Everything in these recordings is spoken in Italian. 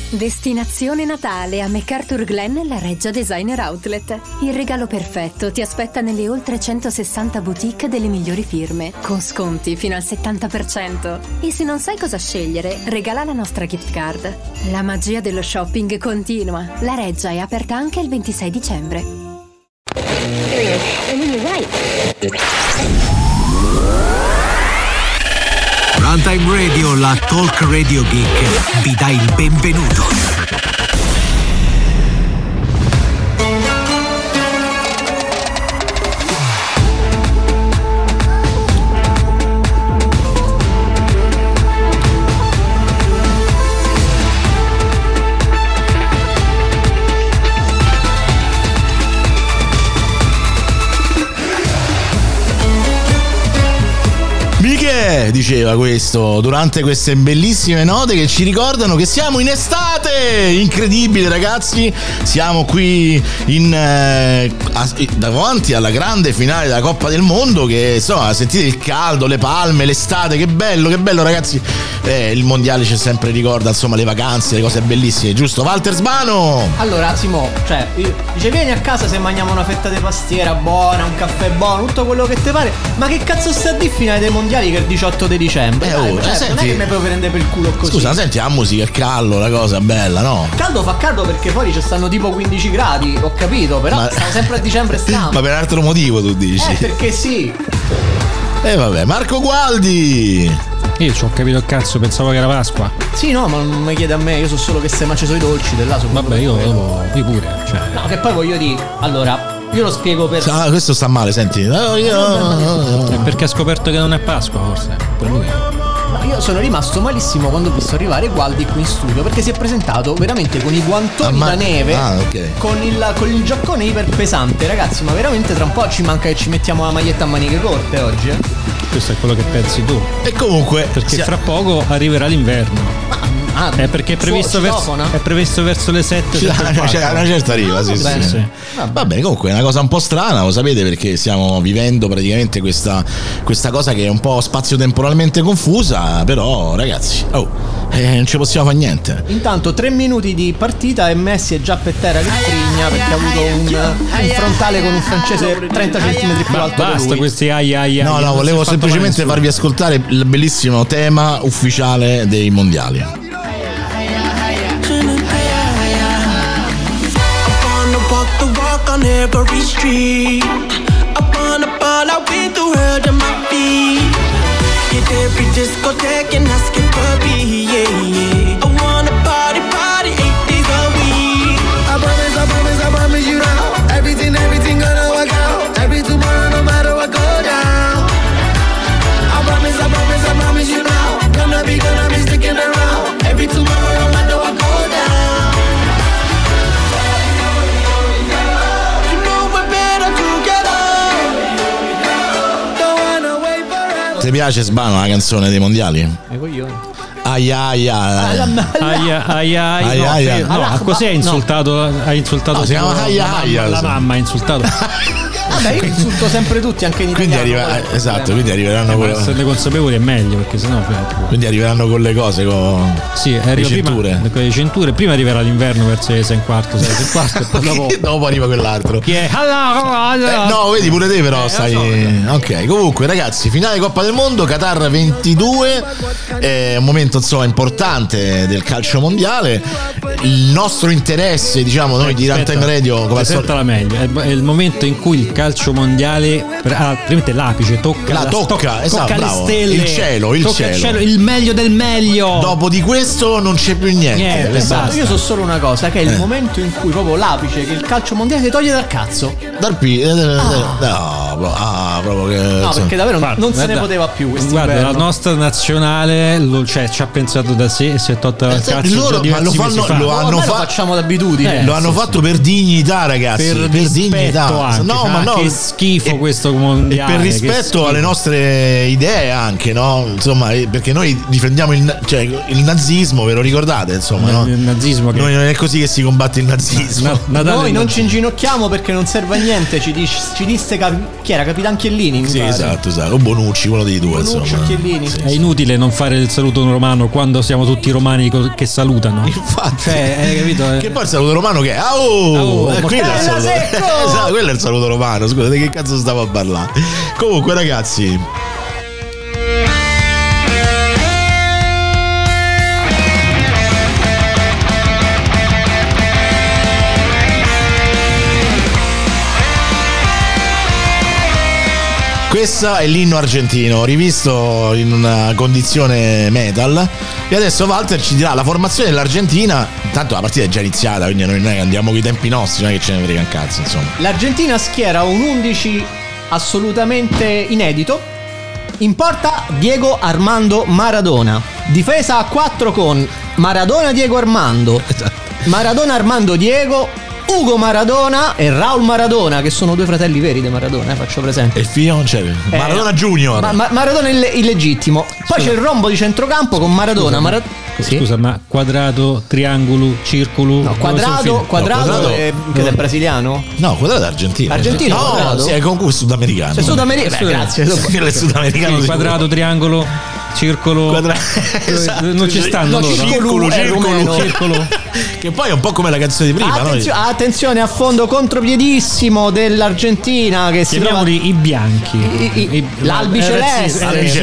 Destinazione Natale a MacArthur Glen, la Reggia Designer Outlet. Il regalo perfetto ti aspetta nelle oltre 160 boutique delle migliori firme, con sconti fino al 70%. E se non sai cosa scegliere, regala la nostra gift card. La magia dello shopping continua. La Reggia è aperta anche il 26 dicembre. Runtime Radio, la Talk Radio Geek, vi dà il benvenuto. Diceva questo durante queste bellissime note che ci ricordano che siamo in estate. Incredibile, ragazzi, siamo qui davanti alla grande finale della Coppa del Mondo, che insomma sentite il caldo, le palme, l'estate, che bello ragazzi. Il mondiale ci sempre ricorda insomma le vacanze, le cose bellissime, giusto Walter Sbano? Allora Simo, cioè dice vieni a casa se mangiamo una fetta di pastiera buona, un caffè buono, tutto quello che te pare, ma che cazzo sta di finale dei mondiali che è il 18 di dicembre? Senti, non è che mi puoi prendere per il culo così. Scusa, senti la musica, il caldo, la cosa bella, no? Caldo fa caldo perché fuori ci stanno tipo 15 gradi, ho capito, però stiamo sempre a dicembre e stiamo. Ma per altro motivo tu dici? Perché sì. Vabbè, Marco Gualdi. Io ci ho capito il cazzo, pensavo che era Pasqua. Sì, no, ma non mi chiede a me, io so solo che se mangi i dolci dell'là. Vabbè, io pure, cioè. No, che poi voglio dire, allora, io lo spiego per... questo sta male, senti. È perché ha scoperto che non è Pasqua, forse. Per lui. No, io sono rimasto malissimo quando ho visto arrivare Gualdi qui in studio, perché si è presentato veramente con i guantoni da neve, okay. con il giaccone iper pesante, ragazzi, ma veramente tra un po' ci manca che ci mettiamo la maglietta a maniche corte oggi, Questo è quello che pensi tu. E comunque perché fra poco arriverà l'inverno. È perché è previsto verso le 7. Una certa arriva, sì. Va bene, comunque è una cosa un po' strana, lo sapete, perché stiamo vivendo praticamente questa cosa che è un po' spazio-temporalmente confusa, però ragazzi, non ci possiamo fare niente. Intanto 3 minuti di partita e Messi è già per terra che frigna perché ha avuto un frontale con un francese 30 cm più alto. Basta questi No, volevo semplicemente farvi ascoltare il bellissimo tema ufficiale dei mondiali. On every street, I wanna ball out with the world at my feet. Hit every discotheque and ask it for me, yeah. I wanna party 8 days a week. I promise you now, everything gonna work out. Every tomorrow, no matter what go down. I promise you now, gonna be sticking around. Every tomorrow, no matter what go down. Ti piace Sbano la canzone dei mondiali? Coglioni. No, così hai insultato. No, si chiama la mamma ha insultato. Vabbè, io insulto sempre tutti, anche in italiano. Quindi arriveranno con esserne consapevoli è meglio, perché sennò quindi arriveranno con le cose, con le cinture. Con le cinture. Prima arriverà l'inverno verso le 6 e un quarto, e poi dopo arriva quell'altro. Chi è? No, vedi pure te però stai. Ok, comunque ragazzi, finale Coppa del Mondo Qatar 22, è un momento insomma importante del calcio mondiale. Il nostro interesse, diciamo, noi di Runtime Radio, come la meglio, è il momento in cui il calcio mondiale praticamente l'apice tocca le stelle, il cielo, il meglio del meglio. Dopo di questo non c'è più niente. Esatto. Io so solo una cosa, che è il momento in cui proprio l'apice, che il calcio mondiale si toglie dal cazzo. Proprio che no, perché davvero non se ne poteva più. Guarda, la nostra nazionale ci ha pensato da sé e si è tolta dal cazzo. Loro ma lo facciamo d'abitudine. Lo hanno fatto per dignità, ragazzi. Per dignità. Anche, no, ma no, che schifo questo mondiale. E per rispetto alle nostre idee anche, no? Insomma, perché noi difendiamo il nazismo, ve lo ricordate? Insomma, no? Il nazismo che... Noi non è così che si combatte il nazismo. Noi non ci inginocchiamo perché non serve a niente, ci disse chi era? Capitan Chiellini? Sì, esatto. O Bonucci, uno dei due. Bonucci o Chiellini. È inutile non fare il saluto romano quando siamo tutti romani che salutano. Infatti, hai capito? Che poi il saluto romano che è quello è il saluto romano. Scusa, di che cazzo stavo a parlare? Comunque, ragazzi, questo è l'inno argentino, rivisto in una condizione metal. E adesso Walter ci dirà la formazione dell'Argentina. Intanto la partita è già iniziata, quindi noi non è che andiamo con i tempi nostri, non è che ce ne frega un cazzo, insomma. L'Argentina schiera un 11 assolutamente inedito. In porta Diego Armando Maradona. Difesa a 4 con Maradona, Diego Armando, Maradona, Armando, Diego, Ugo Maradona e Raul Maradona, che sono due fratelli veri di Maradona, faccio presente. E il figlio non c'è. Maradona Junior. Maradona illegittimo. Poi c'è il rombo di centrocampo con Maradona. Scusa, ma quadrato, triangolo, circolo. No, quadrato è brasiliano? No, quadrato è argentino. Argentino? No, quadrato? sì, è comunque sudamericano. È sudamericano. Grazie. Quello è sudamericano. Sì, quadrato, triangolo, circolo. Esatto. Non ci stanno loro. Circolo. Che poi è un po' come la canzone di prima. Attenzione, a fondo contropiedissimo dell'Argentina che si chiamano i bianchi. L'Albi Celeste.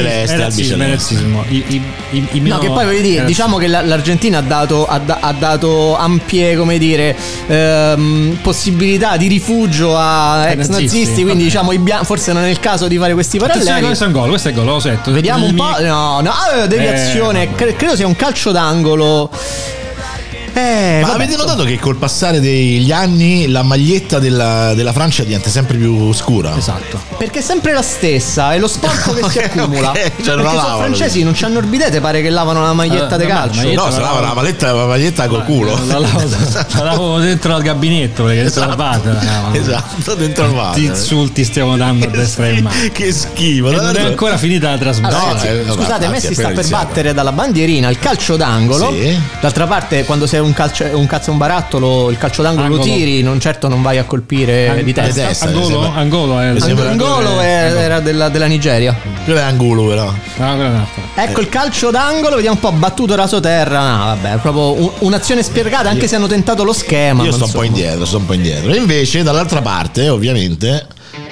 No, che poi voglio dire, diciamo che l'Argentina ha dato ampie, come dire, possibilità di rifugio a ex nazisti, quindi diciamo forse non è il caso di fare questi paralleli. Questo è un gol, lo setto. Vediamo un po'. No, deviazione. Credo sia un calcio d'angolo. Ma avete notato che col passare degli anni la maglietta della Francia diventa sempre più scura? Esatto. Perché è sempre la stessa, è lo sporco che si accumula. Okay. Perché sono francesi, non c'hanno orbidete, pare che lavano la maglietta di calcio. No, si lava la maglietta col culo. La lavo dentro al gabinetto perché dentro la pata. Esatto, dentro al bar. Ti insulti stiamo dando a destra e in mano. Che schifo. Non è ancora finita la trasmissione. Scusate, Messi sta per battere dalla bandierina il calcio d'angolo. Sì. D'altra parte, quando sei un cazzo e un barattolo, il calcio d'angolo lo tiri, non vai a colpire di testa. Angolo era della Nigeria. Quello è Angulo, però. Ecco il calcio d'angolo, vediamo un po' battuto rasoterra. No, vabbè, è proprio un'azione spiegata, anche se hanno tentato lo schema. Io sto un po' indietro. E invece, dall'altra parte, ovviamente,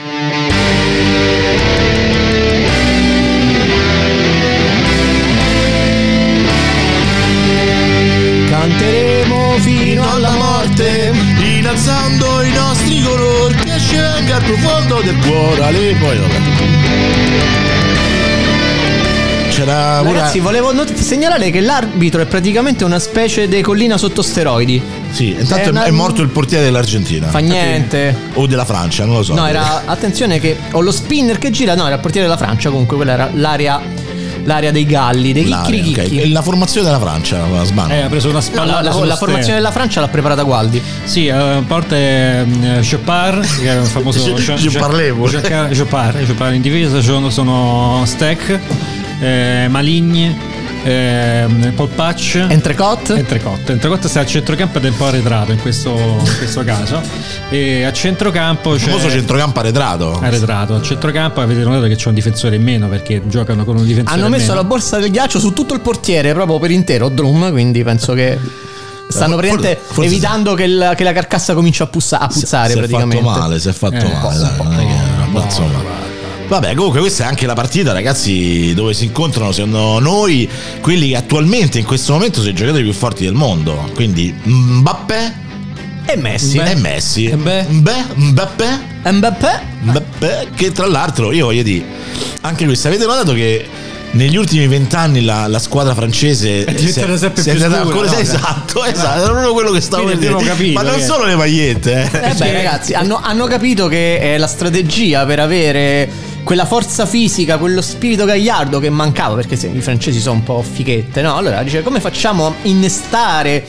canteremo fino alla morte, innalzando i nostri colori che scenga al profondo del cuore. Poi c'era ragazzi, volevo segnalare che l'arbitro è praticamente una specie di collina sotto steroidi. Sì, intanto è morto il portiere dell'Argentina. Fa niente. O della Francia, non lo so. No, attenzione che ho lo spinner che gira. No, era il portiere della Francia. Comunque quella era l'area dei galli, dei chicchi. Okay. La formazione della Francia ha preso una spallata. La formazione della Francia l'ha preparata Gualdi. Sì, porta Chopard, che è un famoso Chopard in difesa. Sono Steck, Maligny, Polpaccio, Entrecot sta a centrocampo ed è un po' arretrato in questo caso, e a centrocampo c'è il famoso centrocampo arretrato. A centrocampo avete notato che c'è un difensore in meno perché giocano con un difensore hanno messo meno. La borsa del ghiaccio su tutto il portiere proprio per intero Drum, quindi penso che stanno praticamente evitando che la carcassa cominci a puzzare praticamente. Si è fatto male. Vabbè, comunque questa è anche la partita, ragazzi, dove si incontrano secondo noi quelli che attualmente in questo momento sono i giocatori più forti del mondo. Quindi Mbappé e Messi. Mbappé, che tra l'altro io voglio dire, anche questo, avete notato che negli ultimi 20 anni la squadra francese si è ancora esatto, era proprio quello che stavo vedendo. Ma non solo le magliette. Ragazzi, hanno capito che la strategia per avere quella forza fisica, quello spirito gagliardo che mancava, perché i francesi sono un po' fichette, no? Allora dice, come facciamo a innestare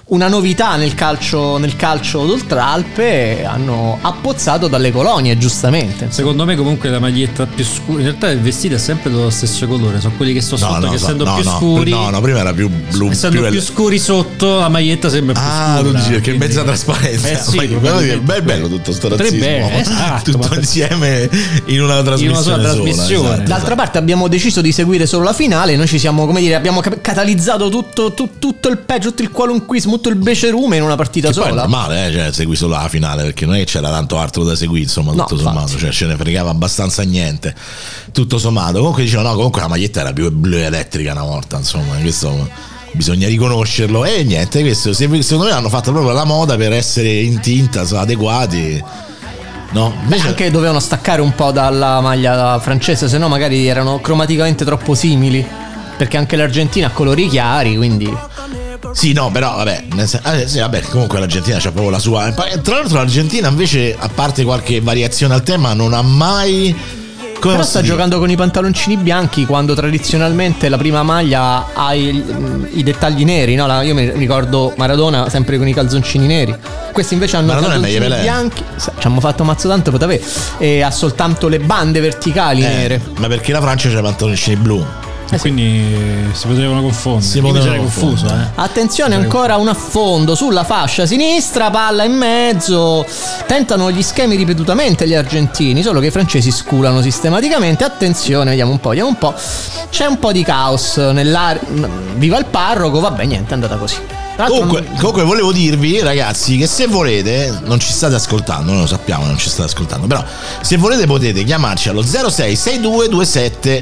una novità nel calcio d'Oltralpe, hanno appozzato dalle colonie, giustamente. Secondo me comunque la maglietta più scura, in realtà il vestito è sempre dello stesso colore, sono quelli che sto sotto che essendo più scuri. No, prima era più blu. Essendo più scuri sotto, la maglietta sembra più scura. Tu dici perché è mezza trasparenza. Sì, è bello tutto sto razzismo. Esatto, tutto insieme in una trasmissione sola. D'altra parte abbiamo deciso di seguire solo la finale, noi ci siamo, come dire, abbiamo catalizzato tutto il peggio, tutto il qualunquismo, tutto il becerume in una partita sola. Poi è normale, cioè segui solo la finale, perché non è che c'era tanto altro da seguire, insomma, tutto sommato, cioè ce ne fregava abbastanza niente, tutto sommato. Comunque dicevano no, comunque la maglietta era più blu elettrica una volta, insomma, questo bisogna riconoscerlo. E niente, questo secondo me hanno fatto proprio la moda per essere in tinta, adeguati. No, invece anche dovevano staccare un po' dalla maglia francese, se no magari erano cromaticamente troppo simili, perché anche l'Argentina ha colori chiari, quindi sì, no, però vabbè, sì, vabbè, comunque l'Argentina c'ha proprio la sua. Tra l'altro l'Argentina invece, a parte qualche variazione al tema, non ha mai... Però sta giocando con i pantaloncini bianchi, quando tradizionalmente la prima maglia ha i dettagli neri, no? Io mi ricordo Maradona sempre con i calzoncini neri. Questi invece hanno calzoncini bianchi. Ci hanno fatto mazzo tanto per te, e ha soltanto le bande verticali nere. Ma perché la Francia c'ha i pantaloncini blu? Quindi si potevano confondere. Mi sarei confuso. Attenzione, ancora un affondo sulla fascia sinistra, palla in mezzo. Tentano gli schemi ripetutamente gli argentini, solo che i francesi sculano sistematicamente. Attenzione, vediamo un po'. C'è un po' di caos nell'area. Viva il parroco, vabbè, niente, è andata così. Comunque volevo dirvi, ragazzi, che se volete, non ci state ascoltando, noi lo sappiamo, non ci state ascoltando, però se volete potete chiamarci allo 066227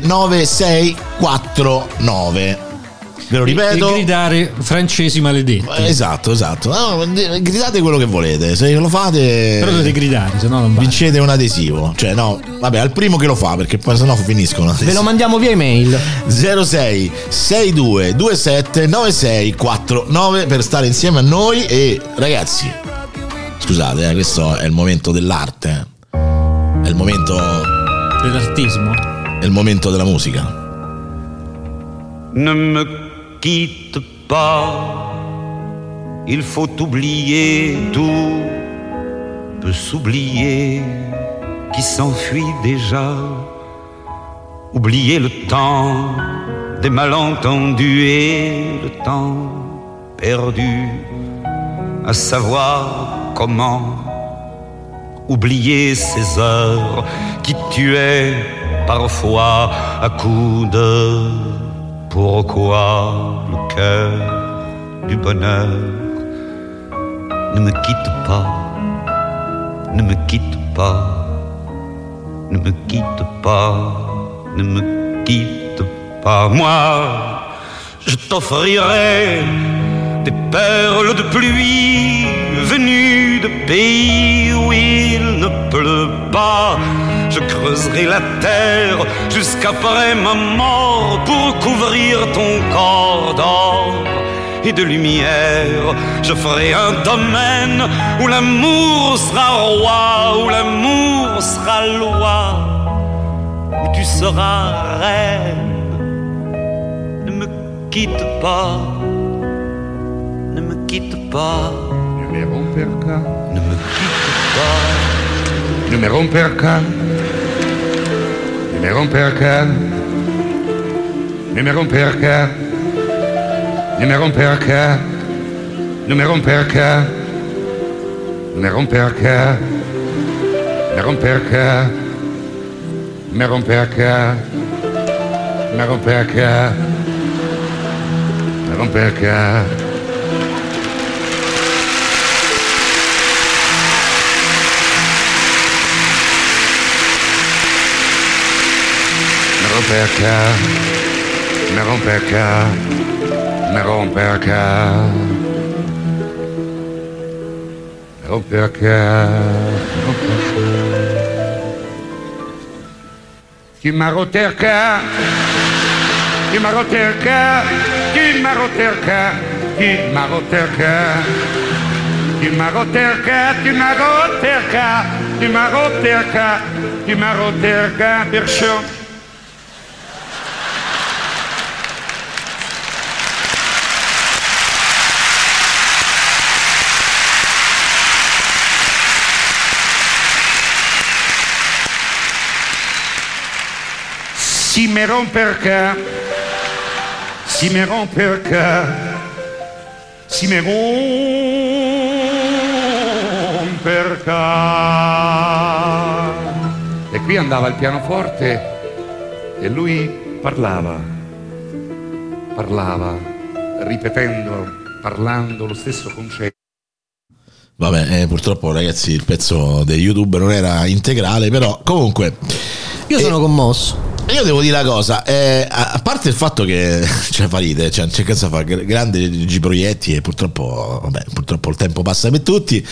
9649. Ve lo ripeto, e gridare francesi maledetti. Esatto. No, gridate quello che volete. Se lo fate, però dovete gridare, se no non vincete un adesivo. Cioè, no, vabbè, al primo che lo fa, perché poi sennò finiscono. Ve lo mandiamo via email 066227 9649 per stare insieme a noi. E ragazzi, scusate, questo è il momento dell'arte. È il momento dell'artismo. È il momento della musica. Ne me quitte pas, il faut oublier, tout peut s'oublier, qui s'enfuit déjà. Oublier le temps des malentendus et le temps perdu, à savoir comment oublier ces heures qui tuaient parfois à coups de pourquoi le cœur du bonheur ne me quitte pas, ne me quitte pas, ne me quitte pas, ne me quitte pas. Moi, je t'offrirai des perles de pluie venues de pays où il ne pleut pas. Je creuserai la terre jusqu'après ma mort pour couvrir ton corps d'or et de lumière. Je ferai un domaine où l'amour sera roi, où l'amour sera loi, où tu seras reine. Ne me quitte pas, ne me quitte pas, ne me romper pas, ne me quitte pas, ne me romper pas. Ne me romper cœur, ne me romper cœur, ne me romper cœur, ne me romper cœur, ne me romper cœur, ne me romper cœur, ne me romper cœur, ne me romper cœur, ne me romper cœur. Me romper cœur, me romper cœur, me romper cœur. Tu m'as roté le cœur, tu m'as roté le cœur, tu m'as roté le cœur, tu m'as roté le cœur, tu m'as roté le cœur, tu m'as roté le cœur, tu m'as roté le cœur, tu m'as roté le cœur, perciò. Cimeron perché e qui andava il pianoforte e lui parlava parlando lo stesso concetto. Vabbè, purtroppo ragazzi il pezzo di YouTube non era integrale, però comunque io sono commosso. Io devo dire una cosa, a parte il fatto che fa ride, c'è cazzo fa grandi proietti e purtroppo il tempo passa per tutti,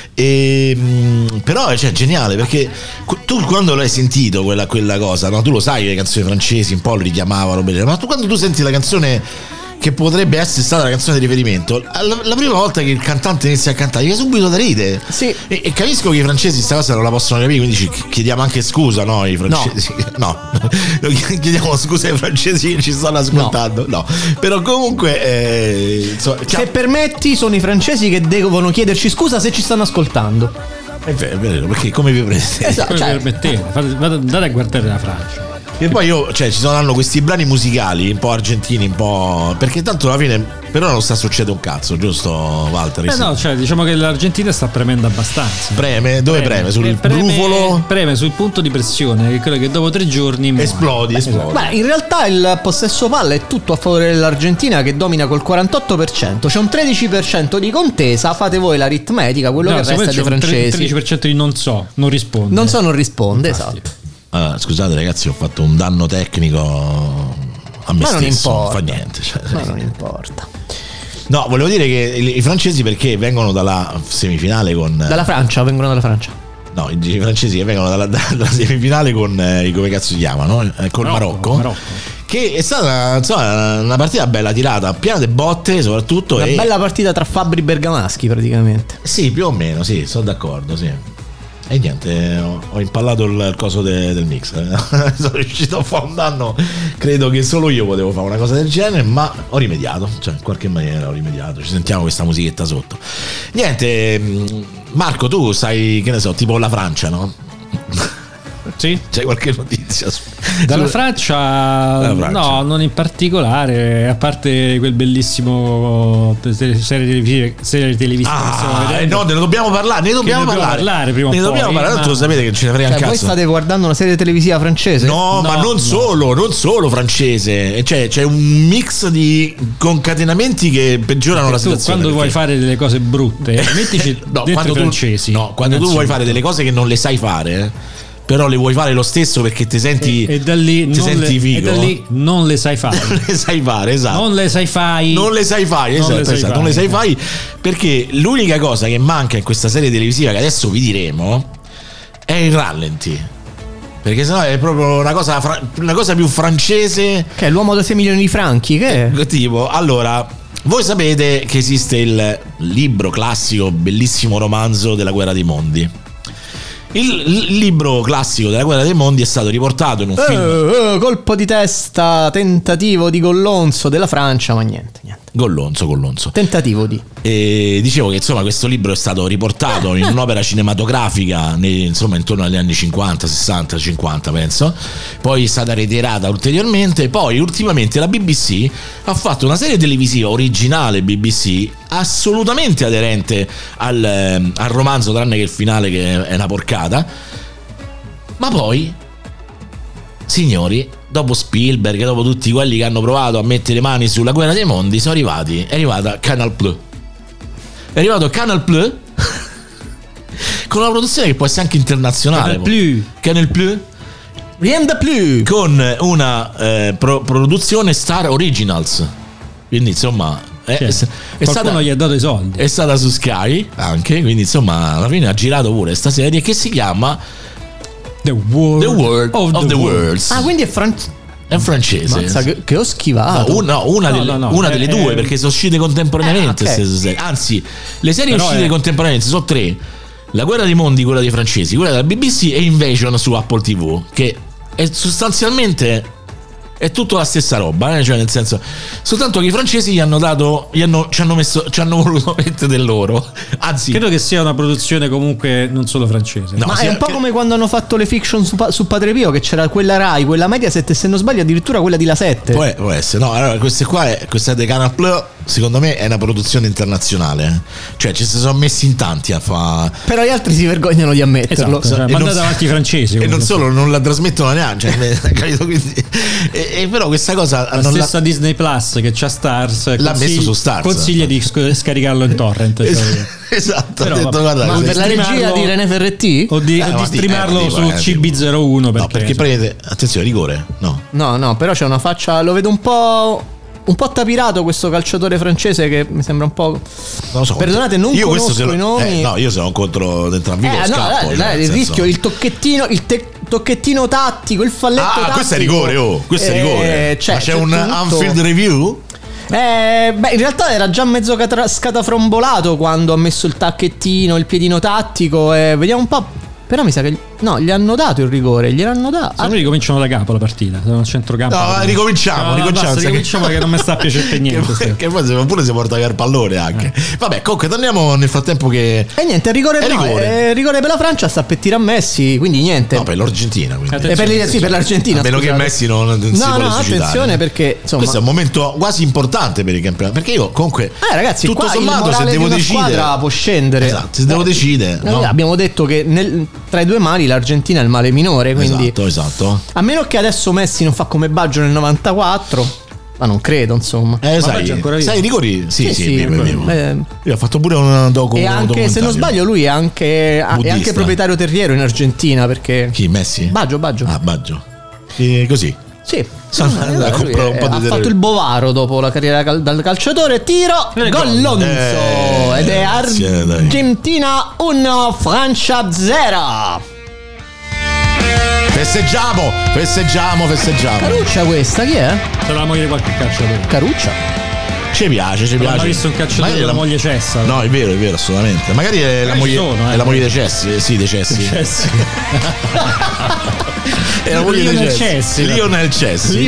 però è geniale perché tu quando l'hai sentito quella cosa, no? Tu lo sai che le canzoni francesi un po' lo richiamavano, ma quando tu senti la canzone che potrebbe essere stata la canzone di riferimento, la prima volta che il cantante inizia a cantare viene subito da ride. Sì. E capisco che i francesi questa cosa non la possono capire, quindi ci chiediamo anche scusa, no? I francesi no. Chiediamo scusa ai francesi che ci stanno ascoltando, no. Però comunque se permetti, sono i francesi che devono chiederci scusa se ci stanno ascoltando. È vero, perché come vi prendete? Esatto, andate a guardare la Francia. E poi ci saranno questi brani musicali un po' argentini, un po', perché tanto alla fine però non sta succedendo un cazzo, giusto Walter? No, diciamo che l'Argentina sta premendo abbastanza. Preme? Dove preme? Sul brufolo? Preme sul punto di pressione, che è quello che dopo 3 giorni esplodi. Beh, in realtà il possesso palla è tutto a favore dell'Argentina, che domina col 48%. C'è un 13% di contesa, fate voi l'aritmetica, quello che resta dei francesi. Un 13% di non risponde. Non risponde, esatto. Allora, scusate ragazzi, ho fatto un danno tecnico a me stesso, non fa niente. Ma non importa. No, volevo dire che i francesi perché vengono dalla semifinale con... Dalla Francia, vengono dalla Francia. No, i francesi che vengono dalla semifinale con come cazzo si chiamano? Col Marocco. Che è stata una partita bella tirata, piena di botte soprattutto. Una bella partita tra fabbri bergamaschi praticamente. Sì, più o meno, sì, sono d'accordo, sì. E niente, ho impallato il coso del mix. Sono riuscito a fare un danno. Credo che solo io potevo fare una cosa del genere, ma ho rimediato. Cioè, in qualche maniera ho rimediato. Ci sentiamo questa musichetta sotto. Niente, Marco, tu sai, che ne so, tipo la Francia, no? Sì. C'è qualche notizia dalla Francia? No, non in particolare, a parte quel bellissimo serie televisiva. No, ne dobbiamo parlare. Ne dobbiamo parlare prima o poi. Tanto lo sapete che ce ne frega un cazzo. Voi state guardando una serie televisiva francese? No, ma non solo francese. Cioè, c'è un mix di concatenamenti che peggiorano la situazione. Quando vuoi fare delle cose brutte, mettici dentro i francesi. Quando tu vuoi fare delle cose che non le sai fare, però le vuoi fare lo stesso perché ti senti e da lì ti senti figo. E da lì non le sai fare. Non le sai fare, esatto. Non le sai fare perché l'unica cosa che manca in questa serie televisiva che adesso vi diremo è il rallenti. Perché sennò è proprio una cosa più francese. Che è l'uomo da 6 milioni di franchi, che è? Tipo, allora, voi sapete che esiste il libro classico, bellissimo romanzo della Guerra dei Mondi. Il libro classico della Guerra dei Mondi è stato riportato in un film. Colpo di testa, tentativo di Gollonzo della Francia, ma niente. Gollonzo. Tentativo di. E dicevo che insomma questo libro è stato riportato in un'opera cinematografica intorno agli anni 50, 60, 50 penso. Poi è stata reiterata ulteriormente. Poi ultimamente la BBC ha fatto una serie televisiva originale BBC assolutamente aderente al romanzo, tranne che il finale che è una porcata. Ma poi, signori, dopo Spielberg, dopo tutti quelli che hanno provato a mettere le mani sulla Guerra dei Mondi, è arrivata Canal Plus. È arrivato Canal Plus con una produzione che può essere anche internazionale. Canal Plus. Rien de plus. Con una produzione Star Originals. Quindi insomma qualcuno gli ha dato i soldi. È stata su Sky anche, quindi insomma alla fine ha girato pure sta serie che si chiama The World of the Worlds. Ah, quindi è francese. Mazza, che ho schivato. Una delle due, perché sono uscite contemporaneamente. Okay. Anzi, le serie uscite contemporaneamente sono 3: La Guerra dei Mondi, quella dei francesi, quella della BBC, e Invasion su Apple TV, che è sostanzialmente è tutta la stessa roba, cioè nel senso, soltanto che i francesi ci hanno voluto mettere del loro. Anzi, credo che sia una produzione comunque non solo francese. No, ma è un po' come quando hanno fatto le fiction su Padre Pio, che c'era quella Rai, quella Mediaset e se non sbaglio addirittura quella di La 7. Può essere, no, allora questa di Canal Plus, secondo me è una produzione internazionale, cioè ci si sono messi in tanti a fare. Però gli altri si vergognano di ammetterlo. Esatto, mandate avanti i francesi. E non solo, non la trasmettono neanche, capito? Quindi, e però questa cosa la stessa Disney Plus che c'ha Stars l'ha messo su Stars, consiglia di scaricarlo in torrent. Esatto, però, detto, guarda, ma per la regia di René Ferretti o di streamarlo su CB01 perché prendete, attenzione, rigore, no, però c'è una faccia, lo vedo un po' tapirato questo calciatore francese che mi sembra un po'. Non lo so, perdonate, non conosco i nomi. No, io sono contro entrambi. Il rischio, il tocchettino tattico, il falletto tattico. Questo è rigore, questo è rigore. Ma c'è un on-field review? In realtà era già mezzo scatafrombolato quando ha messo il tacchettino, il piedino tattico. Vediamo un po'. Però mi sa che gli hanno dato il rigore, gliel'hanno dato. Se no ricominciano da capo la partita, sono a centrocampo. No, ricominciamo che non mi sta piacendo per niente. Che poi pure si porta via il pallone anche. Vabbè, comunque torniamo nel frattempo che. E niente, rigore per la Francia, sta per tirare a Messi, quindi niente. No, per l'Argentina, quindi. Per l'Argentina. A meno che Messi non si vuole suicidare. Attenzione, perché insomma, questo è un momento quasi importante per il campionato. Perché io comunque ragazzi, tutto qua sommato, se devo decidere, squadra può scendere. Esatto, se devo decidere. Abbiamo detto che tra i due mali l'Argentina è il male minore, quindi esatto. A meno che adesso Messi non fa come Baggio nel 94, ma non credo, insomma. Sai i rigori? Sì. Io ho fatto pure un e anche se non sbaglio lui è anche proprietario terriero in Argentina, perché chi? Messi? Baggio. Ah, Baggio. E così. Sì. Ha fatto il bovaro dopo la carriera dal calciatore. Tiro Gollonzo ed è Argentina 1 Francia 0. Festeggiamo. Caruccia questa chi è? Sarà la moglie di qualche calciatore. Caruccia. Ci piace. Non ho visto un calciatore della moglie Cessa. No, è vero, assolutamente. Magari è la moglie dei Cessi. Sì, dei Cessi. È la moglie dei Cessi. Lionel Cessi.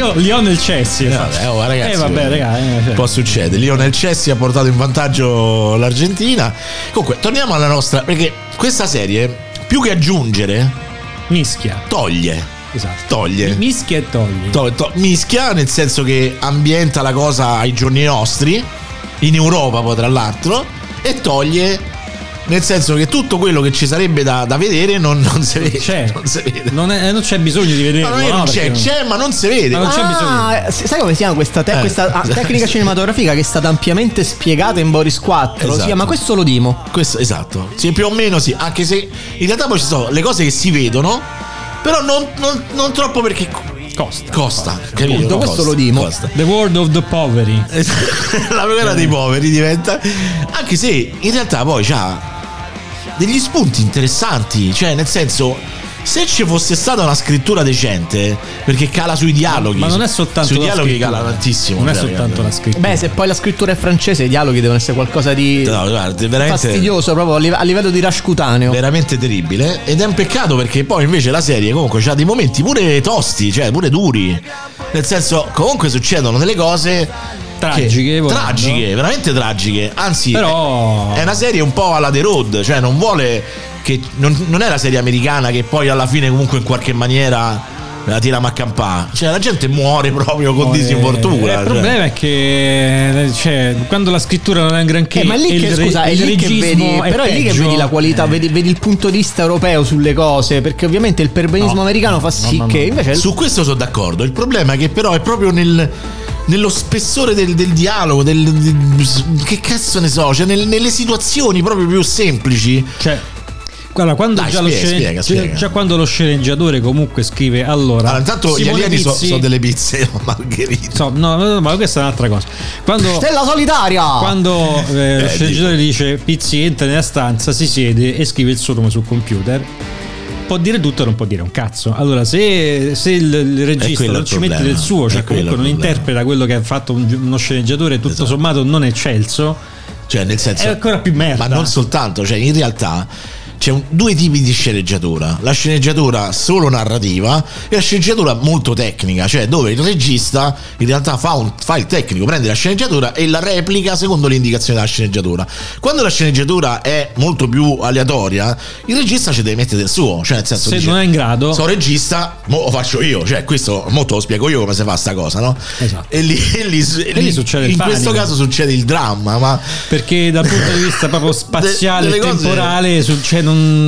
Ragazzi. Può succedere. Lionel Cessi ha portato in vantaggio l'Argentina. Comunque, torniamo alla nostra, perché questa serie, più che aggiungere, mischia. Toglie. Esatto. Toglie. Mischia e toglie. Mischia nel senso che ambienta la cosa ai giorni nostri, in Europa poi tra l'altro, e toglie nel senso che tutto quello che ci sarebbe da vedere non si vede. Non c'è bisogno di vederlo. C'è, ma non si vede. Ma non c'è bisogno. Sai come si chiama questa tecnica cinematografica che è stata ampiamente spiegata in Boris 4? Esatto. Si chiama Questo lo dimo. Questo, esatto. Sì, più o meno sì. Anche se in realtà poi ci sono le cose che si vedono, però non troppo, perché costa. Capito? Questo lo dimo. The World of the Poveri. La guerra dei poveri diventa. Anche se in realtà poi c'ha degli spunti interessanti, cioè nel senso, se ci fosse stata una scrittura decente, perché cala sui dialoghi, ma non è soltanto sui dialoghi cala tantissimo, non è soltanto la scrittura. Se poi la scrittura è francese, i dialoghi devono essere qualcosa di veramente fastidioso, proprio a livello di rascutaneo, veramente terribile. Ed è un peccato, perché poi invece la serie comunque c'ha dei momenti pure tosti, cioè pure duri, nel senso comunque succedono delle cose tragiche, veramente tragiche. Anzi, però è una serie un po' alla The Road, cioè non vuole che non è la serie americana che poi alla fine comunque in qualche maniera la tiriamo a campà, cioè la gente muore proprio con disinvoltura. Il problema è che quando la scrittura non è un granché, ma è lì che vedi, però è lì che vedi la qualità, vedi il punto di vista europeo sulle cose, perché ovviamente il perbenismo americano fa sì che invece su questo sono d'accordo. Il problema è che però è proprio nello spessore del dialogo, che cazzo ne so, cioè nelle situazioni proprio più semplici. Guarda, quando già quando lo sceneggiatore comunque scrive allora intanto gli alieni sono delle pizze margherita. No, ma questa è un'altra cosa. Stella solitaria. Quando lo sceneggiatore dice Pizzi entra nella stanza, si siede e scrive il suo nome sul computer, può dire tutto e non può dire un cazzo. Allora se il regista non ci mette del suo, cioè comunque non interpreta quello che ha fatto uno sceneggiatore tutto sommato non eccelso, cioè nel senso è ancora più merda. Ma non soltanto, cioè in realtà c'è due tipi di sceneggiatura: la sceneggiatura solo narrativa e la sceneggiatura molto tecnica, cioè dove il regista in realtà fa il tecnico, prende la sceneggiatura e la replica secondo le indicazioni della sceneggiatura. Quando la sceneggiatura è molto più aleatoria, il regista ci deve mettere del suo, cioè nel senso, se non è in grado, sono regista, mo lo faccio io, cioè questo mo te lo spiego io come si fa sta cosa, no? Esatto. E lì succede il in panico. questo caso succede il dramma, ma perché dal punto di vista proprio spaziale e temporale succede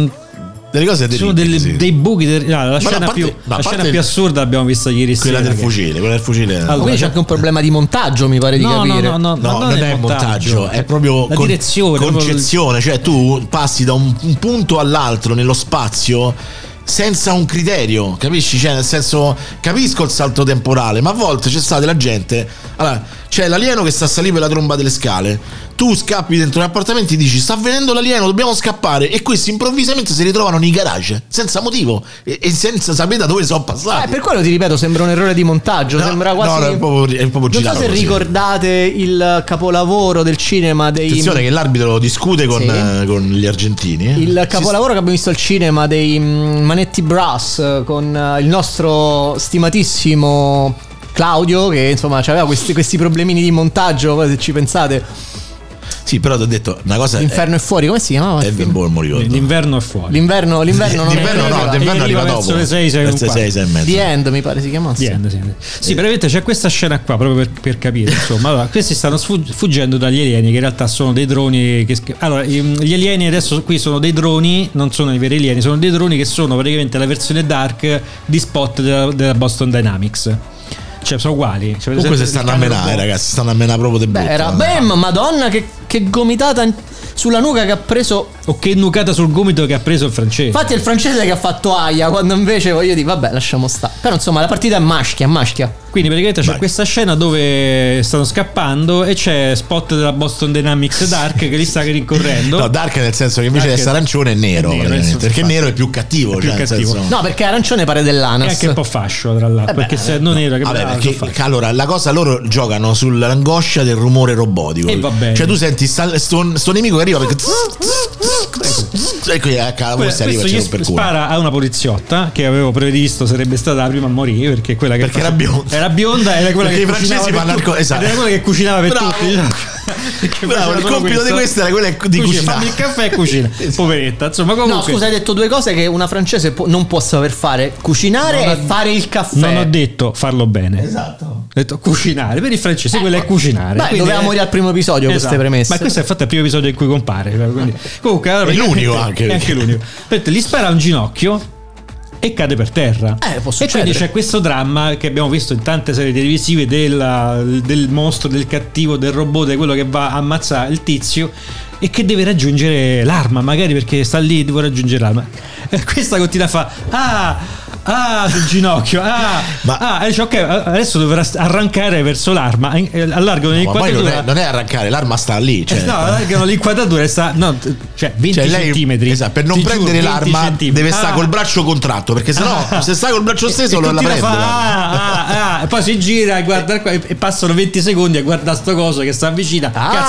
delle cose ci sono dei buchi. La scena più assurda l'abbiamo vista ieri sera, quella del fucile. Allora, quindi c'è anche un problema di montaggio, mi pare di capire. No, non è montaggio, è proprio la direzione, concezione, cioè tu passi da un punto all'altro nello spazio senza un criterio, capisci? Cioè nel senso, capisco il salto temporale, ma a volte c'è stata della gente, allora c'è l'alieno che sta a salire per la tromba delle scale, tu scappi dentro gli appartamenti e dici sta venendo l'alieno, dobbiamo scappare, e questi improvvisamente si ritrovano nei garage senza motivo e senza sapere da dove sono passati. Per quello ti ripeto, sembra un errore di montaggio, sembra quasi è proprio girato. Non so se così. Ricordate il capolavoro del cinema dei... Attenzione che l'arbitro discute con gli argentini. Il capolavoro che abbiamo visto al cinema dei Manetti Brass con il nostro stimatissimo Claudio, che insomma aveva questi problemini di montaggio, se ci pensate. Sì, però ti ho detto una cosa. L'inferno è fuori, come si chiamava? L'inverno è fuori. L'inverno non l'inverno arriva dopo. Verso le 6 e mezza. The End mi pare si chiamasse. The End, sì, veramente c'è questa scena qua proprio per capire, insomma. Allora, questi stanno fuggendo dagli alieni, che in realtà sono dei droni allora, gli alieni adesso qui sono dei droni, non sono i veri alieni, sono dei droni che sono praticamente la versione dark di Spot della Boston Dynamics. Cioè sono uguali. Comunque se stanno a menare, ragazzi, stanno a menare proprio de brutto. Madonna che gomitata sulla nuca che ha preso, o che nucata sul gomito che ha preso il francese. Infatti è il francese che ha fatto aia, quando invece voglio dire vabbè, lasciamo stare. Però insomma la partita è maschia. Quindi praticamente c'è questa scena dove stanno scappando e c'è Spot della Boston Dynamics Dark che li sta rincorrendo. No, Dark nel senso che invece di essere arancione è nero, perché nero è più cattivo, No, perché arancione pare dell'Anas. È anche un po' fascio tra l'altro, perché se non nero perché allora la cosa, loro giocano sull'angoscia del rumore robotico. E va bene. Cioè tu senti sto nemico che arriva perché e qui questo gli spara a una poliziotta che avevo previsto sarebbe stata la prima a morire, perché quella che era bionda, era quella perché che i francesi fanno esatto. Era quella che cucinava per tutti. Bravo, il compito di questa era quella di cucinare. Fammi il caffè e cucina. Poveretta. Insomma, comunque. No, scusa, hai detto due cose che una francese non può saper fare: cucinare e fare il caffè. Non ho detto farlo bene. Esatto. Ho detto cucinare. Per i francesi quello è cucinare. Beh, dovevamo morire al primo episodio, queste premesse. Ma questo è infatti il primo episodio in cui compare. Quindi, comunque, allora, è l'unico anche. È anche l'unico. Gli spara un ginocchio e cade per terra. E quindi c'è questo dramma che abbiamo visto in tante serie televisive del mostro, del cattivo, del robot, di quello che va a ammazzare il tizio e che deve raggiungere l'arma, magari perché sta lì e deve raggiungere l'arma. E questa continua a fare sul ginocchio. E dice ok, adesso dovrà arrancare verso l'arma. Allargano l'inquadratura. Non è arrancare, l'arma sta lì. Cioè, no, allargano l'inquadratura e sta. No, cioè 20 centimetri. Esatto, per non prendere l'arma deve stare col braccio contratto. Perché sennò, se sta col braccio steso, non la prende. E poi si gira e guarda qua e passano 20 secondi a guardare sto coso che sta vicina.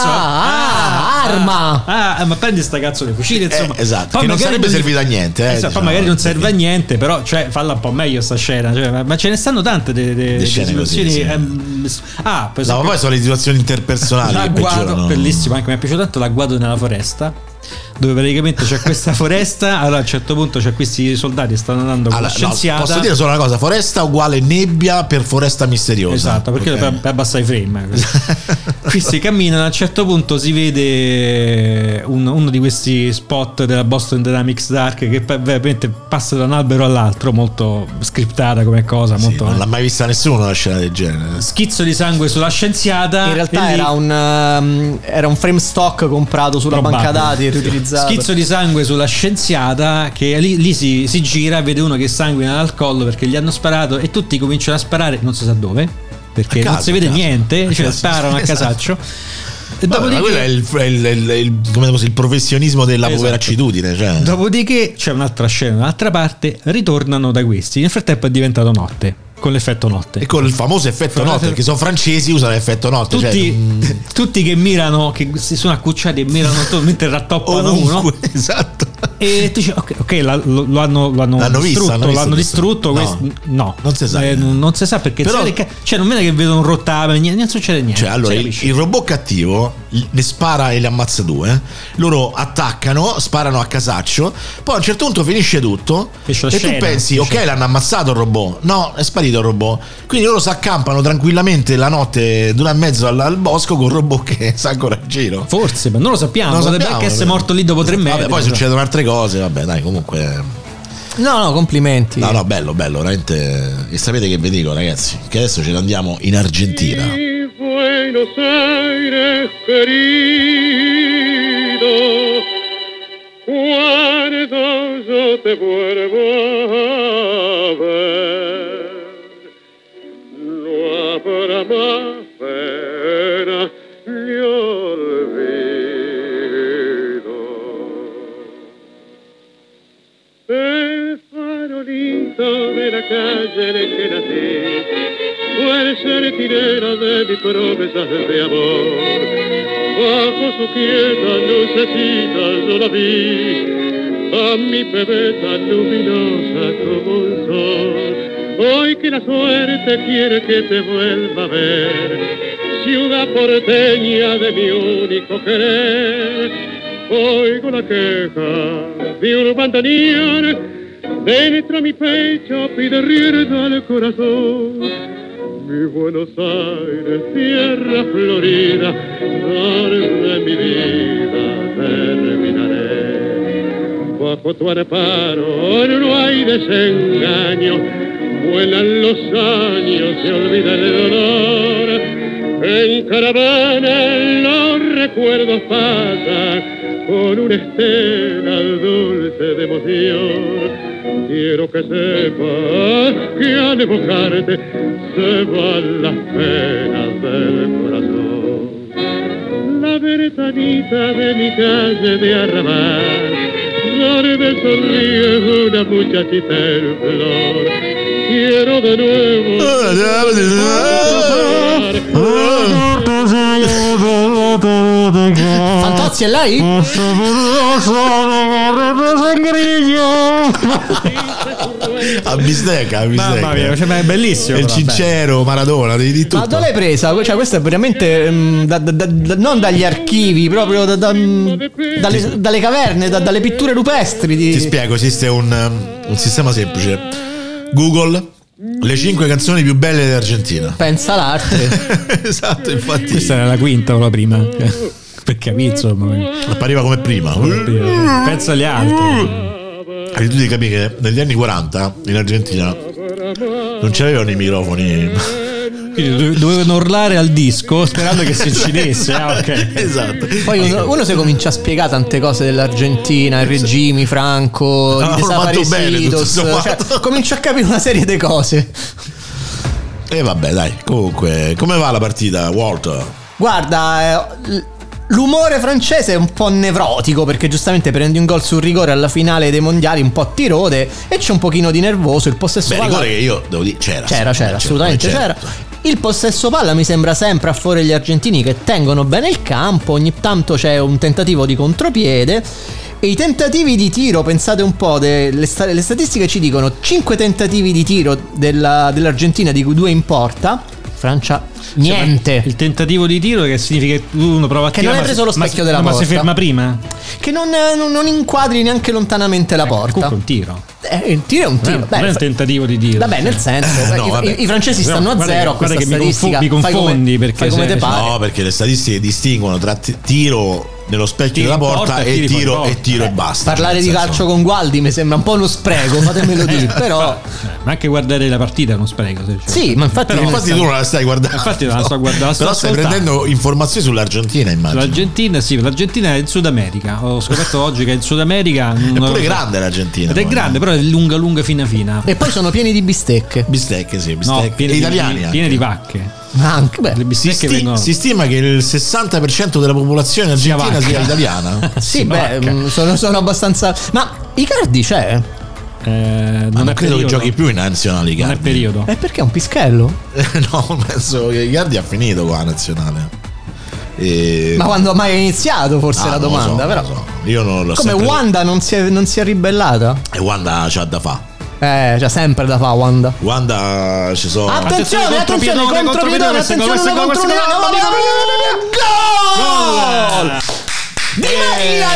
Arma. Ma prendi sta cazzo di fucile, insomma. Esatto, che non sarebbe servito a niente. Poi magari non serve a niente, però cioè falla un po' meglio sta scena, cioè, ma ce ne stanno tante delle situazioni così, poi sono le situazioni interpersonali l'agguato, bellissimo, anche mi è piaciuto tanto l'agguato nella foresta, dove praticamente c'è questa foresta. Allora a un certo punto c'è questi soldati stanno andando con la scienziata. Posso dire solo una cosa: foresta uguale nebbia per foresta misteriosa. Esatto, perché per abbassare i frame. Qui si cammina, a un certo punto si vede uno di questi spot della Boston Dynamics Dark che veramente passa da un albero all'altro, molto scriptata come cosa, molto, non l'ha mai vista nessuno una scena del genere. Schizzo di sangue sulla scienziata. In realtà era un frame stock comprato sulla banca dati, riutilizzato. Schizzo di sangue sulla scienziata che lì si gira e vede uno che sanguina dal collo perché gli hanno sparato e tutti cominciano a sparare non si sa dove, perché non si vede niente, cioè sparano a casaccio. E dopodiché, quello è il professionismo della poveraccitudine, cioè. Dopodiché c'è un'altra scena, un'altra parte, ritornano da questi. Nel frattempo è diventato notte, con l'effetto notte e con il famoso effetto notte, perché sono francesi, usano l'effetto notte, tutti che mirano, che si sono accucciati e mirano mentre rattoppano uno. Esatto. E dici, ok, lo hanno distrutto. No, non si sa. Non si sa perché. Però, cioè, non vede che vedono un rottame, non succede niente. Cioè, allora, il robot cattivo ne spara e li ammazza 2. Loro attaccano, sparano a casaccio. Poi a un certo punto finisce tutto. E tu pensi, ok, l'hanno ammazzato il robot. No, è sparito il robot. Quindi loro si accampano tranquillamente la notte d'una e mezzo al bosco con il robot che sa ancora in giro. Forse, ma non lo sappiamo. Potrebbe anche essere morto lì dopo 3 mesi. Poi succedono altre cose. Vabbè, dai, comunque. No, complimenti. No, bello, veramente. E sapete che vi dico, ragazzi? Che adesso ce ne andiamo in Argentina. Buenos Aires querido, cuando yo te vuelvo a ver, no habrá más pena ni olvido. El farolito de la calle en que nací fue el sentinela de mis promesas de amor. Bajo su quieta lucecita yo la vi, a mi bebé tan luminosa como el sol. Hoy que la suerte quiere que te vuelva a ver, ciudad porteña de mi único querer, oigo la queja de un bandoneón, dentro mi pecho pide rienda al corazón. Mi Buenos Aires, tierra florida, donde mi vida terminaré. Bajo tu amparo no hay desengaño, vuelan los años, se olvida el dolor. En caravana los recuerdos pasan con una estela dulce de emoción. Quiero que sepas que al evocarte se van las penas del corazón. La ventanita de mi calle de arrabal, donde sonríe una muchachita en flor. Quiero de nuevo Fantozzi, è lei? A bistecca. Mamma mia, cioè, è bellissimo. È il Cincero, Maradona, di tutto. Ma dove l'hai presa? Cioè, questa è veramente non dagli archivi, proprio dalle caverne, dalle pitture rupestri. Ti spiego, esiste un sistema semplice. Google, le 5 canzoni più belle dell'Argentina. Pensa l'arte. Esatto, infatti. Questa era la quinta o la prima? Per capire, insomma. Appariva come prima. Pensa agli altri. E tu devi capire che negli anni 40 in Argentina non c'avevano i microfoni. Quindi dovevano urlare al disco sperando che si incidesse. Ok. Esatto. Poi uno si comincia a spiegare tante cose dell'Argentina, i regimi, Franco, i desaparecidos, cioè, comincia a capire una serie di cose. E vabbè, dai, comunque, come va la partita, Walter? Guarda, l'umore francese è un po' nevrotico, perché giustamente prendi un gol sul rigore alla finale dei mondiali, un po' ti rode e c'è un pochino di nervoso. Il possesso palla, rigore che io devo dire c'era, assolutamente c'era. Il possesso palla mi sembra sempre a favore degli argentini, che tengono bene il campo. Ogni tanto c'è un tentativo di contropiede. E i tentativi di tiro, pensate un po', le statistiche ci dicono 5 tentativi di tiro dell'Argentina, di cui 2 in porta. Francia niente. Il tentativo di tiro, che significa che uno prova a tirare, che non hai preso lo specchio della porta, ma si ferma prima, che non inquadri neanche lontanamente la porta. Un tiro. Il tiro è un tiro. Non è un tentativo di tiro. Vabbè, nel senso, i francesi stanno a zero a questa statistica. Mi confondi, perché come te pare. No, perché le statistiche distinguono tra tiro nello specchio della porta e tiro e basta. Parlare di calcio con Gualdi mi sembra un po' uno spreco, fatemelo dire, però ma anche guardare la partita è uno spreco, sì, ma infatti tu non la stai guardando. Infatti non la sto guardando, però stai prendendo informazioni sull'Argentina, immagino. L'Argentina, sì, l'Argentina è in Sud America. Ho scoperto oggi che in Sud America è pure grande l'Argentina. Ed è grande, però è lunga fina. E poi sono pieni di bistecche. Bistecche, sì, no, pieni italiani, piene di vacche. Anche, beh, le bistecche vengono. Si stima che il 60% della popolazione argentina sia italiana. Sì, beh, sono abbastanza. Ma Icardi c'è? Non credo che giochi più in nazionale Icardi. Non è periodo. Perché è un pischello? No, penso che Icardi ha finito qua a nazionale. Ma quando ha mai iniziato forse la domanda, però. Io non l'ho Come sempre... Wanda non si è ribellata? E Wanda c'ha da fa. C'ha sempre da fa Wanda. Wanda ci sono. Attenzione, contropiedone, attenzione, gol! Di Maria,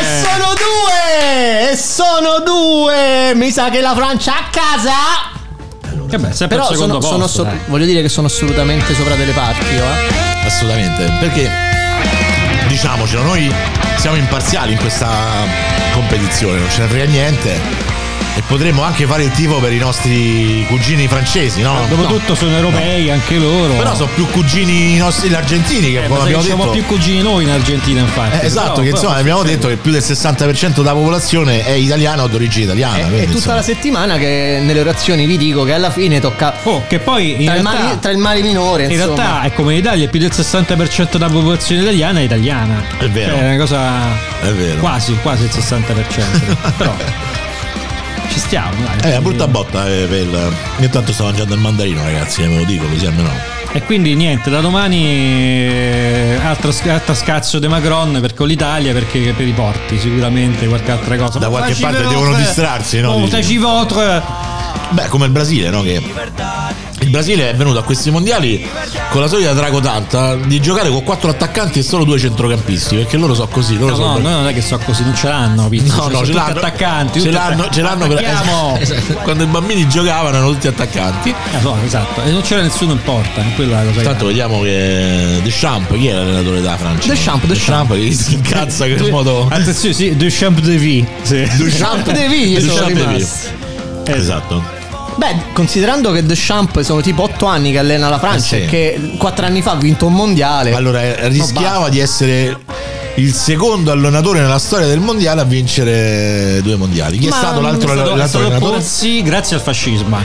sono due. Mi sa che la Francia a casa. Beh, sempre però al secondo posto, voglio dire che sono assolutamente sopra delle parti, Assolutamente, perché diciamocelo, noi siamo imparziali in questa competizione, non ce ne frega niente. E potremmo anche fare il tifo per i nostri cugini francesi, no? Dopotutto sono europei anche loro. Però sono più cugini nostri argentini che come abbiamo siamo detto. più cugini noi in Argentina, infatti. Esatto, che insomma abbiamo detto che più del 60% della popolazione è italiana o d'origine italiana. È tutta la settimana che nelle orazioni vi dico che alla fine tocca. Che poi tra il male minore. In realtà è come in Italia, più del 60% della popolazione italiana è italiana. È vero. È una cosa. È vero. Quasi il 60%. Però. Ci stiamo, dai. È brutta botta io intanto sto mangiando il mandarino, ragazzi, ve lo dico così almeno. E quindi niente, da domani altro scazzo di Macron per con l'Italia, perché per i porti sicuramente qualche altra cosa. Da qualche parte devono distrarsi, no? Beh, come il Brasile, no? Che il Brasile è venuto a questi mondiali con la solita tragotanta di giocare con 4 attaccanti e solo 2 centrocampisti, perché loro so così. No, non è che so così, non ce l'hanno. No, ce l'hanno attaccanti. Ce l'hanno quando i bambini giocavano erano tutti attaccanti. Esatto, e non c'era nessuno in porta. Quella cosa. Tanto vediamo che Deschamps, chi è l'allenatore della Francia? Deschamps che si incazza che in modo. Attenzione, sì, Deschamps de Vie. Deschamps de Vie. Esatto. Beh, considerando che Deschamps sono tipo 8 anni che allena la Francia e che 4 anni fa ha vinto un mondiale. Allora rischiava di essere il secondo allenatore nella storia del mondiale a vincere 2 mondiali. Chi è stato l'altro allenatore? Pozzi, grazie al fascismo.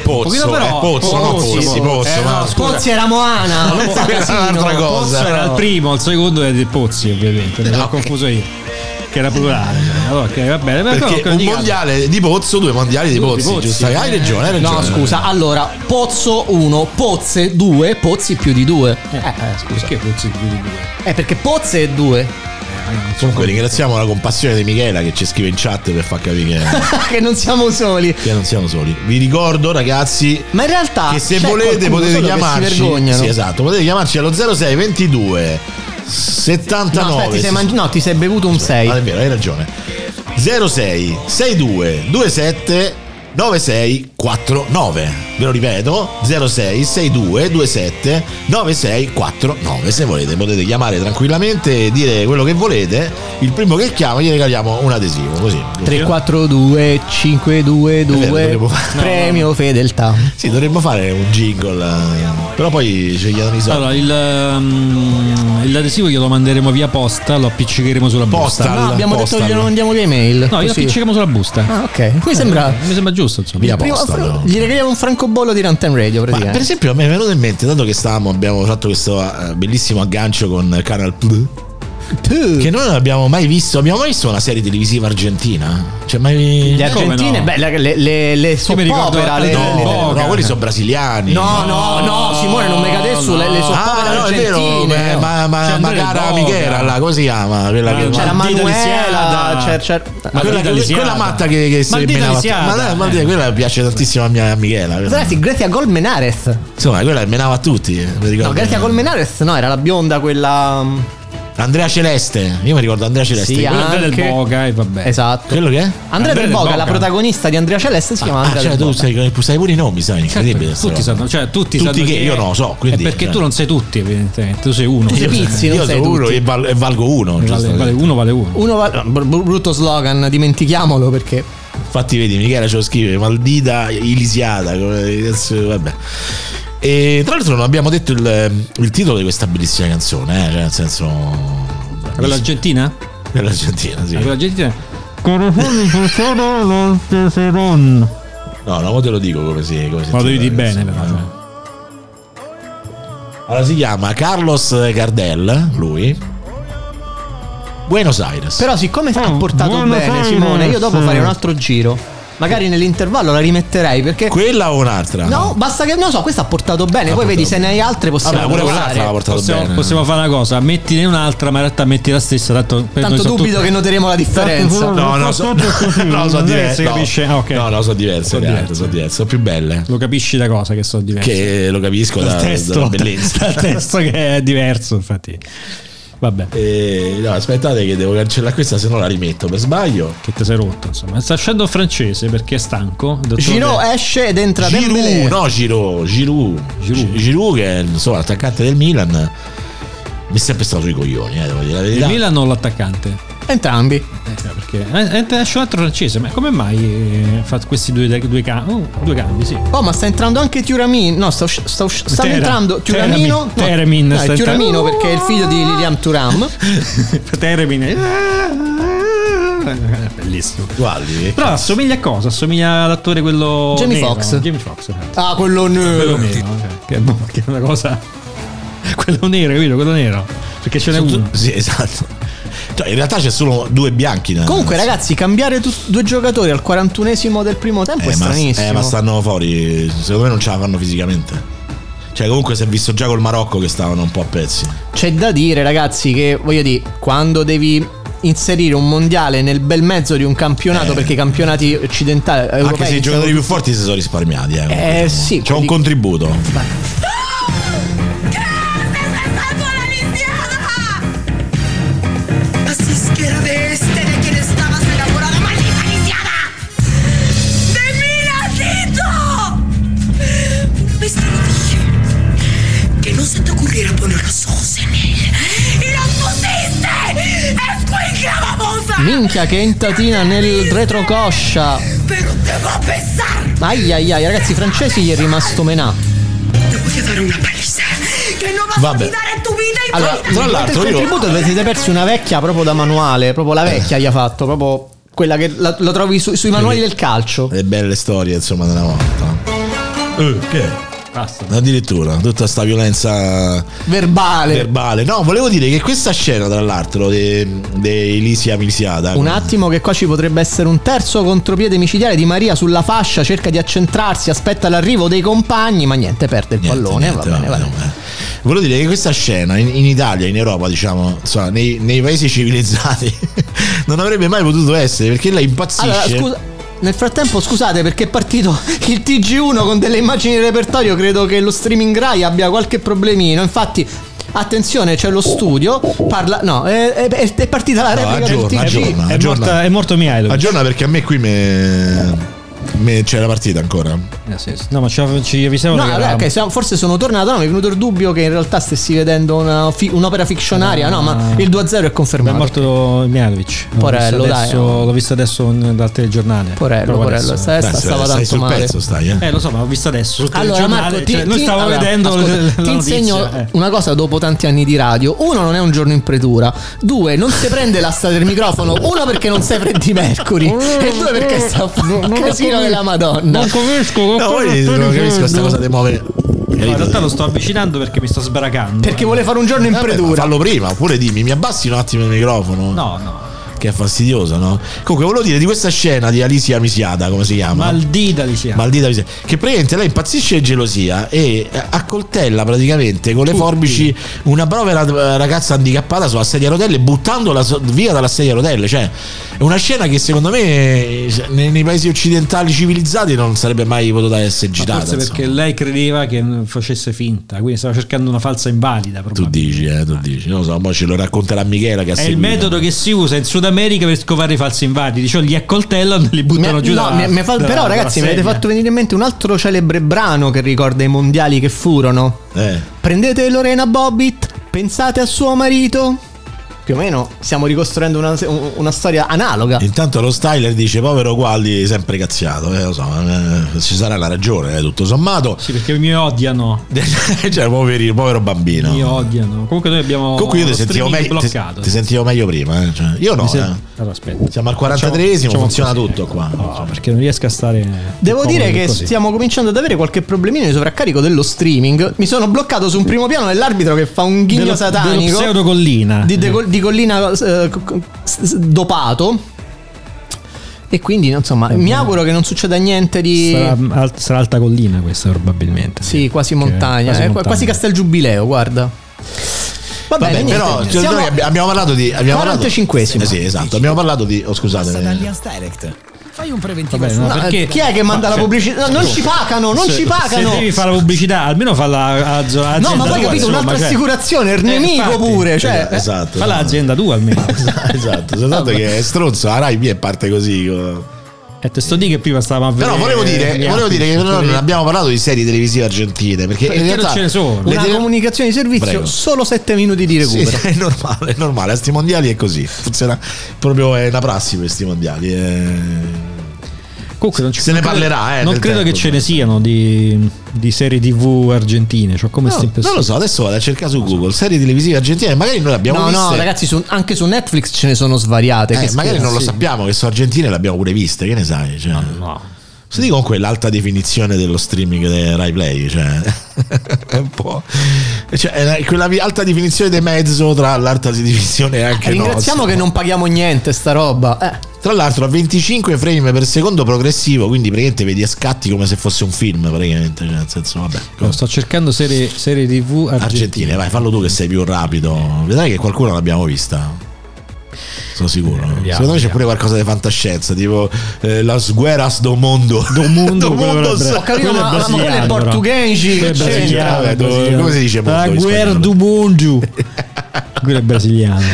Pozzi era Moana, non fa casino. Pozzi era il primo, il secondo è di Pozzi, ovviamente. Mi ho confuso io. Che era plurale. Ok, va bene. Perché un mondiale di Pozzo, 2 mondiali di Pozzi, giusto? Hai ragione. No, scusa, allora Pozzo 1, Pozze 2, Pozzi più di 2. Scusa. Perché Pozzi più di 2? Perché Pozze è 2. Comunque ringraziamo la compassione di Michela che ci scrive in chat per far capire che non siamo soli. Vi ricordo, ragazzi, ma in realtà che se volete potete chiamarci. Sì, esatto, potete chiamarci allo 06 22 79. Ti sei bevuto un 6. È vero, hai ragione. 06 62 27 9649. Ve lo ripeto, 06 62 27 9649. Se volete potete chiamare tranquillamente e dire quello che volete. Il primo che chiama gli regaliamo un adesivo, così. 342 522 premio fedeltà. Sì, dovremmo fare un jingle, però poi ci chiedono i soldi. Allora l'adesivo glielo manderemo via posta, lo appiccicheremo sulla busta. No, abbiamo detto che glielo mandiamo via email. No, glielo appiccicheremo sulla busta. Ah, ok. Mi sembra giusto, insomma. Via posta. Gli regaliamo un francobollo di Runtime Radio, praticamente. Ma per esempio a me è venuto in mente, dato che abbiamo fatto questo bellissimo aggancio con Canal Plus, che noi non abbiamo mai visto una serie televisiva argentina. Cioè mai. Le argentine, no? Le soppopera. No, quelli sono brasiliani. No, Simone, non mi cade su le soppopera argentine. Ma cara Michela, là, come si chiama? Quella che c'era Manuela, quella matta che si menava. Ma quella piace tantissimo a mia Michela. Grecia Colmenares. Insomma, quella menava a tutti. No, Grecia Colmenares no, era la bionda quella. Andrea Celeste, io mi ricordo Andrea Celeste, sì, Andrea del Boga, e vabbè. Esatto. Quello che è? Andrea del Boga, la protagonista di Andrea Celeste si chiama Andrea del Boga. Tu sai pure i nomi, sai, incredibile. Tutti sanno, cioè tutti sanno che io non lo so, quindi, è perché tu non sei tutti, evidentemente. Tu sei uno. Tu sei pizzi, non sei uno e valgo uno. Vale uno. Brutto slogan, dimentichiamolo perché. Infatti vedi, Michela ce lo scrive, maldita ilisiata, vabbè. E tra l'altro non abbiamo detto il titolo di questa bellissima canzone, cioè nel senso. Quella argentina? Quella argentina, sì. Quella argentina. No, ma te lo dico come si. Ma lo devi dire bene, però. Allora si chiama Carlos Gardel, lui. Buenos Aires. Però siccome ha portato bene Simone, io dopo farei un altro giro. magari nell'intervallo la rimetterei, perché quella o un'altra? No, basta che non so, questa ha portato bene, poi vedi se ne hai altre possiamo possiamo fare una cosa, mettine un'altra, ma in realtà metti la stessa, tanto dubito che noteremo la differenza. No, sono diverse. Capisce? Okay. No, sono diverse, sono più belle. Lo capisci da cosa che sono diverse? Che lo capisco dal testo, bellezza. Dal testo che è diverso, infatti. Vabbè. No, aspettate che devo cancellare questa, se no la rimetto per sbaglio. Che ti sei rotto, insomma. Sta uscendo francese perché è stanco. Giroud esce ed entra Dembélé. Giroud che è insomma l'attaccante del Milan. Mi è sempre stato sui coglioni, devo dire la verità. Il Milan o l'attaccante? Entrambi. Perché esce un altro francese, ma come mai fa questi due cambi? Sì. Oh, ma sta entrando anche Thuramino. No, sta entrando Thuramino. Thuramino perché è il figlio di Lilian Thuram. Teremin. Bellissimo. Guardi. Però assomiglia a cosa? Assomiglia all'attore quello Jamie nero, Foxx. Jamie Foxx. Ah, quello nero. Che è una cosa. Quello nero, capito? Quello nero. Perché ce n'è uno. Sì, esatto. Cioè, in realtà c'è solo 2 bianchi. Comunque, ragazzi, cambiare 2 giocatori al 41esimo del primo tempo è stranissimo. Ma stanno fuori. Secondo me non ce la fanno fisicamente. Cioè, comunque si è visto già col Marocco che stavano un po' a pezzi. C'è da dire, ragazzi, che voglio dire, quando devi inserire un mondiale nel bel mezzo di un campionato, perché i campionati occidentali europei, anche se i giocatori più forti si sono risparmiati. Sì, c'è un contributo. Minchia che entatina nel retrocoscia. Ai ragazzi, i francesi gli è rimasto menà. Voglio dare una palisa che non va a dare tu vita. Allora, tra l'altro il contributo vi siete persi una vecchia proprio da manuale. Proprio la vecchia gli ha fatto, proprio quella che lo trovi sui manuali del calcio. Le belle storie insomma della volta. Che? Basta. Addirittura tutta sta violenza verbale. No, volevo dire che questa scena, tra l'altro, di Elisia Misiata, un attimo, che qua ci potrebbe essere un terzo contropiede micidiale. Di Maria sulla fascia cerca di accentrarsi, aspetta l'arrivo dei compagni, ma niente, perde il pallone. Va bene. Volevo dire che questa scena in Italia, in Europa, diciamo, insomma, nei paesi civilizzati non avrebbe mai potuto essere, perché lei impazzisce. Allora, scusa, nel frattempo, scusate, perché è partito il TG1 con delle immagini di repertorio. Credo che lo streaming Rai abbia qualche problemino. Infatti, attenzione, c'è lo studio. Parla. No, è partita la replica del TG. È morto Mihailovic. Aggiorna, perché a me qui c'è la partita ancora. Sì. No, ma ci avvisavano. No, okay, forse sono tornato. No, mi è venuto il dubbio che in realtà stessi vedendo un'opera fictionaria. No, ma il 2-0 è confermato. È morto Mihailovic. Porello, l'ho visto adesso dal telegiornale. Porello, stava tanto male. Pezzo stai, lo so, ma l'ho visto adesso. Allora, Marco, noi stavo vedendo ti insegno una cosa dopo tanti anni di radio. 1, non è un giorno in pretura. 2, non si prende l'asta del microfono. 1, perché non sei Freddie Mercury. E 2, perché sta un casino della Madonna. Non capisco. No, non capisco questa cosa di muovere. No, in realtà lo sto avvicinando perché mi sto sbracando. Perché vuole fare un giorno in pretura. Fallo prima, oppure dimmi, mi abbassi un attimo il microfono. No. Che è fastidioso, no? Comunque volevo dire di questa scena di Alicia Misiata, come si chiama? Maldita Misiata. Che praticamente lei impazzisce di gelosia e accoltella praticamente con le forbici una povera ragazza handicappata sulla sedia a rotelle, buttandola via dalla sedia a rotelle. Cioè, è una scena che secondo me nei paesi occidentali civilizzati non sarebbe mai potuta essere girata. Forse perché lei credeva che facesse finta, quindi stava cercando una falsa invalida. Tu dici. Non lo so, poi ce lo racconterà Michela che ha seguito. È il metodo che si usa in Sud America per scovare i falsi invalidi, cioè li accoltellano e li buttano giù. Però ragazzi, mi avete fatto venire in mente un altro celebre brano che ricorda i mondiali che furono. Prendete Lorena Bobbitt, pensate a suo marito. Più o meno stiamo ricostruendo una storia analoga. Intanto lo Styler dice: povero Gualdi, sempre cazziato, lo so, ci sarà la ragione, tutto sommato. Sì, perché mi odiano. Cioè, povero bambino. Mi odiano. Comunque noi abbiamo. Comunque io ti sentivo bloccato. Ti sentivo meglio prima, Cioè, io no. Allora, aspetta. Siamo al 43esimo, funziona così, tutto qua. No, perché non riesco a stare. Devo dire che stiamo cominciando ad avere qualche problemino di sovraccarico dello streaming. Mi sono bloccato su un primo piano dell'arbitro che fa un ghigno satanico. Pseudo Collina. Di Collina dopato. E quindi insomma mi auguro che non succeda niente di... Sarà alta collina questa probabilmente. Sì, quasi montagna, quasi Castel Giubileo, guarda. Va bene, però noi abbiamo parlato di 45esimo. Sì, esatto, abbiamo parlato di scusate. Fai un preventivo. Perché chi è che manda la pubblicità? Non ci pagano. Se devi fare la pubblicità, almeno falla a zona. No, ma poi capito, un'altra assicurazione, il nemico pure. Cioè, esatto. Falla l'azienda tua almeno. Esatto, soltanto che è stronzo, la Rai è parte così. Te sto di che prima stavamo a vedere. Però volevo dire che noi non abbiamo parlato di serie televisive argentine, perché in realtà non ce ne sono. Una comunicazione di servizio, solo 7 minuti di recupero. Sì, è normale, a sti mondiali è così. Funziona proprio, è una prassi questi mondiali. Comunque se ne parlerà, non credo che ce ne siano di serie TV argentine, cioè come non lo so, adesso vado a cercare su Google serie televisive argentine, magari noi l'abbiamo viste. No, ragazzi, anche su Netflix ce ne sono svariate. Magari non lo sappiamo che sono argentine e le abbiamo pure viste, che ne sai? Cioè, no. Si dice comunque l'alta definizione dello streaming del Rai Play, cioè è un po', cioè, quella alta definizione di mezzo tra l'alta definizione e anche ringraziamo nostra. Che non paghiamo niente sta roba. Tra l'altro a 25 frame per secondo progressivo, quindi praticamente vedi a scatti come se fosse un film praticamente, cioè, nel senso, vabbè. Sto cercando serie TV argentine. Vai, fallo tu che sei più rapido. Vedrai che qualcuno l'abbiamo vista. Sono sicuro. Secondo me c'è pure qualcosa di fantascienza, tipo Las Guerras do Mondo. Ho capito, ma quello è portuguese. Come si dice? La Guerra do Mondo. Quello è brasiliano.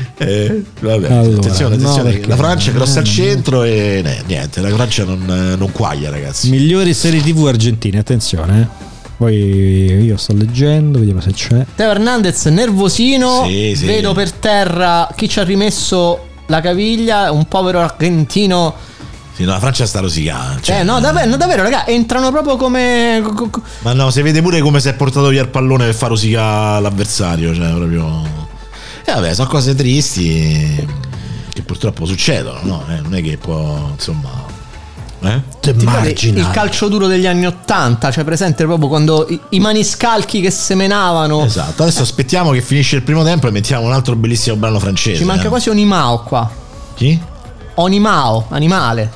Vabbè, allora, attenzione, la Francia è grossa al centro e niente, la Francia non quaglia, ragazzi. Migliori serie TV argentine, attenzione. Poi io sto leggendo, vediamo se c'è. Teo Hernandez nervosino, sì. Vedo per terra chi ci ha rimesso la caviglia, un povero argentino. Sì, no, la Francia sta rosicata. Cioè, no, davvero, raga, entrano proprio come. Ma no, si vede pure come si è portato via il pallone per far rosicare l'avversario, cioè proprio. Vabbè, sono cose tristi che purtroppo succedono, no? Non è che può, insomma. Il calcio duro degli anni '80, cioè presente proprio quando i maniscalchi che semenavano. Esatto, adesso aspettiamo che finisce il primo tempo e mettiamo un altro bellissimo brano francese. Ci manca quasi Onimao qua. Chi? Onimao, animale.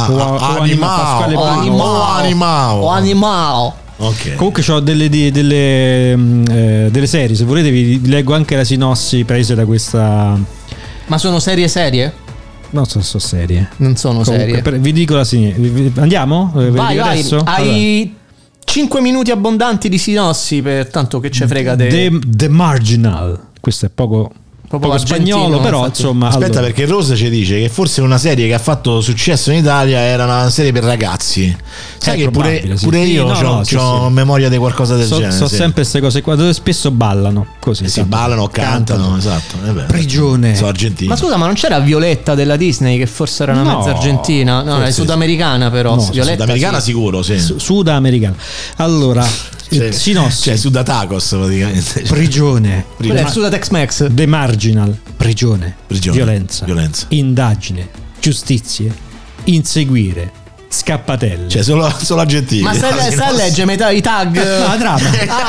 Animao. Okay. Comunque c'ho delle serie, se volete vi leggo anche la sinossi prese da questa. Ma sono serie? No, sono serie. Non sono serie. Vi dico la sinistra. Andiamo? Vai. Hai 5 minuti abbondanti di sinossi, per tanto che ce frega The Marginal. Questo è poco spagnolo, però insomma. Aspetta, allora. perché Rose ci dice che forse una serie che ha fatto successo in Italia era una serie per ragazzi. Sai che pure io ho memoria di qualcosa del genere. So sempre queste cose qua dove spesso ballano così. Si ballano, cantano. Esatto. Prigione. Sono argentini. Ma scusa, ma non c'era Violetta della Disney che forse era una mezza argentina? No, è sudamericana però. No, sudamericana sicuro, sì. Sudamericana. Allora, sinossi. Cioè Sudatacos praticamente. Prigione. Quella è Suda Tex-Mex. The Marginal. Prigione. Violenza. Indagine. Giustizie. Inseguire. Scappatelle. Cioè solo argentini. Ma stai a leggere metà i tag. La trama.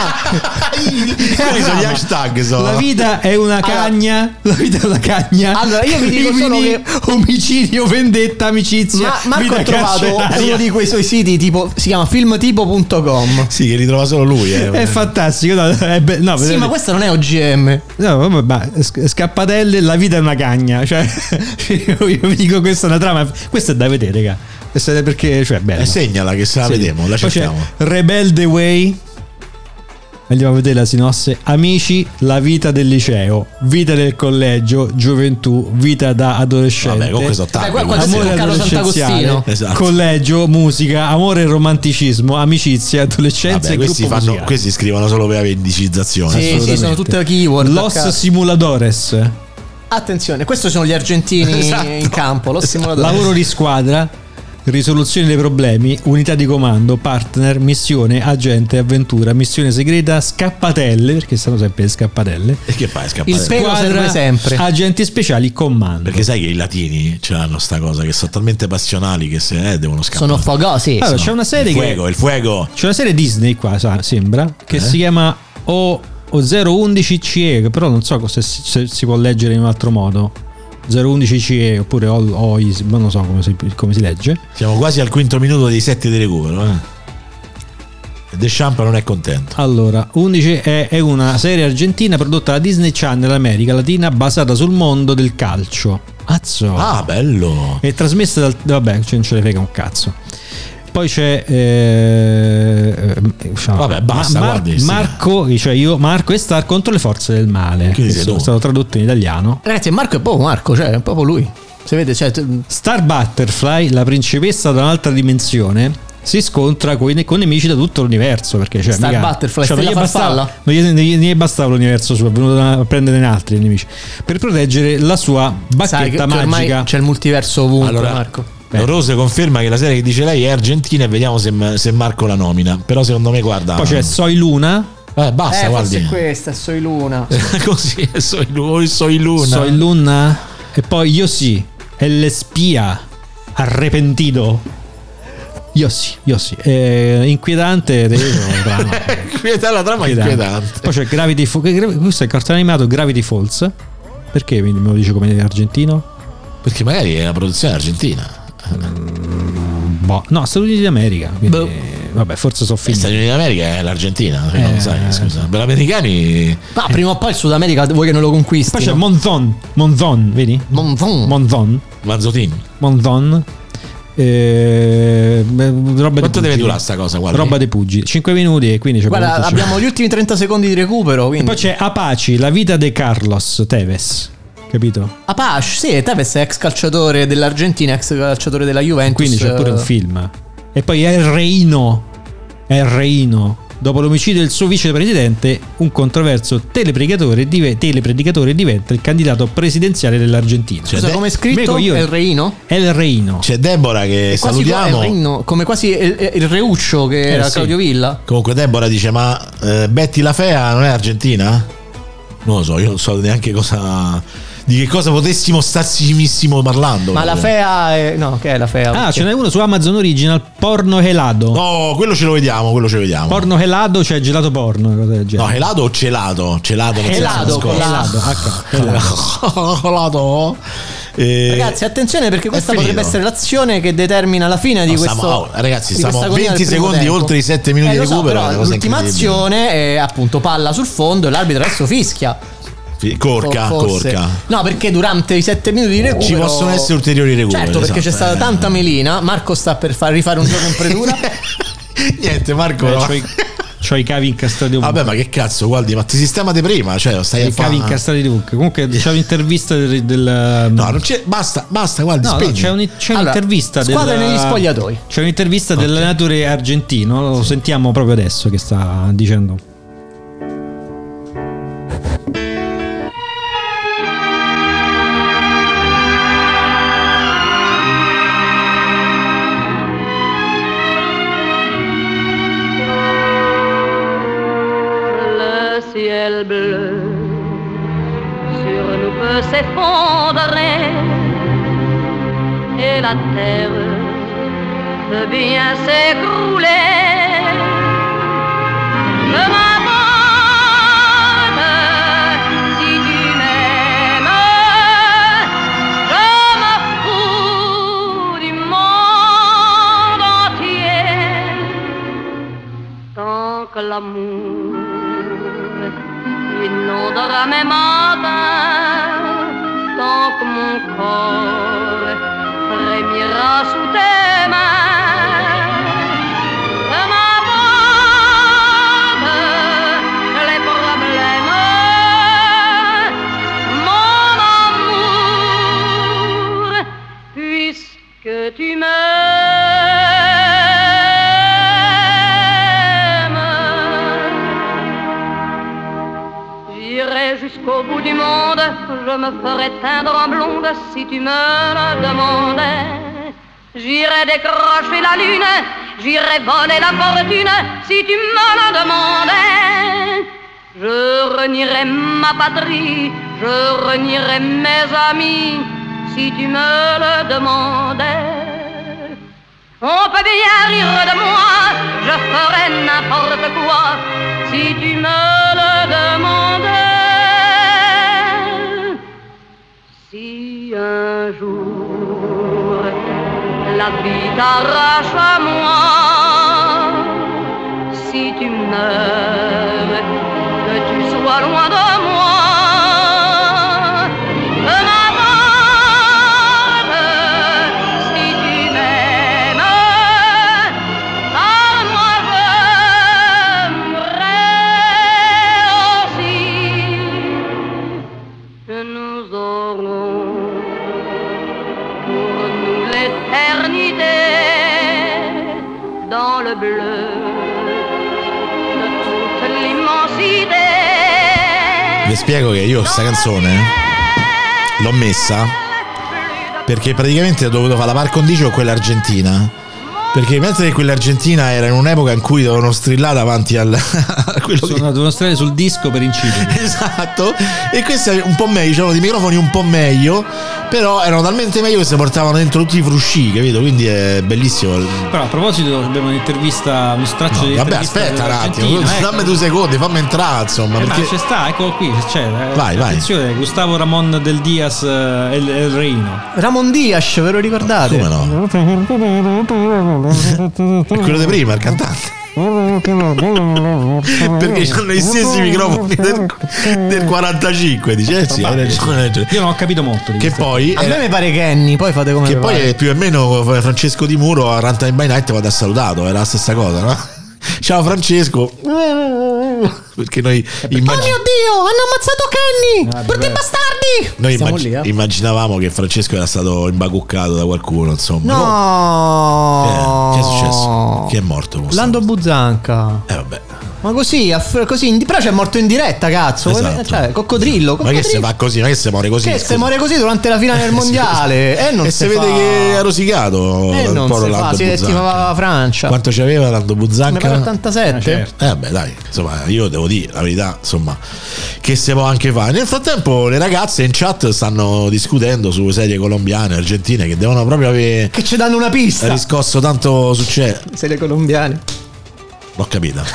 Quelli sono gli hashtag. La vita è una cagna. La vita è una cagna. Allora io vi dico solo che omicidio, vendetta, amicizia. Ma Marco ha trovato uno di quei suoi siti, tipo si chiama filmtipo.com. Sì, che li trova solo lui. È fantastico. No, sì, ma questo non è OGM. No, vabbè, scappatelle, la vita è una cagna. Cioè, io vi dico, questa è una trama. Questa è da vedere, raga. Perché, cioè, bello. Segnala che se la vediamo, la cerchiamo. Rebel the Way. Andiamo a vedere la sinossi. Amici, la vita del liceo, vita del collegio, gioventù, vita da adolescente. Vabbè, comunque sono tanti. Amore adolescenziale, esatto. Collegio, musica, amore e romanticismo, amicizia, adolescenza. Vabbè, questi scrivono solo per la vendicizzazione. Sì, sono tutte keyword. Los Simuladores. Attenzione, questi sono gli argentini in campo. Los Simuladores. Lavoro di squadra. Risoluzione dei problemi, unità di comando, partner, missione, agente, avventura, missione segreta, scappatelle, perché stanno sempre le scappatelle. E che fai scappatelle? Il pelo serve sempre. Agenti speciali, comando. Perché sai che i latini hanno sta cosa, che sono talmente passionali che se devono scappare. Sono fogosi. Allora, c'è una serie il fuego. C'è una serie Disney qua, sembra, che si chiama O011 CE, che però non so se si può leggere in un altro modo. 011 CE oppure OIS, non lo so come si legge. Siamo quasi al quinto minuto dei 7 di recupero. Deschamps non è contento. Allora, 11 è una serie argentina prodotta da Disney Channel America Latina basata sul mondo del calcio. Azzo. Ah, bello. È trasmessa vabbè, non ce ne frega un cazzo. Poi c'è vabbè, basta, Marco e Star contro le forze del male. Che è stato tradotto in italiano. Ragazzi, Marco è proprio Marco, cioè è proprio lui. Si vede, cioè... Star Butterfly, la principessa da un'altra dimensione, si scontra con nemici da tutto l'universo, perché Star Butterfly, non gli bastava l'universo suo, è venuto a prendere in altri nemici per proteggere la sua bacchetta magica. Ormai c'è il multiverso ovunque. Allora, Marco, Rose conferma che la serie che dice lei è argentina e vediamo se Marco la nomina. Però secondo me, guarda, poi c'è Soy Luna. Basta, guardi. Forse questa è Soy Luna. Così è Soy Luna. Soy Luna. E poi io sì, è l'espia arrepentito. Io sì. Inquietante. La trama è inquietante. Poi c'è Gravity Falls. Questo è il cartone animato Gravity Falls. Perché me lo dice come argentino? Perché magari è una produzione argentina. No, Stati Uniti d'America. Quindi, vabbè, forse sono finiti. Stati Uniti d'America è l'Argentina. Non sai, scusa. Per gli americani. Ma prima o poi il Sud America vuoi che non lo conquisti. Poi c'è Monzon, vedi? Monzon. Quanto deve durare sta cosa? Guarda. Roba dei Puggi, 5 minuti e quindi c'è. Guarda, abbiamo gli ultimi 30 secondi di recupero. Quindi. E poi c'è Apache, la vita di Carlos Tevez. Capito? Apache, sì, Tevez è ex calciatore dell'Argentina, ex calciatore della Juventus. Quindi c'è pure un film. E poi El Reino. Dopo l'omicidio del suo vicepresidente, un controverso telepredicatore diventa il candidato presidenziale dell'Argentina. Scusa, come è scritto? El Reino? El Reino. C'è Deborah che salutiamo. Come quasi il Reuccio che era Claudio Villa. Comunque Deborah dice: ma Betty la Fea non è argentina? Non lo so, io non so neanche di che cosa potessimo starsimissimo parlando. Ma la Fea è... No, che è la Fea? Perché... ce n'è uno su Amazon Original, Porno Helado. No, quello ce lo vediamo. Porno Helado, cioè gelato porno, cosa del genere. No, helado o celato? Celato Helado. Ragazzi, attenzione, perché questa potrebbe essere l'azione che determina la fine di questo. Ragazzi, stiamo a 20 secondi oltre i 7 minuti di recupero. Però l'ultima azione è appunto palla sul fondo e l'arbitro adesso fischia. Corca. No, perché durante i 7 minuti di recupero ci possono essere ulteriori recuperi. Certo, perché c'è stata tanta melina. Marco sta per rifare un gioco in predura. Niente, Marco. C'ho i cavi incastrati ovunque. Vabbè, ma che cazzo, guardi, ma ti sistemate prima, cioè stai i cavi incastrati ovunque. Comunque c'è un'intervista del No, non c'è, basta, guardi, spegni. C'è un'intervista squadra negli spogliatoi. C'è un'intervista dell'allenatore argentino, lo sentiamo proprio adesso che sta dicendo. Ciel bleu sur nous peut s'effondrer et la terre peut bien s'écrouler. Je m'abandonne si tu m'aimes, je me fous du monde entier tant que l'amour inondera mes matins, tant que mon corps frémira sous tes mains. Je m'abandonne les problèmes, mon amour, puisque tu jusqu'au bout du monde, je me ferai teindre en blonde si tu me le demandais. J'irai décrocher la lune, j'irai voler la fortune si tu me le demandais. Je renierai ma patrie, je renierai mes amis si tu me le demandais. On peut bien rire de moi, je ferai n'importe quoi si tu me le demandais. Si un jour la vie t'arrache à moi, si tu meurs, que tu sois loin de moi, que m'attende, si tu m'aimes, car moi j'aimerais aussi que nous aurons pour nous l'éternité dans le bleu de toute l'immensité. Vi spiego che io sta canzone l'ho messa perché praticamente ho dovuto fare la par condicio con quella argentina. Perché mentre che quella argentina era in un'epoca in cui dovevano strillare davanti al dovevano strillare sul disco per incidere. Esatto. E questi un po' meglio, c'erano dei microfoni un po' meglio, però erano talmente meglio che si portavano dentro tutti i frusci, capito? Quindi è bellissimo. Però a proposito abbiamo un'intervista, uno straccio di vabbè, aspetta un attimo, dammi 2 secondi, fammi entrare, insomma, perché... ma c'è sta, eccolo qui, c'è. Vai. Attenzione, Gustavo Ramon del Diaz El Reino. Ramon Diaz, ve lo ricordate? Come no? È quello di prima, il cantante. Perché hanno gli stessi microfoni del 45, dice sì, hai ragione. Io non ho capito molto di che poi a me mi pare Kenny, poi fate come che poi pare. È più o meno Francesco Di Muro a Runtime by Night vado a salutato, era la stessa cosa, no? Ciao Francesco. Perché noi oh mio Dio, hanno ammazzato Kenny, brutti bastardi. Noi immaginavamo che Francesco era stato imbacuccato da qualcuno, insomma. No, che è successo? Chi è morto? Lando Buzzanca. Vabbè. Ma così però c'è morto in diretta, cazzo. Esatto. Cioè, coccodrillo. Ma che se va così? Ma che se muore così? Che se muore così durante la finale del mondiale? Non si vede che ha rosicato. Non si fa, si attivava la Francia. Quanto c'aveva Lando Buzzanca? Mi pare 87. Certo. Vabbè, dai, insomma, io devo dire la verità, insomma, che si può anche fare. Nel frattempo le ragazze in chat stanno discutendo su serie colombiane, argentine, che devono proprio avere, che ci danno una pista. Riscosso tanto successo. Serie colombiane. L'ho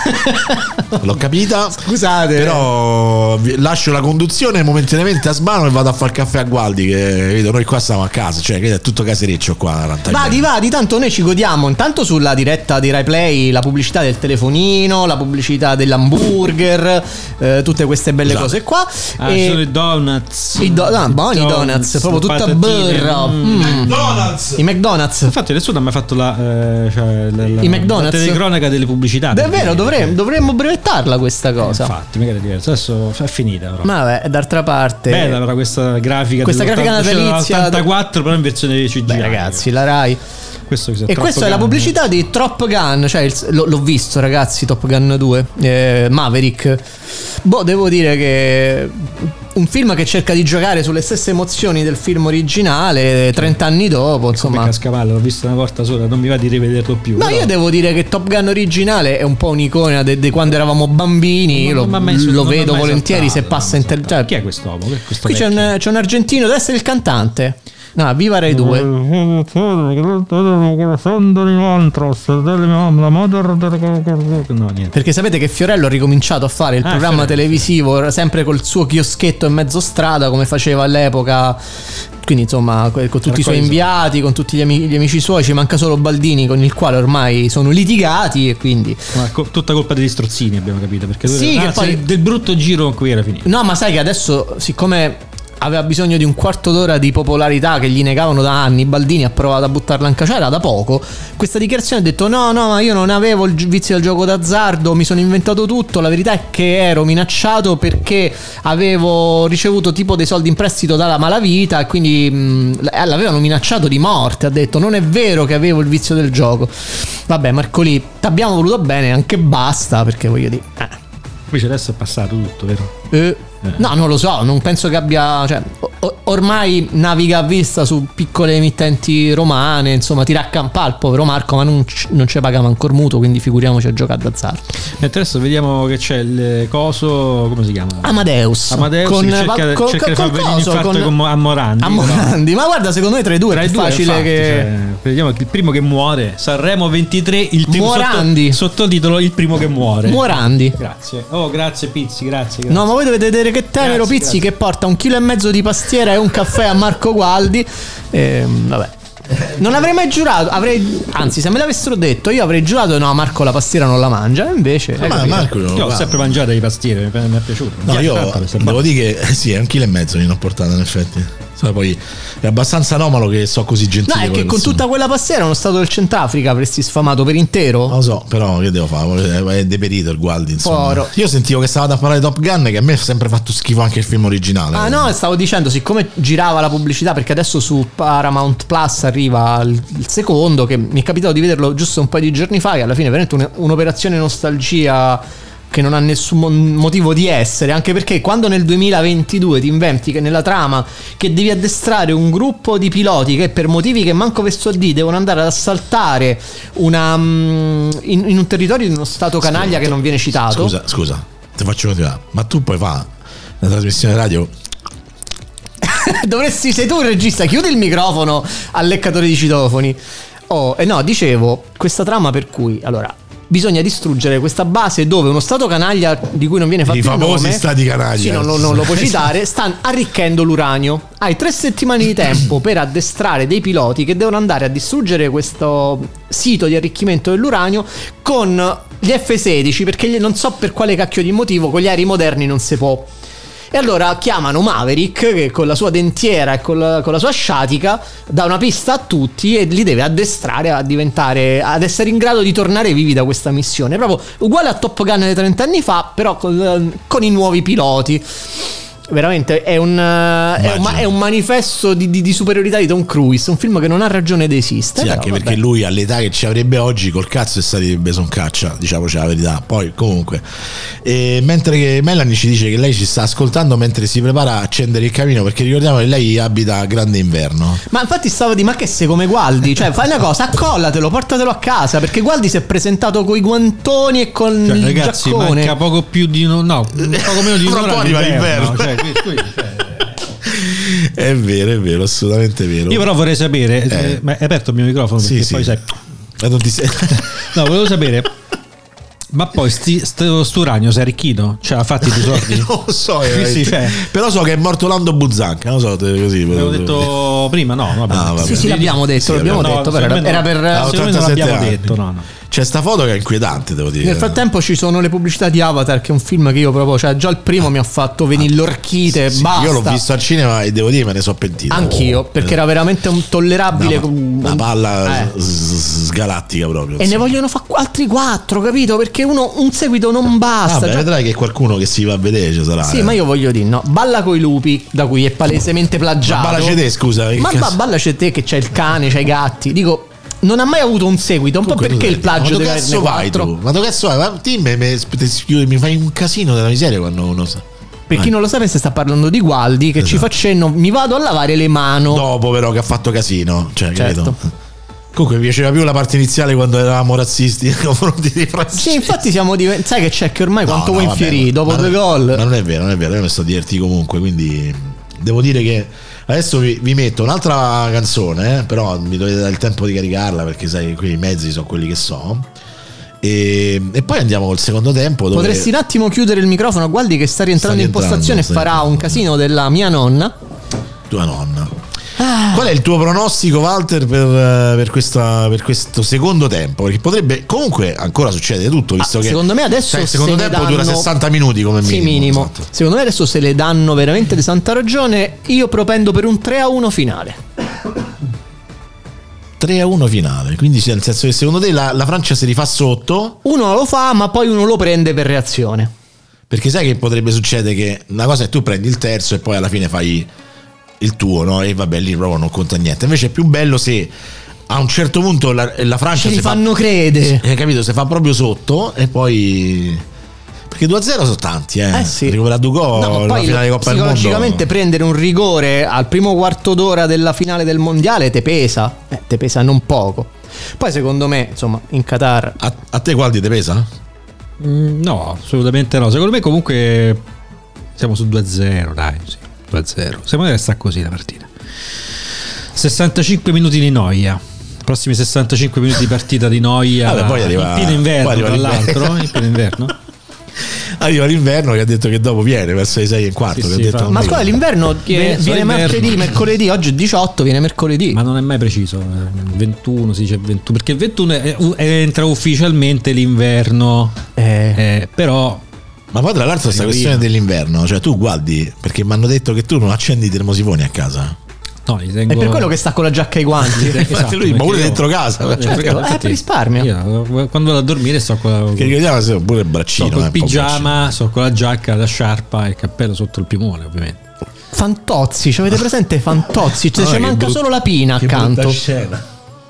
capita. Scusate, però lascio la conduzione momentaneamente a Sbano e vado a fare il caffè a Gualdi, che vedo noi qua stiamo a casa, cioè che è tutto casereccio qua. Vadi, tanto noi ci godiamo intanto sulla diretta di Rai Play la pubblicità del telefonino, la pubblicità dell'hamburger, tutte queste belle cose qua. Sono i donuts. Buoni donuts, proprio tutta birra. I McDonald's. Infatti nessuno ha mai fatto la McDonald's, la telecronaca delle pubblicità. È vero, dovremmo brevettarla questa cosa. Infatti, magari è diverso. Adesso è finita. Però. Ma vabbè, d'altra parte. Bella però questa grafica. Questa grafica natalizia. 84, però in versione CGI. Beh, ragazzi, la Rai. Questa è la pubblicità di Top Gun, cioè l'ho visto, ragazzi, Top Gun 2, Maverick. Devo dire che un film che cerca di giocare sulle stesse emozioni del film originale 30 anni dopo, insomma. Cascavallo, l'ho visto una volta sola, non mi va di rivederlo più. No, però io devo dire che Top Gun originale è un po' un'icona di quando eravamo bambini. Lo vedo volentieri se passa in televisione. Chi è quest'uomo? Qui c'è un argentino, deve essere il cantante. No, viva Rai 2. No, niente. Perché sapete che Fiorello ha ricominciato a fare il programma televisivo sempre col suo chioschetto in mezzo strada, come faceva all'epoca. Quindi insomma con tutti i suoi inviati, con tutti gli amici suoi. Ci manca solo Baldini, con il quale ormai sono litigati, e quindi tutta colpa degli strozzini, abbiamo capito, perché che poi del brutto giro con cui era finito. No, ma sai che adesso, siccome aveva bisogno di un quarto d'ora di popolarità che gli negavano da anni, Baldini ha provato a buttarla in cacciara da poco. Questa dichiarazione ha detto no, ma io non avevo il vizio del gioco d'azzardo, mi sono inventato tutto, la verità è che ero minacciato perché avevo ricevuto tipo dei soldi in prestito dalla malavita, e quindi l'avevano minacciato di morte. Ha detto non è vero che avevo il vizio del gioco. Vabbè, Marcolì, t'abbiamo voluto bene, anche basta, perché voglio dire invece adesso è passato tutto, vero? No, non lo so, non penso che abbia, cioè, ormai naviga a vista su piccole emittenti romane, insomma, ti raccampa il povero Marco, ma non ci pagava ancora mutuo, quindi figuriamoci a giocare d'azzardo. E adesso vediamo che c'è il coso, come si chiama? Amadeus con, cerca di far venire infarto a Morandi. Ma guarda, secondo me tra i due è più facile, infatti, che vediamo il primo che muore. Sanremo 23, il primo Morandi. Sottotitolo il primo che muore. Morandi. Grazie. Grazie Pizzi, grazie. No, ma voi dovete vedere che tenero Pizzi che porta 1,5 kg di pastiera e un caffè a Marco Gualdi. Vabbè. Non avrei mai giurato, anzi, se me l'avessero detto, io avrei giurato no, Marco la pastiera non la mangia, invece ma Marco io ho sempre mangiato le pastiere, mi è piaciuto. No, io devo dire che sì, è 1,5 kg mi ho portato in effetti. Poi è abbastanza anomalo che so così gentile. No, è che con tutta quella pastiera uno stato del Centrafrica avresti sfamato per intero. Lo so, però che devo fare? È deperito il Gualdi, insomma. Io sentivo che stavate a parlare di Top Gun, che a me ha sempre fatto schifo anche il film originale. Ah no, stavo dicendo, siccome girava la pubblicità, perché adesso su Paramount Plus arriva il secondo, che mi è capitato di vederlo giusto un paio di giorni fa, e alla fine è veramente un'operazione nostalgia che non ha nessun motivo di essere, anche perché quando nel 2022 ti inventi che nella trama che devi addestrare un gruppo di piloti che per motivi che manco ve so di devono andare ad assaltare in un territorio di uno stato canaglia che non viene citato. Scusa, ti faccio continuare, ma tu puoi fare una trasmissione radio? Sei tu il regista, chiudi il microfono al leccatore di citofoni. No, dicevo, questa trama per cui, allora, bisogna distruggere questa base dove uno stato canaglia di cui non viene fatto il nome, i famosi stati canaglia, sì, non lo puoi citare, sta arricchendo l'uranio. Hai 3 settimane di tempo per addestrare dei piloti che devono andare a distruggere questo sito di arricchimento dell'uranio con gli F-16, perché non so per quale cacchio di motivo con gli aerei moderni non si può. E allora chiamano Maverick, che con la sua dentiera e con la sua sciatica dà una pista a tutti e li deve addestrare ad essere in grado di tornare vivi da questa missione. Proprio uguale a Top Gun di 30 anni fa, però con i nuovi piloti. Veramente è un manifesto di superiorità di Tom Cruise, un film che non ha ragione di esistere. Sì, anche perché lui all'età che ci avrebbe oggi col cazzo e sarebbe son caccia, diciamoci la verità. Poi comunque mentre che Melanie ci dice che lei ci sta ascoltando mentre si prepara a accendere il camino, perché ricordiamo che lei abita a grande inverno. Ma infatti stavo di ma che sei come Gualdi, cioè fai una cosa, accollatelo, portatelo a casa, perché Gualdi si è presentato coi guantoni e con il ragazzi, giaccone. Manca poco più di poco meno di un'ora l'inverno. Cioè, è vero, assolutamente vero. Io però vorrei sapere, ma è aperto il mio microfono perché sì. poi sai. Non ti sei. No, volevo sapere. Ma poi sto ragno si è arricchito? Cioè ha fatto i tesori? Non lo so, sì, cioè. Però so che è morto Lando Buzzanca, non so, così. L'avevo detto prima, no? Vabbè. Sì, l'abbiamo detto, l'abbiamo detto, però era per secondo me non l'abbiamo detto, no. C'è sta foto che è inquietante, devo dire. Nel frattempo ci sono le pubblicità di Avatar, che è un film che io proprio, cioè già il primo mi ha fatto venire l'orchite, sì, basta. Io l'ho visto al cinema e devo dire me ne sono pentito. Anch'io, perché era veramente un tollerabile. Una palla sgalattica proprio. E ne vogliono fare altri 4, capito? Perché un seguito non basta. Vabbè, vedrai che qualcuno che si va a vedere ci sarà. Sì, ma io voglio dire, no. Balla coi lupi, da cui è palesemente plagiato. Ma balla c'è te, scusa. Ma balla c'è te che c'è il cane, c'è i gatti. Dico, non ha mai avuto un seguito, un po' perché il plagio deve averne 4. Ma dove cazzo vai? Mi fai un casino della miseria quando uno sa. Per chi non lo sapesse, sta parlando di Gualdi che ci fa cenno, mi vado a lavare le mani. Dopo però che ha fatto casino, cioè, certo. Capito? Comunque mi piaceva più la parte iniziale quando eravamo razzisti nei confronti dei francesi. Sì, infatti siamo sai che c'è che ormai quanto vuoi infierire dopo 2 gol. Ma non è vero, io mi sto divertendo comunque, quindi devo dire che adesso vi metto un'altra canzone, però mi dovete dare il tempo di caricarla perché sai, qui i mezzi sono quelli che so. E poi andiamo col secondo tempo dove... Potresti un attimo chiudere il microfono a Gualdi che sta rientrando in postazione e farà un casino della mia nonna. Tua nonna. Qual è il tuo pronostico, Walter, per questo secondo tempo? Perché potrebbe comunque ancora succedere tutto, visto che secondo me adesso il secondo tempo dura 60 minuti come minimo. Sì, minimo. Esatto. Secondo me adesso se le danno veramente di santa ragione. Io propendo per un 3-1 finale. 3-1 finale, quindi nel senso che secondo te la Francia si rifà sotto? Uno lo fa, ma poi uno lo prende per reazione. Perché sai che potrebbe succedere che una cosa è tu prendi il terzo e poi alla fine fai il tuo, no? E vabbè, lì proprio non conta niente. Invece è più bello se a un certo punto la Francia ci fanno credere, capito? Se fa proprio sotto e poi perché 2-0 sono tanti, sì. Recupera Ducò, la finale di Coppa del Mondo. Psicologicamente prendere un rigore al primo quarto d'ora della finale del mondiale te pesa non poco. Poi secondo me, insomma, in Qatar a te Gualdi te pesa? No, assolutamente no. Secondo me comunque siamo su 2-0, dai, sì. 2-0. Secondo me sta così la partita. 65 minuti di noia. Prossimi 65 minuti di partita di noia. Poi arriva, in pieno inverno, tra l'altro. In pieno inverno. Arriva l'inverno che ha detto che dopo viene verso le 6:15. Sì, che ha detto, ma scusa, l'inverno viene martedì, mercoledì, oggi è 18, viene mercoledì. Ma non è mai preciso, 21 si dice 21, perché il 21 entra ufficialmente l'inverno, però... Ma poi tra l'altro questa questione dell'inverno, cioè tu guardi, perché mi hanno detto che tu non accendi i termosifoni a casa. No, li tengo... È per quello che sta con la giacca e i guanti. Esatto, lui, ma pure dentro casa. Per risparmio. Io, quando vado a dormire sto con la... Che ricordiamo se pure il braccino. Sto col pigiama, sto con la giacca, la sciarpa e il cappello sotto il piumone, ovviamente. Fantozzi, ci avete presente Fantozzi? Cioè, ci manca solo la pina accanto. Scena.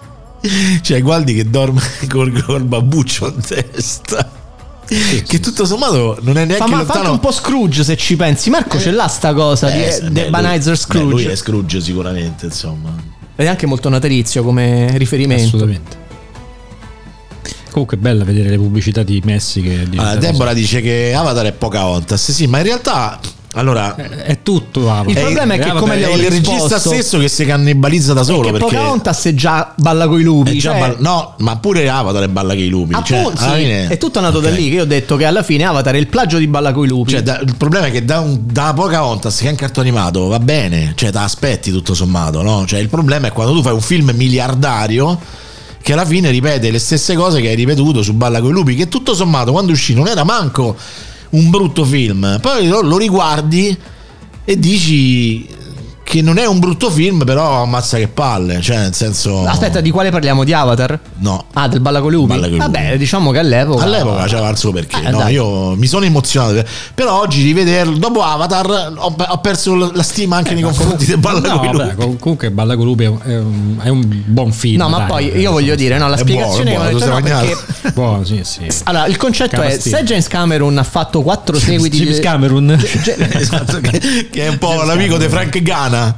Cioè guardi che dorme col babbuccio in testa. Che tutto sommato non è neanche lontano. Fa anche un po' Scrooge se ci pensi. Marco ce l'ha sta cosa di Ebenezer Scrooge. Lui è Scrooge sicuramente, insomma. Ed è anche molto natalizio come riferimento. Assolutamente. Comunque è bella vedere le pubblicità di Messi che Deborah dice che Avatar è Pocahontas. Sì, ma in realtà allora è tutto Avatar. Il problema è che come è il regista stesso che si cannibalizza da solo, perché Pocahontas è già balla coi lupi, no, ma pure Avatar è balla coi lupi, appunto, sì, è tutto nato da lì, che io ho detto che alla fine Avatar è il plagio di Balla coi lupi. Il problema è che da Pocahontas, che è un cartone animato, va bene, cioè ti aspetti tutto sommato, no? Cioè il problema è quando tu fai un film miliardario che alla fine ripete le stesse cose che hai ripetuto su Balla coi lupi, che tutto sommato quando uscì non era manco un brutto film, poi lo riguardi e dici che non è un brutto film, però ammazza che palle, cioè nel senso... Aspetta, di quale parliamo? Di Avatar? No. Ah, del Balla coi lupi? Vabbè, diciamo che all'epoca c'era il suo perché, no? Dai. Io mi sono emozionato, però oggi rivederlo dopo Avatar ho perso la stima anche nei confronti del Balla coi lupi. Comunque Balla coi lupi è un buon film. No, ma dai, poi io voglio dire, no, la spiegazione che mi ha detto no, perché buono, sì. Allora, il concetto è, se James Cameron ha fatto 4 seguiti James Cameron esatto, che è un po' l'amico di Frank Gana.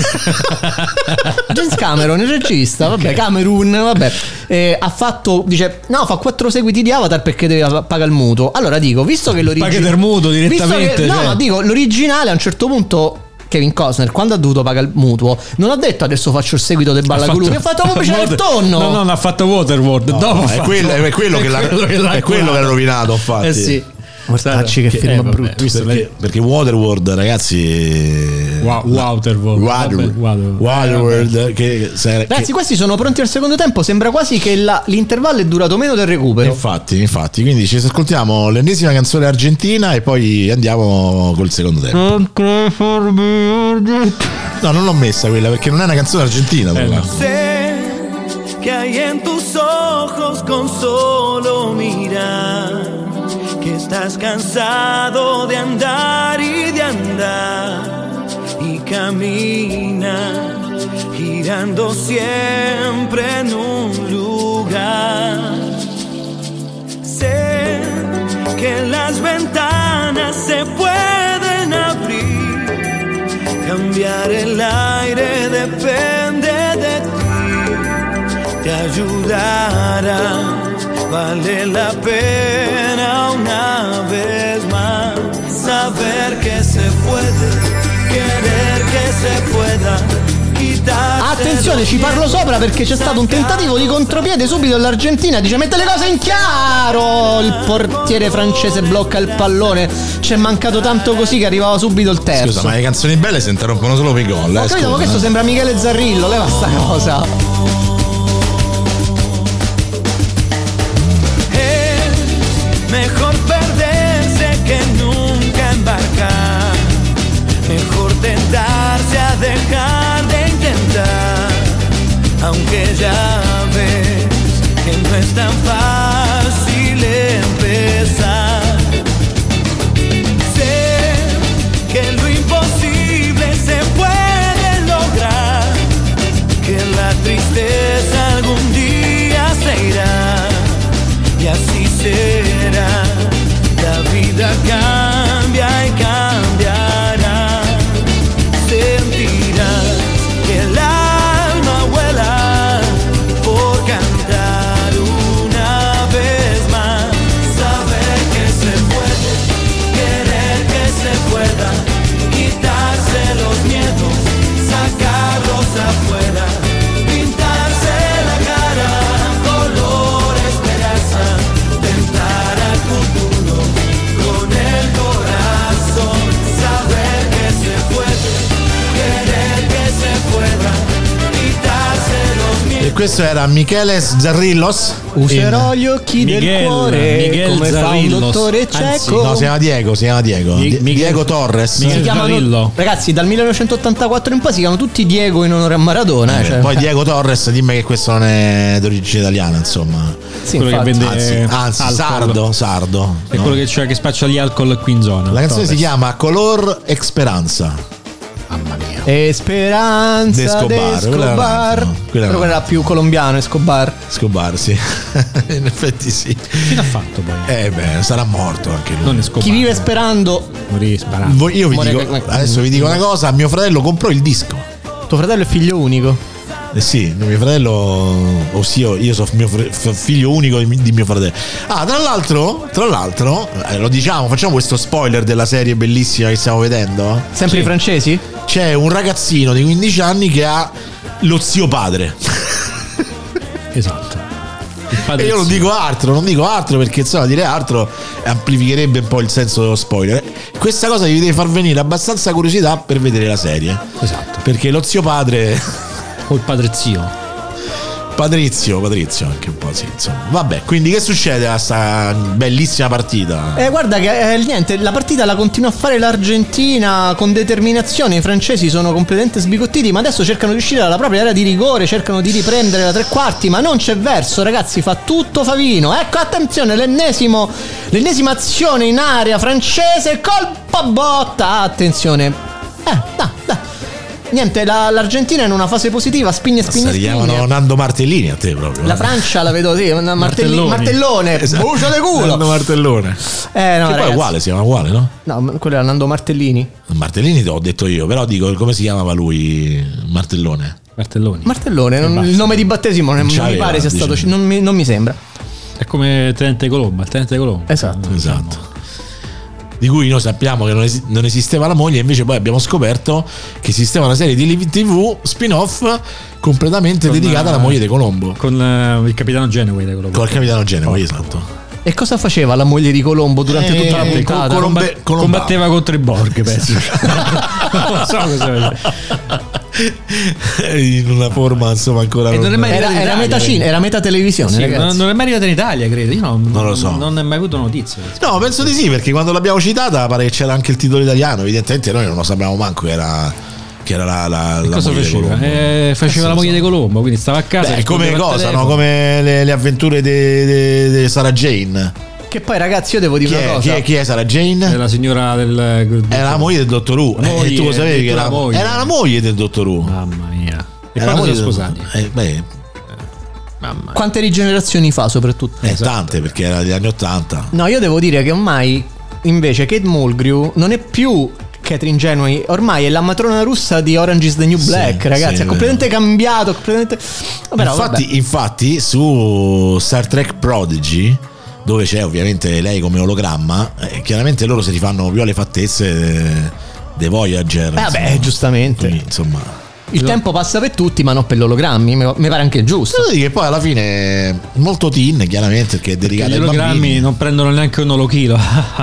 James Cameron, il regista, vabbè, ha fatto, dice, no, fa 4 seguiti di Avatar perché deve pagare il mutuo. Allora dico, visto che l'originale paga il mutuo direttamente, no, dico, l'originale a un certo punto Kevin Costner, quando ha dovuto pagare il mutuo, non ha detto adesso faccio il seguito del Balla coi lupi, ha fatto pubblicità del tonno. No, non ha fatto Waterworld, no, dopo è quello che l'ha rovinato, infatti. Sì. Mortacci, che film brutto. Perché Waterworld, ragazzi, Waterworld, ragazzi, questi sono pronti al secondo tempo. Sembra quasi che l'intervallo è durato meno del recupero. Infatti, quindi ci ascoltiamo l'ennesima canzone argentina e poi andiamo col secondo tempo. No, non l'ho messa quella perché non è una canzone argentina. Sé que hay en tus ojos con solo mirar que estás cansado de andar y de andar y camina girando siempre en un lugar. Sé que las ventanas se pueden abrir, cambiar el aire depende de ti, te ayudará. Vale la pena una vez más saber que se puede, querer que se pueda. Attenzione, ci parlo sopra perché c'è stato un tentativo di contropiede subito dell'Argentina. Dice mette le cose in chiaro. Il portiere francese blocca il pallone. C'è mancato tanto così che arrivava subito il terzo. Scusa, ma le canzoni belle si interrompono solo per i gol. Ho capito, ma questo sembra Michele Zarrillo. Leva sta cosa. Mejor perderse que nunca embarcar. Mejor tentarse a dejar de intentar. Aunque ya ves que no es tan fácil empezar. Sé que lo imposible se puede lograr. Que la tristeza algún día se irá. Y así será, la vida cambia y cambiará. Sentirás que el alma vuela por cantar una questo era Michele Zarrillos. Userò gli occhi del cuore come fa un dottore cieco. No, si chiama Diego. Diego Torres. Si chiamano, ragazzi, dal 1984 in poi si chiamano tutti Diego in onore a Maradona. Cioè. Poi Diego Torres, dimmi che questo non è d'origine italiana, insomma. Sì, quello che vende anzi sardo. È quello che spaccia gli alcol qui in zona. La canzone si chiama Color Esperanza. Mamma mia. Esperanza de Escobar. Però quella era più colombiano, Escobar, sì. In effetti sì. Che fine ha fatto poi? Sarà morto anche lui. Non Escobar. Chi vive sperando morì sparando. Io vi dico una cosa, mio fratello comprò il disco. Tuo fratello è figlio unico? Sì, mio fratello, ossia io sono figlio unico di mio fratello. Tra l'altro, lo diciamo, facciamo questo spoiler della serie bellissima che stiamo vedendo. Sempre i francesi? C'è un ragazzino di 15 anni che ha lo zio padre. Esatto. E io non dico altro perché insomma dire altro amplificherebbe un po' il senso dello spoiler. Questa cosa vi deve far venire abbastanza curiosità per vedere la serie. Esatto. Perché lo zio padre o il padre zio. Patrizio anche un po', sì, insomma. Vabbè, quindi che succede a questa bellissima partita? Guarda che niente, la partita la continua a fare l'Argentina con determinazione. I francesi sono completamente sbigottiti, ma adesso cercano di uscire dalla propria area di rigore, cercano di riprendere la tre quarti, ma non c'è verso, ragazzi, fa tutto Favino. Ecco, attenzione, l'ennesima azione in area francese, colpo botta, attenzione. Dai. Niente, l'Argentina è in una fase positiva, spinge. Si chiamano Nando Martellini a te proprio. La Francia la vedo, sì, Martellone, esatto. Bucio de culo. Nando Martellone. No, che poi è uguale, si chiama uguale, no? No, quello era Nando Martellini. Martellini te l'ho detto io, però dico come si chiamava lui, Martellone, il nome di battesimo non mi pare sia stato, non mi sembra. È come Tenente Colombo, Esatto. Di cui noi sappiamo che non esisteva la moglie, invece poi abbiamo scoperto che esisteva una serie di TV spin-off completamente dedicata alla moglie di Colombo. Con il capitano Genoway di Colombo. Con il capitano Genoway, esatto. E cosa faceva la moglie di Colombo durante tutta la puntata? Combatteva contro i Borg, penso. Non so cosa faceva. In una forma insomma ancora era meta televisione, sì, non è mai arrivata in Italia, credo. Io non lo so, non ho mai avuto notizie. No, penso di sì, perché quando l'abbiamo citata pare che c'era anche il titolo italiano. Evidentemente noi non lo sapevamo manco che era la cosa faceva? Faceva la moglie di Colombo, quindi stava a casa. Come cosa, no? Come le avventure di Sarah Jane. Che poi, ragazzi, io devo dire una cosa. Chi è Sarah Jane? È la signora era la moglie del dottor Who. E tu lo sapevi che era la moglie del dottor Who. Mamma mia. E quando sono sposati? Mamma. Quante rigenerazioni fa, soprattutto? Tante, perché era degli anni 80. No, io devo dire che ormai invece Kate Mulgrew non è più Catherine Genoway, ormai è la matrona russa di Orange is the New Black, ragazzi, è completamente cambiato, Infatti su Star Trek Prodigy, dove c'è ovviamente lei come ologramma, chiaramente loro si rifanno più alle fattezze dei Voyager. Giustamente. Quindi, insomma, il tempo passa per tutti, ma non per gli ologrammi. Mi pare anche giusto. Che poi alla fine è molto teen, chiaramente, perché è dedicata ai bambini. Gli ologrammi non prendono neanche un olochilo.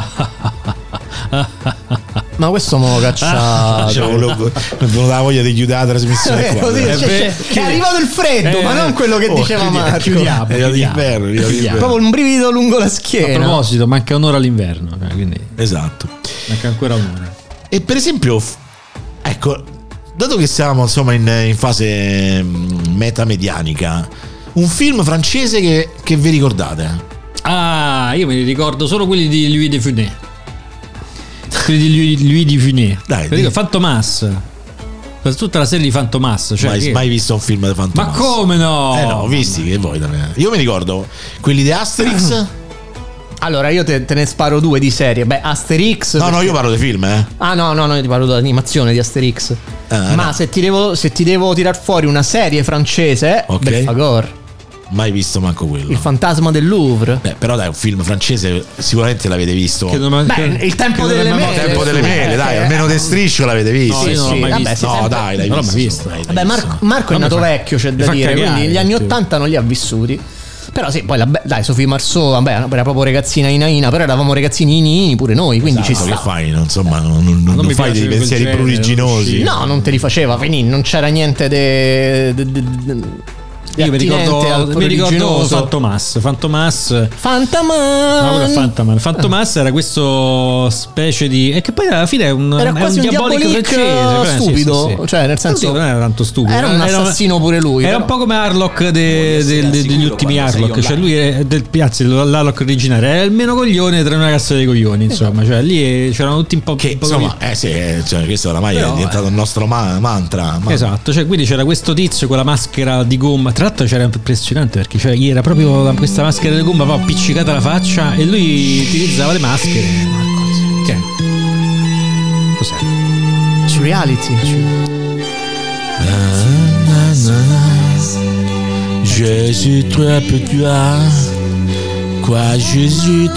Ma questo mo caccia. Mi è venuta la voglia di chiudere la trasmissione. È arrivato il freddo, ma non quello che diceva Marco. Chiudiamo. Proprio un brivido lungo la schiena. A proposito, manca un'ora all'inverno, quindi esatto. Manca ancora un'ora. E per esempio, ecco, dato che siamo insomma in fase metamedianica, un film francese che vi ricordate? Io me li ricordo solo quelli di Louis de Funès. Quelli di Louis de Funès. Dai. Fantomas. Per tutta la serie di Fantomas. Mai visto un film di Fantomas? Ma come no? No, visti che voi da me. Io mi ricordo quelli di Asterix. Allora io te ne sparo due di serie. Asterix. No, io parlo dei film, No, io ti parlo dell'animazione di Asterix. Ma no. se ti devo tirar fuori una serie francese, Belfagor. Mai visto manco quello. Il fantasma del Louvre. Però dai, un film francese sicuramente l'avete visto. Il tempo delle mele. Il tempo delle mele, dai, almeno De Striscio l'avete visto. No, non l'ho mai visto. No, dai, l'hai visto. Vabbè, Marco è nato vecchio, c'è da dire, quindi gli anni 80 non li ha vissuti. Però sì, poi dai, Sophie Marceau, era proprio ragazzina Ina, però eravamo ragazzini ini pure noi, quindi ci sta. Che fai? Insomma, non fai dei pensieri pruriginosi. No, non te li faceva, non c'era niente Io mi ricordo Fantomas. No, Fantomas era questo specie di. E che poi alla fine è un diabolico francese. Stupido. Sì. Cioè, nel senso. Non era tanto stupido. Era un assassino pure lui. Era un po' come Harlock degli ultimi Harlock. Cioè, lui è l'Harlock originale. Era il meno coglione tra una cassa dei coglioni. Insomma, cioè lì c'erano tutti un po'. Che insomma, cioè, questo oramai è diventato il nostro mantra. Esatto, cioè quindi c'era questo tizio con la maschera di gomma. Tra l'altro c'era impressionante perché gli era proprio questa maschera di gomma proprio appiccicata alla faccia e lui utilizzava le maschere. Che? Cos'è? Reality. Je suis très petit. Qua Gesù.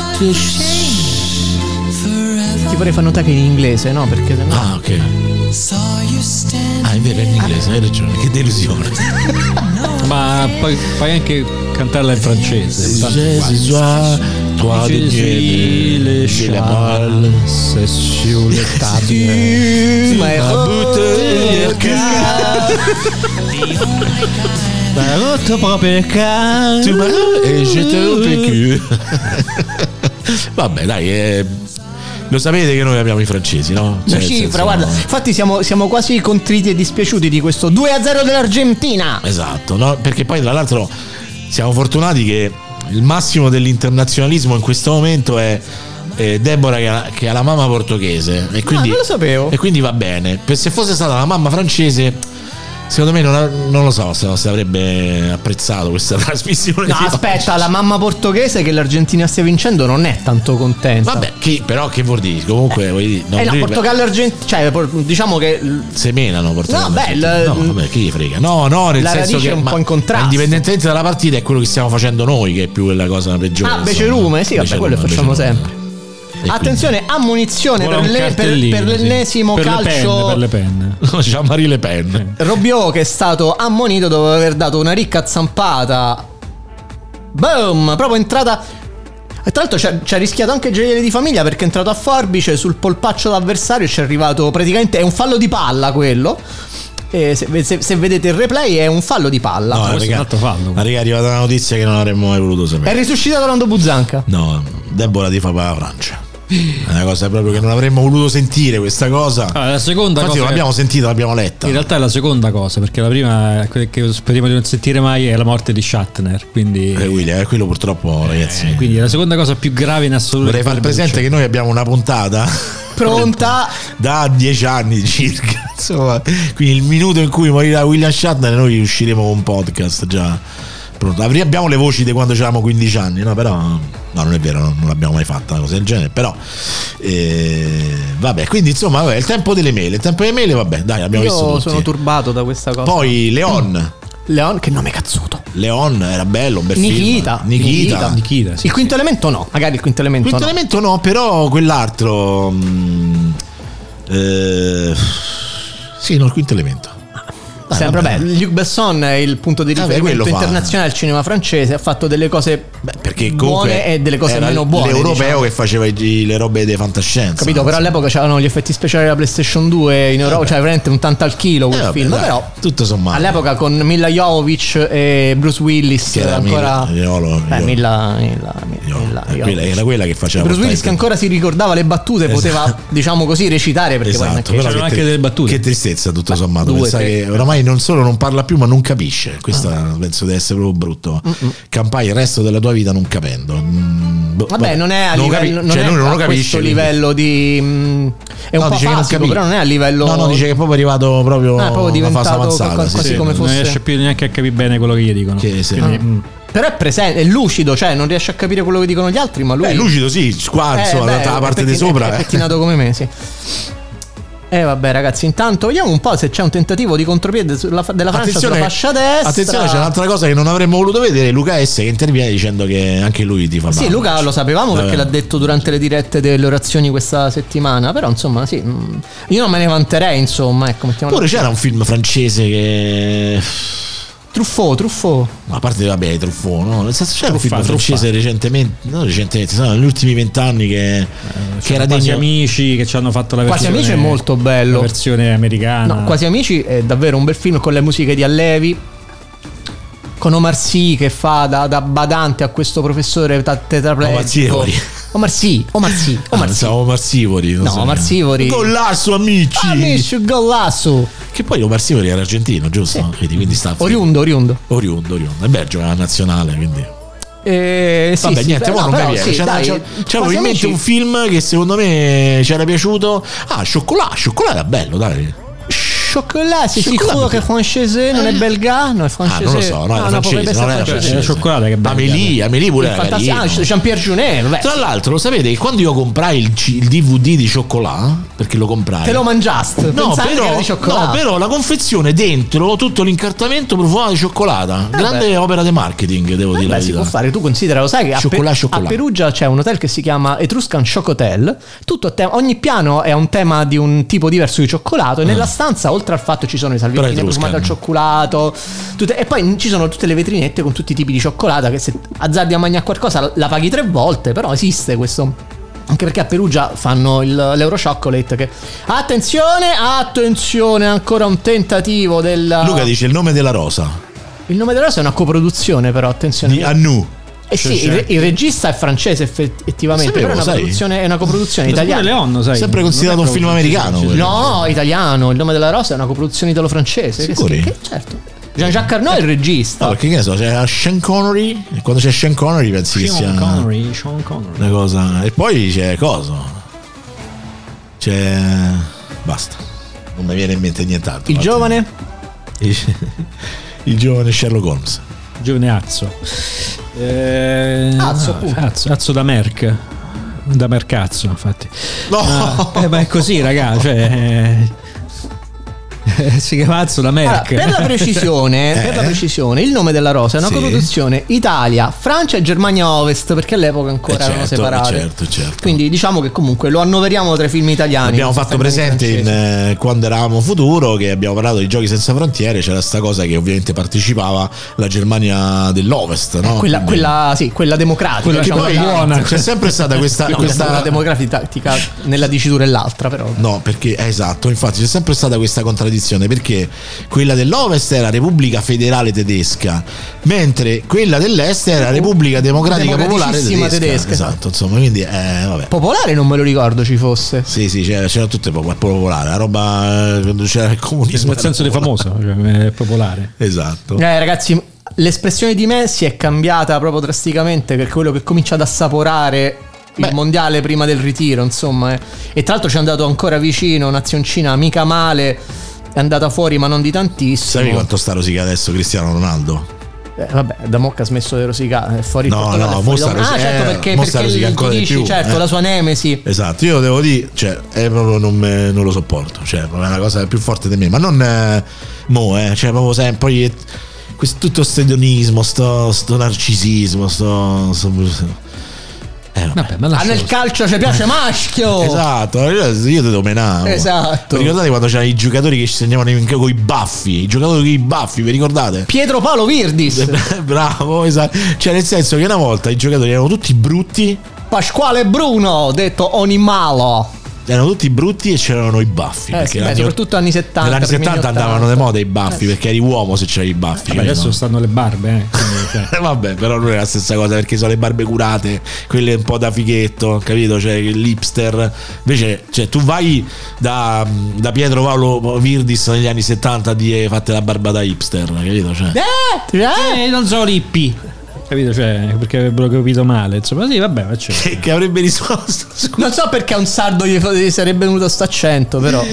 Ti vorrei far notare che è in inglese, no? Perché sennò. Ah, ok. È vero, è in inglese, hai ragione, che delusione. Ma puoi anche cantarla in francese. Toi de le châles, c'est sur le table. Ma è rotto proprio il cazzo. E je te rompe. Vabbè, dai, lo sapete che noi abbiamo i francesi, no? Cioè, cifra, guarda. Infatti siamo quasi contriti e dispiaciuti di questo 2-0 dell'Argentina. Esatto, no? Perché poi tra l'altro siamo fortunati che il massimo dell'internazionalismo in questo momento è Deborah che ha la mamma portoghese e quindi, non lo sapevo. E quindi va bene. Se fosse stata la mamma francese, secondo me non lo so se avrebbe apprezzato questa trasmissione. No, aspetta, la mamma portoghese che l'Argentina stia vincendo non è tanto contenta. Vabbè, però che vuol dire? Comunque no, Portogallo Argentina, cioè diciamo che semenano Portogallo. No, vabbè, chi gli frega? No, nel senso che è un po' in contrasto. Indipendentemente dalla partita è quello che stiamo facendo noi che è più la cosa peggiore. Becerume, sì, vabbè, quello facciamo sempre. Attenzione, ammonizione per l'ennesimo calcio per le penne. Jean-Marie Le Pen. Robiot che è stato ammonito dopo aver dato una ricca zampata. Boom, proprio entrata. E tra l'altro ci ha rischiato anche il gioiello di famiglia perché è entrato a forbice sul polpaccio d'avversario e ci è arrivato praticamente, è un fallo di palla quello. E se vedete il replay è un fallo di palla. No, è arrivata una notizia che non avremmo mai voluto sapere. È risuscitato Lando Buzzanca. No, Deborah ti fa per la Francia. È una cosa proprio che non avremmo voluto sentire questa cosa. La seconda infatti cosa non l'abbiamo sentita, l'abbiamo letta. In realtà è la seconda cosa, perché la prima che speriamo di non sentire mai è la morte di Shatner. Quindi William, quello purtroppo, ragazzi. Quindi è la seconda cosa più grave in assoluto. Vorrei far presente che noi abbiamo una puntata pronta da 10 anni circa. Insomma, quindi il minuto in cui morirà William Shatner noi usciremo con un podcast già pronto. Abbiamo le voci di quando avevamo 15 anni, no? Però no, non è vero, non l'abbiamo mai fatta una cosa del genere. Però vabbè, quindi insomma, vabbè, il tempo delle mele. Vabbè, dai, abbiamo visto tutti. Io sono turbato da questa cosa. Poi Leon, che nome cazzuto. Leon era bello, un bel Nikita. Sì, il quinto elemento no, magari il quinto elemento no, però quell'altro sì, no, il quinto elemento. Sempre bello. Luc Besson è il punto di riferimento internazionale del cinema francese, ha fatto delle cose perché buone e delle cose meno buone. L'europeo, diciamo, che faceva le robe di fantascienza. Capito, però all'epoca c'erano gli effetti speciali della PlayStation 2 in Europa, cioè veramente un tanto al chilo quel film, dai, però tutto sommato. All'epoca con Mila Jovovich e Bruce Willis che era ancora Mila era quella che faceva Bruce Willis che ancora si ricordava le battute, poteva diciamo così recitare, perché esatto, poi c'erano anche delle battute. Che tristezza tutto sommato, pensare che oramai non solo non parla più ma non capisce. Questo penso di essere proprio brutto. Campai il resto della tua vita non capendo. Vabbè, non è a livello, non è a questo livello di è un po' fasico, però non è a livello. No, dice che è proprio arrivato proprio una fase avanzata, quasi come fosse. Non riesce più neanche a capire bene quello che gli dicono. Però è presente, è lucido, cioè non riesce a capire quello che dicono gli altri, ma lui è lucido, sì, qua insomma, la parte di sopra è pettinato come me, sì. Vabbè ragazzi, intanto vediamo un po' se c'è un tentativo di contropiede della Francia sulla fascia destra. Attenzione, c'è un'altra cosa che non avremmo voluto vedere, Luca S che interviene dicendo che anche lui ti fa male. Sì, Luca lo sapevamo perché l'ha detto durante le dirette delle orazioni questa settimana, però insomma sì, io non me ne vanterei, insomma, ecco, pure c'era un film francese che Truffaut. A parte vabbè, Truffaut, no? Nel senso c'era un film francese recentemente, sono negli ultimi 20 anni che era Quasi Amici, che ci hanno fatto la versione. Quasi Amici è molto bello. La versione americana. No, Quasi Amici è davvero un bel film con le musiche di Allevi. con Omar Sy che fa da badante a questo professore tetraplegico. Omar Sivori. Golasso, amici, golasso. Che poi Omar Sivori era argentino, giusto? Sì. Quindi sta oriundo. E beh, giocava a nazionale, quindi vabbè, niente, non mi viene. C'avevo in mente un film che secondo me ci era piaciuto. Chocolat era bello, dai. Chocolat, c'est sicuro che è francese, non è belga? No, è francese. Non lo so, no, è francese, non era francese. Chocolat che è belga. Amélie pure era carino. Jean-Pierre Jeunet, vabbè. Tra l'altro, lo sapete che quando io comprai il DVD di Chocolat, perché lo comprai, te lo mangiaste? No, però la confezione dentro, tutto l'incartamento profumava di cioccolata. Grande opera di marketing, devo dire. Si può fare, tu considera, lo sai che a Perugia c'è un hotel che si chiama Etruscan Chocotel. Ogni piano è un tema di un tipo diverso di cioccolato e nella stanza, oltre al fatto ci sono i salviettini profumati al cioccolato, e poi ci sono tutte le vetrinette con tutti i tipi di cioccolata che se azzardi a mangiare qualcosa la paghi 3 volte, però esiste questo. Anche perché a Perugia fanno l'Euro Chocolate che attenzione, ancora un tentativo del Luca dice il nome della rosa. Il nome della rosa è una coproduzione, però attenzione, di Anu. Sì, il regista è francese effettivamente, però è una coproduzione italiana. Leon, sai, sempre considerato un film americano. No, italiano. Il nome della rosa è una coproduzione italo-francese. Certo. Jean-Jacques Arnaud è il regista. No, perché che ne so, c'è Sean Connery. E quando c'è Sean Connery pensi che sia Sean Connery. Una cosa. E poi c'è basta. Non mi viene in mente nient'altro. Il giovane? Il giovane Sherlock Holmes. Giovane Azzo. Azzo da Merck. Da Mercazzo, infatti. No. Ma è così, raga, si chiama Azzo da Merck. Per la precisione, il nome della rosa è una coproduzione Italia, Francia e Germania Ovest, perché all'epoca ancora erano separate. Certo. Quindi diciamo che comunque lo annoveriamo tra i film italiani. Abbiamo fatto presente quando eravamo Futuro, che abbiamo parlato di Giochi senza frontiere, c'era sta cosa che ovviamente partecipava la Germania dell'Ovest, no? Quella democratica, quella poi buona. C'è sempre stata questa democratica nella dicitura e l'altra, però. No, perché esatto, infatti c'è sempre stata questa contraddizione, perché quella dell'Ovest era Repubblica Federale Tedesca, mentre quella dell'Est era Repubblica Democratica Popolare Tedesca. Esatto, insomma, quindi vabbè. Popolare non me lo ricordo ci fosse. Sì, c'era tutto popolare, la roba quando c'era il comunismo. Nel senso di famoso, popolare. Esatto. Ragazzi, l'espressione di Messi è cambiata proprio drasticamente, perché quello che comincia ad assaporare il mondiale prima del ritiro, insomma, e tra l'altro ci è andato ancora vicino, nazioncina mica male, è andata fuori ma non di tantissimo. Sai quanto sta rosica adesso Cristiano Ronaldo? Vabbè, da Mocca ha smesso di rosicare, è fuori. Certo, perché tu dici, certo, la sua nemesi. Esatto, io devo dire, proprio non lo sopporto, è una cosa più forte di me, ma non proprio sempre poi tutto sto edonismo, sto narcisismo, vabbè, nel calcio ci piace maschio. Esatto, io te lo menavo. Esatto. Vi ricordate quando c'erano i giocatori che ci segnavano con i baffi? I giocatori con i baffi, vi ricordate? Pietro Paolo Virdis. Bravo, esatto. Nel senso che una volta i giocatori erano tutti brutti. Pasquale Bruno, detto Onimalo. Erano tutti brutti e c'erano i baffi. Soprattutto anni 70. Negli anni 70 andavano di moda i baffi, perché eri uomo se c'eri i baffi. Adesso stanno le barbe. Vabbè, però non è la stessa cosa, perché sono le barbe curate, quelle un po' da fighetto, capito? l'hipster. Invece, tu vai da Pietro Paolo Virdis negli anni 70 di fate la barba da hipster, capito? Non sono hippie. Capito? Perché avrebbero capito male, insomma. Sì, vabbè, che avrebbe risposto. Non so perché a un sardo gli sarebbe venuto sto accento, però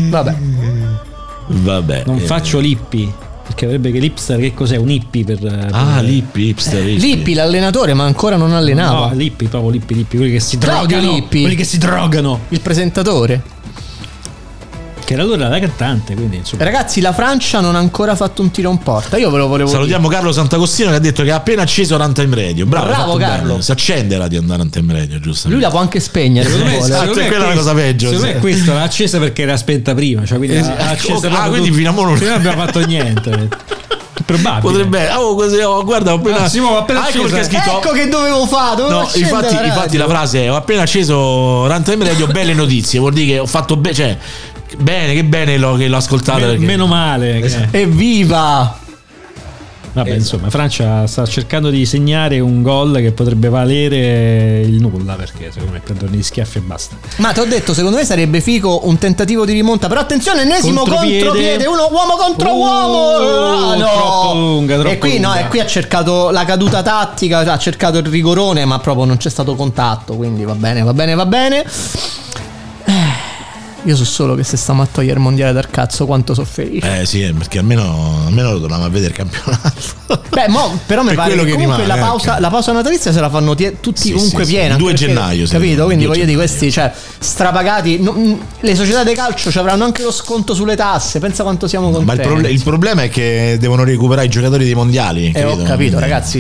vabbè. Non faccio l'hippie, perché avrebbe che l'hipster, che cos'è? Un hippie hipster. Lippi l'allenatore, ma ancora non allenava. No, Lippi, proprio Lippi, quelli che si drogano. Quelli che si drogano. Il presentatore. Che era lui la cantante, quindi insomma. Ragazzi, la Francia non ha ancora fatto un tiro in porta. Io ve lo volevo Salutiamo Carlo Sant'Agostino, che ha detto che ha appena acceso Runtime Radio. Bravo Carlo. Bene. Si accende la di andare Runtime Radio, giusto? Lui la può anche spegnere. Esatto, è quella la cosa peggio. Secondo me questo l'ha accesa perché era spenta prima, quindi l'ha accesa quindi fino a mo non abbiamo fatto niente. Probabile. Potrebbe. Guarda, ho appena ecco che dovevo fare. Infatti la frase è: ho appena acceso Runtime Radio, belle notizie. Vuol dire che ho fatto bene, che bene che l'ho ascoltata. Meno male. Evviva! Vabbè, insomma, Francia sta cercando di segnare un gol che potrebbe valere il nulla, perché secondo me prendono gli schiaffi e basta. Ma ti ho detto, secondo me sarebbe figo un tentativo di rimonta, però attenzione, ennesimo contropiede, uomo contro uomo. No. Troppo lunga. E qui no, e qui ha cercato la caduta tattica, ha cercato il rigorone, ma proprio non c'è stato contatto, quindi va bene. Io so solo che se stiamo a togliere il mondiale dal cazzo, quanto sono felice. Sì, perché almeno lo torniamo a vedere il campionato. Beh, però mi pare che comunque rimane, la pausa natalizia se la fanno tutti comunque piena. 2 gennaio, capito? Quindi voglio dire, questi strapagati. Le società di calcio ci avranno anche lo sconto sulle tasse. Pensa quanto siamo contenti. Ma il problema è che devono recuperare i giocatori dei mondiali. Ho capito, ragazzi.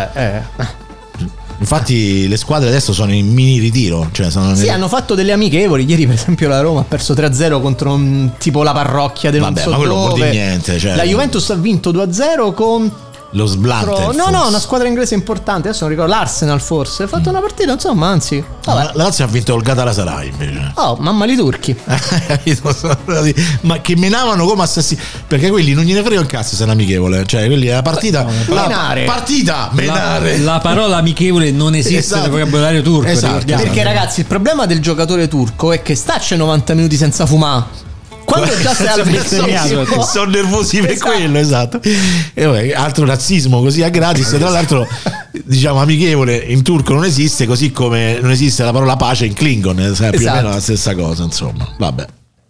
Infatti le squadre adesso sono in mini ritiro, hanno fatto delle amichevoli. Ieri per esempio la Roma ha perso 3-0 contro tipo la parrocchia del non so ma quello dove. vuol dire niente, La Juventus ha vinto 2-0 contro lo Sblante. No, una squadra inglese importante. Adesso non ricordo, l'Arsenal forse. Ha fatto una partita, insomma, anzi. La Lazio ha vinto il Galatasaray invece. Oh, mamma li turchi. Ma che menavano come assassini. Perché quelli non gliene frega il cazzo se è amichevole. Cioè, quelli è la partita. Menare. La parola amichevole non esiste nel vocabolario turco. Esatto. Perché, ragazzi, il problema del giocatore turco è che staccia 90 minuti senza fumare. Quando già sei al sono nervosi per quello, esatto. E vabbè, altro razzismo così a gratis. Tra l'altro, diciamo, amichevole in turco non esiste, così come non esiste la parola pace in Klingon, è più o meno la stessa cosa, insomma. Vabbè.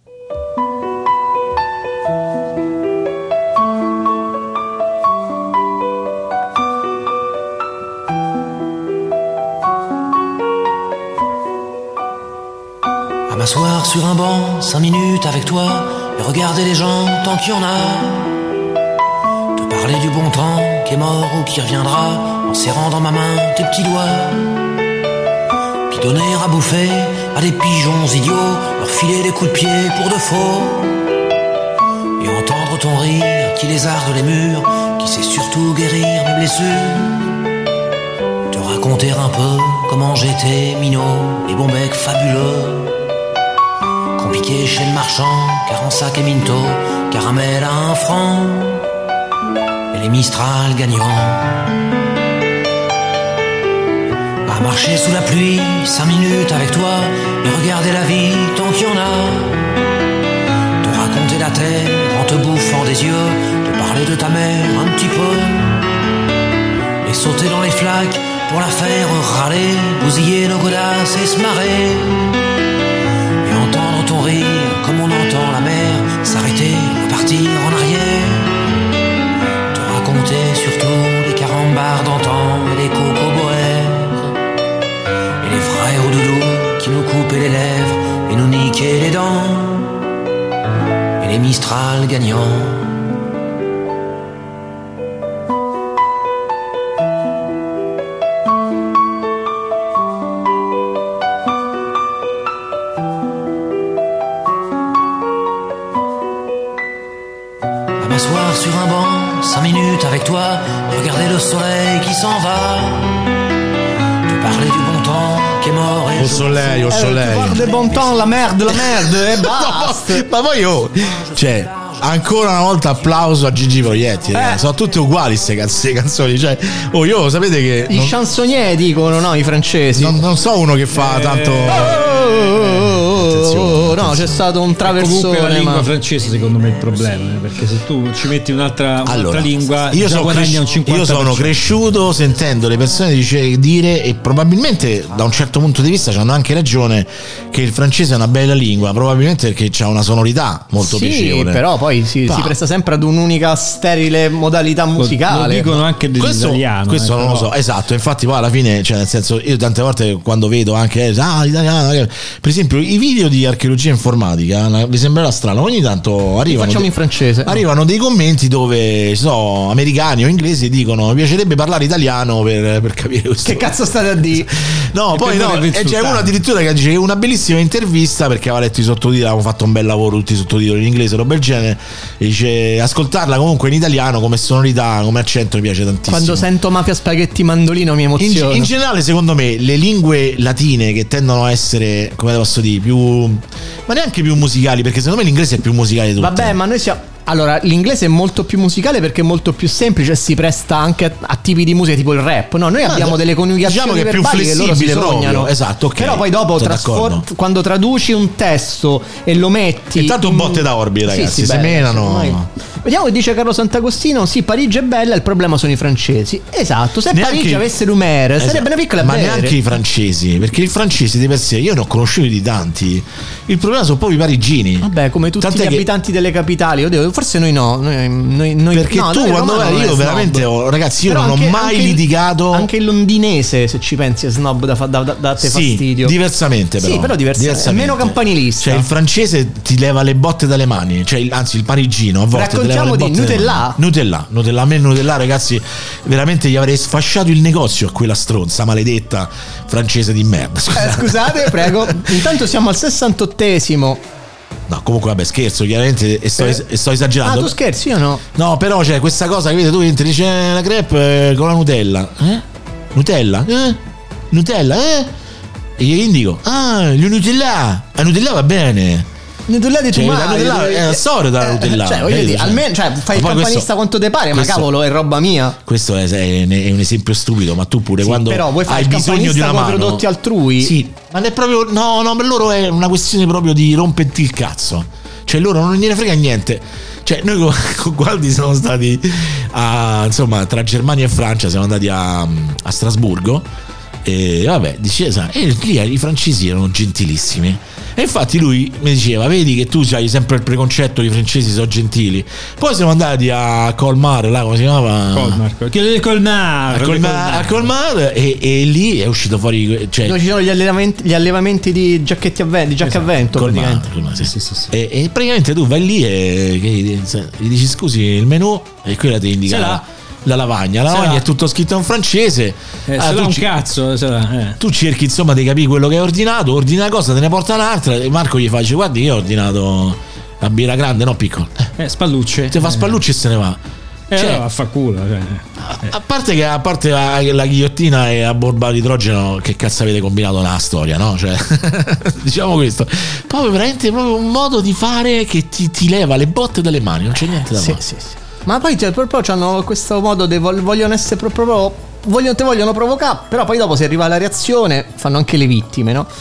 M'asseoir sur un banc, 5 minutes avec toi, et regarder les gens tant qu'il y en a. Te parler du bon temps qui est mort ou qui reviendra, en serrant dans ma main tes petits doigts. Puis donner à bouffer à des pigeons idiots, leur filer des coups de pied pour de faux. Et entendre ton rire qui lézarde les murs, qui sait surtout guérir mes blessures. Te raconter un peu comment j'étais minot, les bons becs fabuleux. Compliqué chez le marchand, car en sac et minto, caramel à 1 franc, et les Mistral gagnants. À marcher sous la pluie, 5 minutes avec toi, et regarder la vie tant qu'il y en a. Te raconter la terre en te bouffant des yeux, te parler de ta mère un petit peu, et sauter dans les flaques pour la faire râler, bousiller nos godasses et se marrer. Et entendre ton rire comme on entend la mer s'arrêter, repartir en arrière. Te raconter surtout les carambars d'antan et les cocoboères, et les frères au doudou qui nous coupaient les lèvres et nous niquaient les dents, et les Mistral gagnants. M'asseoir sur un banc, 5 minutes avec toi, regarder le soleil qui s'en va, te parler du bon temps qui è mort e au soleil. Guarda il bon temps, la merde e basta. Ma poi cioè, ancora una volta applauso a Gigi Proietti, sono tutte uguali queste canzoni, cioè, io sapete che i chansonnier dicono, no, i francesi. Non so uno che fa tanto no, c'è stato un traversone. Comunque la lingua francese secondo me è il problema, perché se tu ci metti un'altra lingua io guadagna un 50%. Io sono cresciuto sentendo le persone dire, e probabilmente da un certo punto di vista hanno anche ragione, che il francese è una bella lingua, probabilmente perché c'ha una sonorità molto piacevole. Però poi si presta sempre ad un'unica sterile modalità musicale. Lo dicono anche dell'italiano. Questo non lo so, esatto. Infatti poi alla fine, cioè, nel senso, io tante volte quando vedo anche l'italiano, per esempio i video di archeologia informatica, vi sembrerà strano, ogni tanto arrivano in francese. Arrivano dei commenti dove americani o inglesi dicono: mi piacerebbe parlare italiano per capire questo. Che cazzo state a dire? No, poi no, c'è uno addirittura che dice una bellissima intervista perché aveva letto i sottotitoli, avevamo fatto un bel lavoro, tutti i sottotitoli in inglese, roba del genere, e dice ascoltarla comunque in italiano come sonorità, come accento mi piace tantissimo. Quando sento Mafia Spaghetti Mandolino mi emoziona. In generale secondo me le lingue latine che tendono a essere, come posso dire, più, ma neanche più musicali, perché secondo me l'inglese è più musicale di tutte. Vabbè, ma noi siamo Allora, l'inglese è molto più musicale perché è molto più semplice e si presta anche a tipi di musica tipo il rap. No, noi abbiamo delle coniugazioni diciamo che è più verbali che loro si sognano. Esatto, ok. Però poi dopo quando traduci un testo e lo metti intanto botte da orbi, ragazzi, si menano. Vediamo che dice Carlo Sant'Agostino. Sì, Parigi è bella, il problema sono i francesi. Esatto, se neanche Parigi avesse Lumière sarebbe una piccola ma neanche i francesi, perché i francesi di per sé io ne ho conosciuti di tanti. Il problema sono proprio i parigini. Vabbè, come tutti gli abitanti delle capitali. Oddio, forse noi no. Noi perché no, tu quando vai, io veramente ragazzi, io non ho mai litigato. Anche il londinese, se ci pensi, è snob da te fastidio. Diversamente però. Sì, però diversamente. È meno campanilista. Cioè il francese ti leva le botte dalle mani, cioè anzi il parigino a volte ti leva le botte. Nutella. A me Nutella, ragazzi, veramente gli avrei sfasciato il negozio a quella stronza maledetta francese di merda. Scusate, prego. Intanto siamo al 68esimo. No, comunque vabbè, scherzo, chiaramente, e sto esagerando. Ah, tu scherzi, io no? No, però c'è questa cosa che vedi, tu entri, dice la crepe con la Nutella. Nutella? Nutella? E gli indico, gli Nutella. La Nutella va bene. Nutella di Nutella è la storia della Nutella. Cioè, voglio dire, almeno fai il campanista quanto te pare, ma cavolo, è roba mia. Questo è un esempio stupido, ma tu pure quando però vuoi hai bisogno di una mano, prodotti altrui. Sì, ma è proprio no, per loro è una questione proprio di romperti il cazzo. Cioè loro non gliene frega niente. Cioè noi con Gualdi siamo stati insomma, tra Germania e Francia siamo andati a Strasburgo. E vabbè, diceva, e lì i francesi erano gentilissimi. E infatti lui mi diceva, vedi che tu hai sempre il preconcetto, i francesi sono gentili. Poi siamo andati a Colmar, là come si chiamava? Colmar e lì è uscito fuori, cioè, dove ci sono gli allevamenti di giacchetti a vento, Colmar, sì. E praticamente tu vai lì e gli dici scusi il menù e quella ti indica la lavagna è tutto scritto in francese. Un cazzo. Tu cerchi insomma di capire quello che hai ordinato, ordini una cosa, te ne porta un'altra e Marco gli fa, guardi, io ho ordinato la birra grande, no piccola. Spallucce. Ti fa spallucce e se ne va. Allora fa culo. A parte la ghigliottina e a bomba d'idrogeno, che cazzo avete combinato nella storia, no? Cioè, diciamo questo. Proprio veramente un modo di fare che ti leva le botte dalle mani, non c'è niente da fare. Sì. Ma poi proprio hanno questo modo vogliono essere proprio vogliono provocare, però poi dopo se arriva la reazione fanno anche le vittime, no?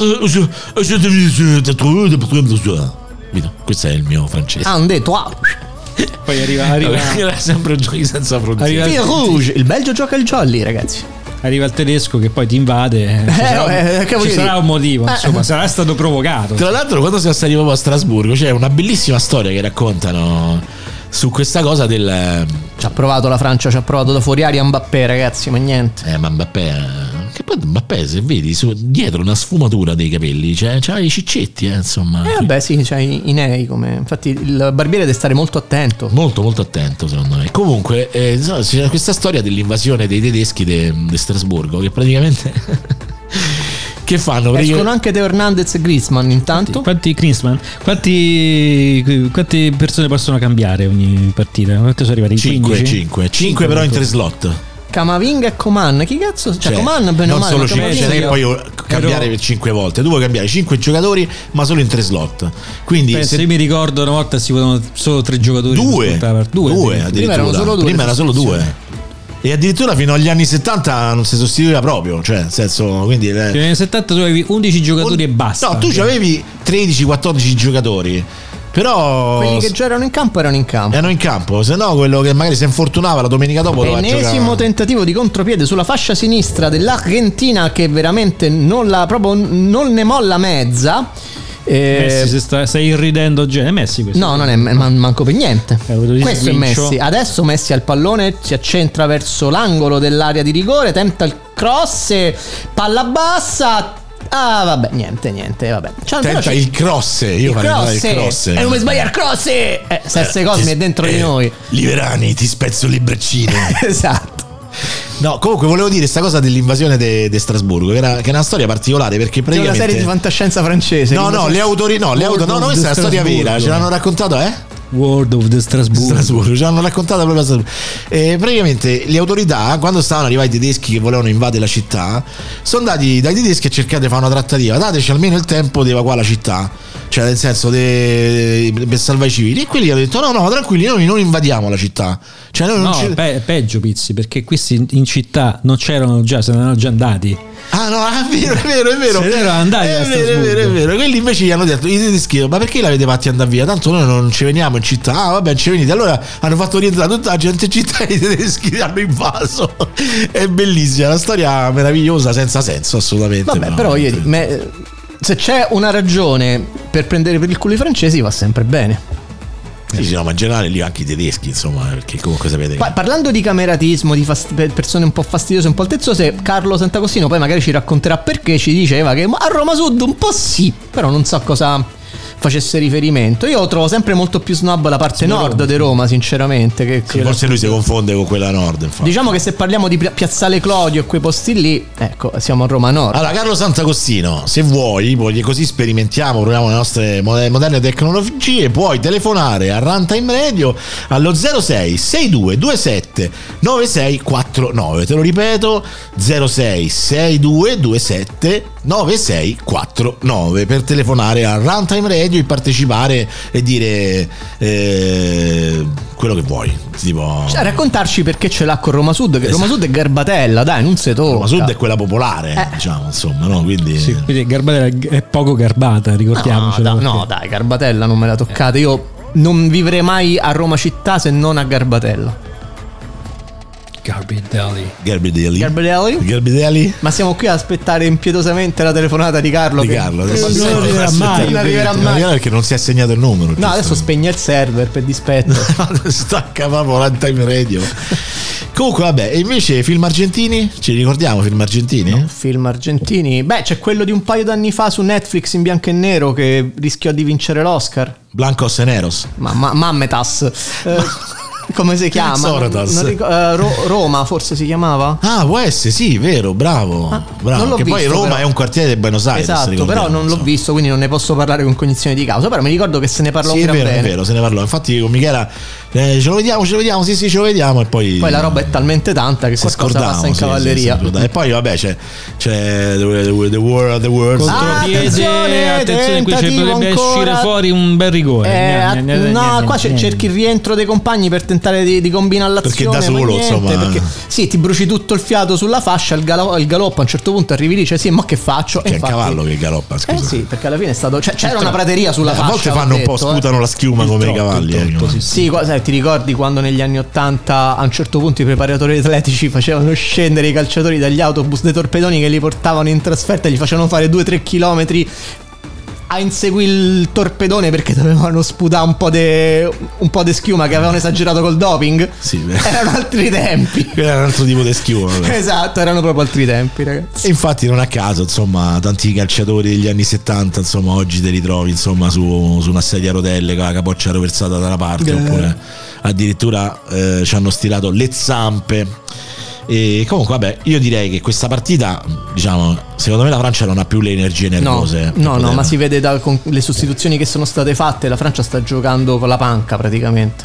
Questo è il mio francese. Poi arriva era sempre giochi senza frontiere. Il Belgio gioca il jolly, ragazzi. Arriva il tedesco che poi ti invade. Ci sarà un motivo, insomma, sarà stato provocato. Tra l'altro, quando siamo stati proprio a Strasburgo, c'è una bellissima storia che raccontano su questa cosa del. Ci ha provato la Francia, ci ha provato da fuori aria Mbappé, ragazzi, ma niente. Ma Mbappé, che poi Mbappé, se vedi dietro una sfumatura dei capelli, c'ha i ciccetti, insomma. Vabbè, sì, c'ha i nei, come. Infatti il barbiere deve stare molto attento. Molto attento, secondo me. Comunque, c'è questa storia dell'invasione dei tedeschi di Strasburgo, che praticamente che fanno? Escono anche Teo Hernandez e Griezmann intanto. Quanti persone possono cambiare ogni partita? Quanti sono arrivati? 5 però in 3 slot. Camavinga e Coman, chi cazzo? Cioè Coman bene o male, non solo 5, che puoi cambiare per 5 volte. Tu puoi cambiare 5 giocatori, ma solo in 3 slot. Quindi se io mi ricordo una volta si potevano solo 3 giocatori. 2 addirittura. Prima erano solo 2. E addirittura fino agli anni 70 non si sostituiva proprio, cioè nel senso, quindi negli anni 70 tu avevi 11 giocatori e basta. No, tu avevi 13-14 giocatori. Però quelli che già erano in campo, se no quello che magari si infortunava la domenica dopo doveva giocare. Ennesimo tentativo di contropiede sulla fascia sinistra dell'Argentina, che veramente non ne molla mezza. Messi, stai irridendo Messi questo. No, non è manco per niente. Questo è Messi. Adesso Messi ha il pallone, si accentra verso l'angolo dell'area di rigore, tenta il cross, palla bassa. Vabbè, niente, vabbè. Tenta il cross, io farei il cross. E come sbaglia il cross? Serse Cosmi è dentro di noi. Liverani, ti spezzo il libraccino. Esatto. No, comunque volevo dire sta cosa dell'invasione di Strasburgo, che è una storia particolare, perché praticamente è una serie di fantascienza francese. No, questa è una storia vera, ce l'hanno raccontato, World of the Strasbourg. Ci hanno raccontato proprio praticamente le autorità, quando stavano arrivati i tedeschi che volevano invadere la città, sono andati dai tedeschi e cercate di fare una trattativa, dateci almeno il tempo di evacuare la città, cioè nel senso per salvare i civili, e quelli hanno detto no tranquilli, noi non invadiamo la città, cioè noi non peggio Pizzi, perché questi in città non c'erano già, se ne erano già andati. Ah no, è vero. Se ne erano andati è vero. Quelli invece gli hanno detto i tedeschi: ma perché l'avete fatti andare via? Tanto noi non ci veniamo in città. Ah vabbè, ci venite. Allora hanno fatto rientrare tutta la gente in città e i tedeschi li hanno invaso. È bellissima, una storia meravigliosa, senza senso assolutamente. Vabbè, però se c'è una ragione per prendere per il culo i francesi va sempre bene. Sì, no, ma in generale lì anche i tedeschi, insomma, perché comunque sapete. Parlando di cameratismo, di persone un po' fastidiose, un po' altezzose, Carlo Santagostino poi magari ci racconterà perché, ci diceva che a Roma Sud un po' sì, però non so cosa facesse riferimento. Io trovo sempre molto più snob la parte nord di Roma, sinceramente, che forse lui si confonde con quella nord, infatti. Diciamo che se parliamo di Piazzale Clodio e quei posti lì, ecco, siamo a Roma Nord. Allora, Carlo Santagostino, se vuoi, così sperimentiamo, proviamo le nostre moderne tecnologie, puoi telefonare a Runtime Radio allo 06 6227 9649. Te lo ripeto, 06 6227 9649 per telefonare a Runtime Radio e partecipare e dire quello che vuoi, tipo raccontarci perché ce l'ha con Roma Sud, che Roma Sud è garbatella, dai, non si tocca. Roma Sud è quella popolare, diciamo, insomma, no? Quindi Garbatella è poco garbata, ricordiamocelo. No, dai, Garbatella non me la toccate. Io non vivrei mai a Roma città se non a Garbatella. Garbidelli. Ma siamo qui a aspettare impietosamente la telefonata di Carlo. Non arriverà mai perché non si è segnato il numero. No, adesso spegne il server per dispetto. Stacca proprio Runtime Radio. Comunque vabbè, e invece film argentini? Ci ricordiamo film argentini? No, film argentini. Beh, c'è quello di un paio d'anni fa su Netflix in bianco e nero che rischiò di vincere l'Oscar. Blancos e Neros. Mammetas. Come si chiama? Roma forse si chiamava? Ah, può essere, sì, vero, bravo. Che poi Roma però è un quartiere di Buenos Aires. Esatto, però non l'ho visto, quindi non ne posso parlare con cognizione di causa. Però mi ricordo che se ne parlò un gran bene. È vero, se ne parlò. Infatti con Michela ce lo vediamo, sì, ce lo vediamo. E poi la roba è talmente tanta che qualcosa passa in cavalleria. E poi vabbè c'è The World. Attenzione, qui potrebbe uscire fuori un bel rigore. No, qua cerchi il rientro dei compagni per tentare di combinare l'azione, perché da solo insomma sì, ti bruci tutto il fiato sulla fascia, il galoppo a un certo punto arrivi lì, ma che faccio? Che è il cavallo che galoppa, scusa. Sì, perché alla fine è stato c'era una prateria sulla fascia. A volte fanno un po', sputano la schiuma come i cavalli. Sì, ti ricordi quando negli anni 80 a un certo punto i preparatori atletici facevano scendere i calciatori dagli autobus dei torpedoni che li portavano in trasferta e gli facevano fare 2-3 chilometri a inseguire il torpedone perché dovevano sputare un po' di schiuma che avevano esagerato col doping. Sì, erano altri tempi. Era un altro tipo di schiuma. Esatto, erano proprio altri tempi, ragazzi. E infatti non a caso, insomma, tanti calciatori degli anni 70, insomma, oggi te li trovi, insomma, su una sedia a rotelle con la capoccia rovesciata da una parte, oppure addirittura ci hanno stirato le zampe. E comunque vabbè, io direi che questa partita, diciamo, secondo me la Francia non ha più le energie nervose. No, ma si vede con le sostituzioni che sono state fatte, la Francia sta giocando con la panca praticamente.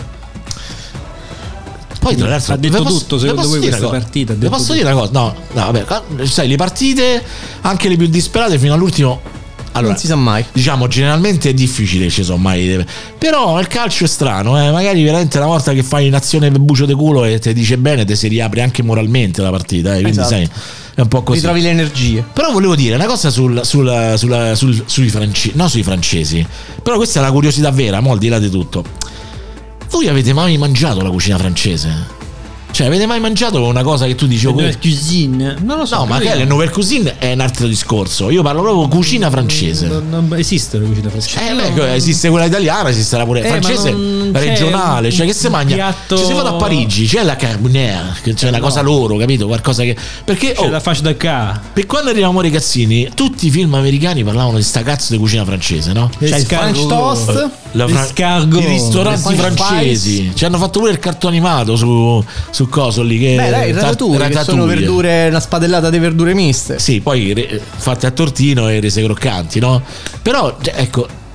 Poi tra l'altro ha detto tutto secondo voi questa partita. Posso dire una cosa? No, vabbè, sai, le partite, anche le più disperate fino all'ultimo, allora, non si sa mai. Diciamo, generalmente è difficile, ci sono mai. Però il calcio è strano, magari veramente una volta che fai un'azione per bucio di culo e ti dice bene, te si riapre anche moralmente la partita, quindi esatto. Sai, è un po' così. Ritrovi le energie. Però volevo dire una cosa sui francesi, no, sui francesi. Però questa è una curiosità vera, mo' al di là di tutto. Voi avete mai mangiato la cucina francese? Cioè, avete mai mangiato una cosa che tu dici nouvelle cuisine? Non lo so. No, ma che la nouvelle cuisine è un altro discorso. Io parlo proprio cucina francese. Non esiste la cucina francese. Esiste quella italiana, esisterà pure francese regionale. Cioè, che si mangia? Ci si va a Parigi, c'è la carbonara, che c'è una cosa loro, capito? Qualcosa che. Perché c'è la fascia da ca. Per quando eravamo ragazzini, tutti i film americani parlavano di sta cazzo di cucina francese, no? C'è il French toast, i ristoranti francesi. Ci hanno fatto pure il cartone animato su coso lì che il ratatouille, che sono verdure, una spadellata di verdure miste. Sì, poi fatte a tortino e rese croccanti, no? Però ecco,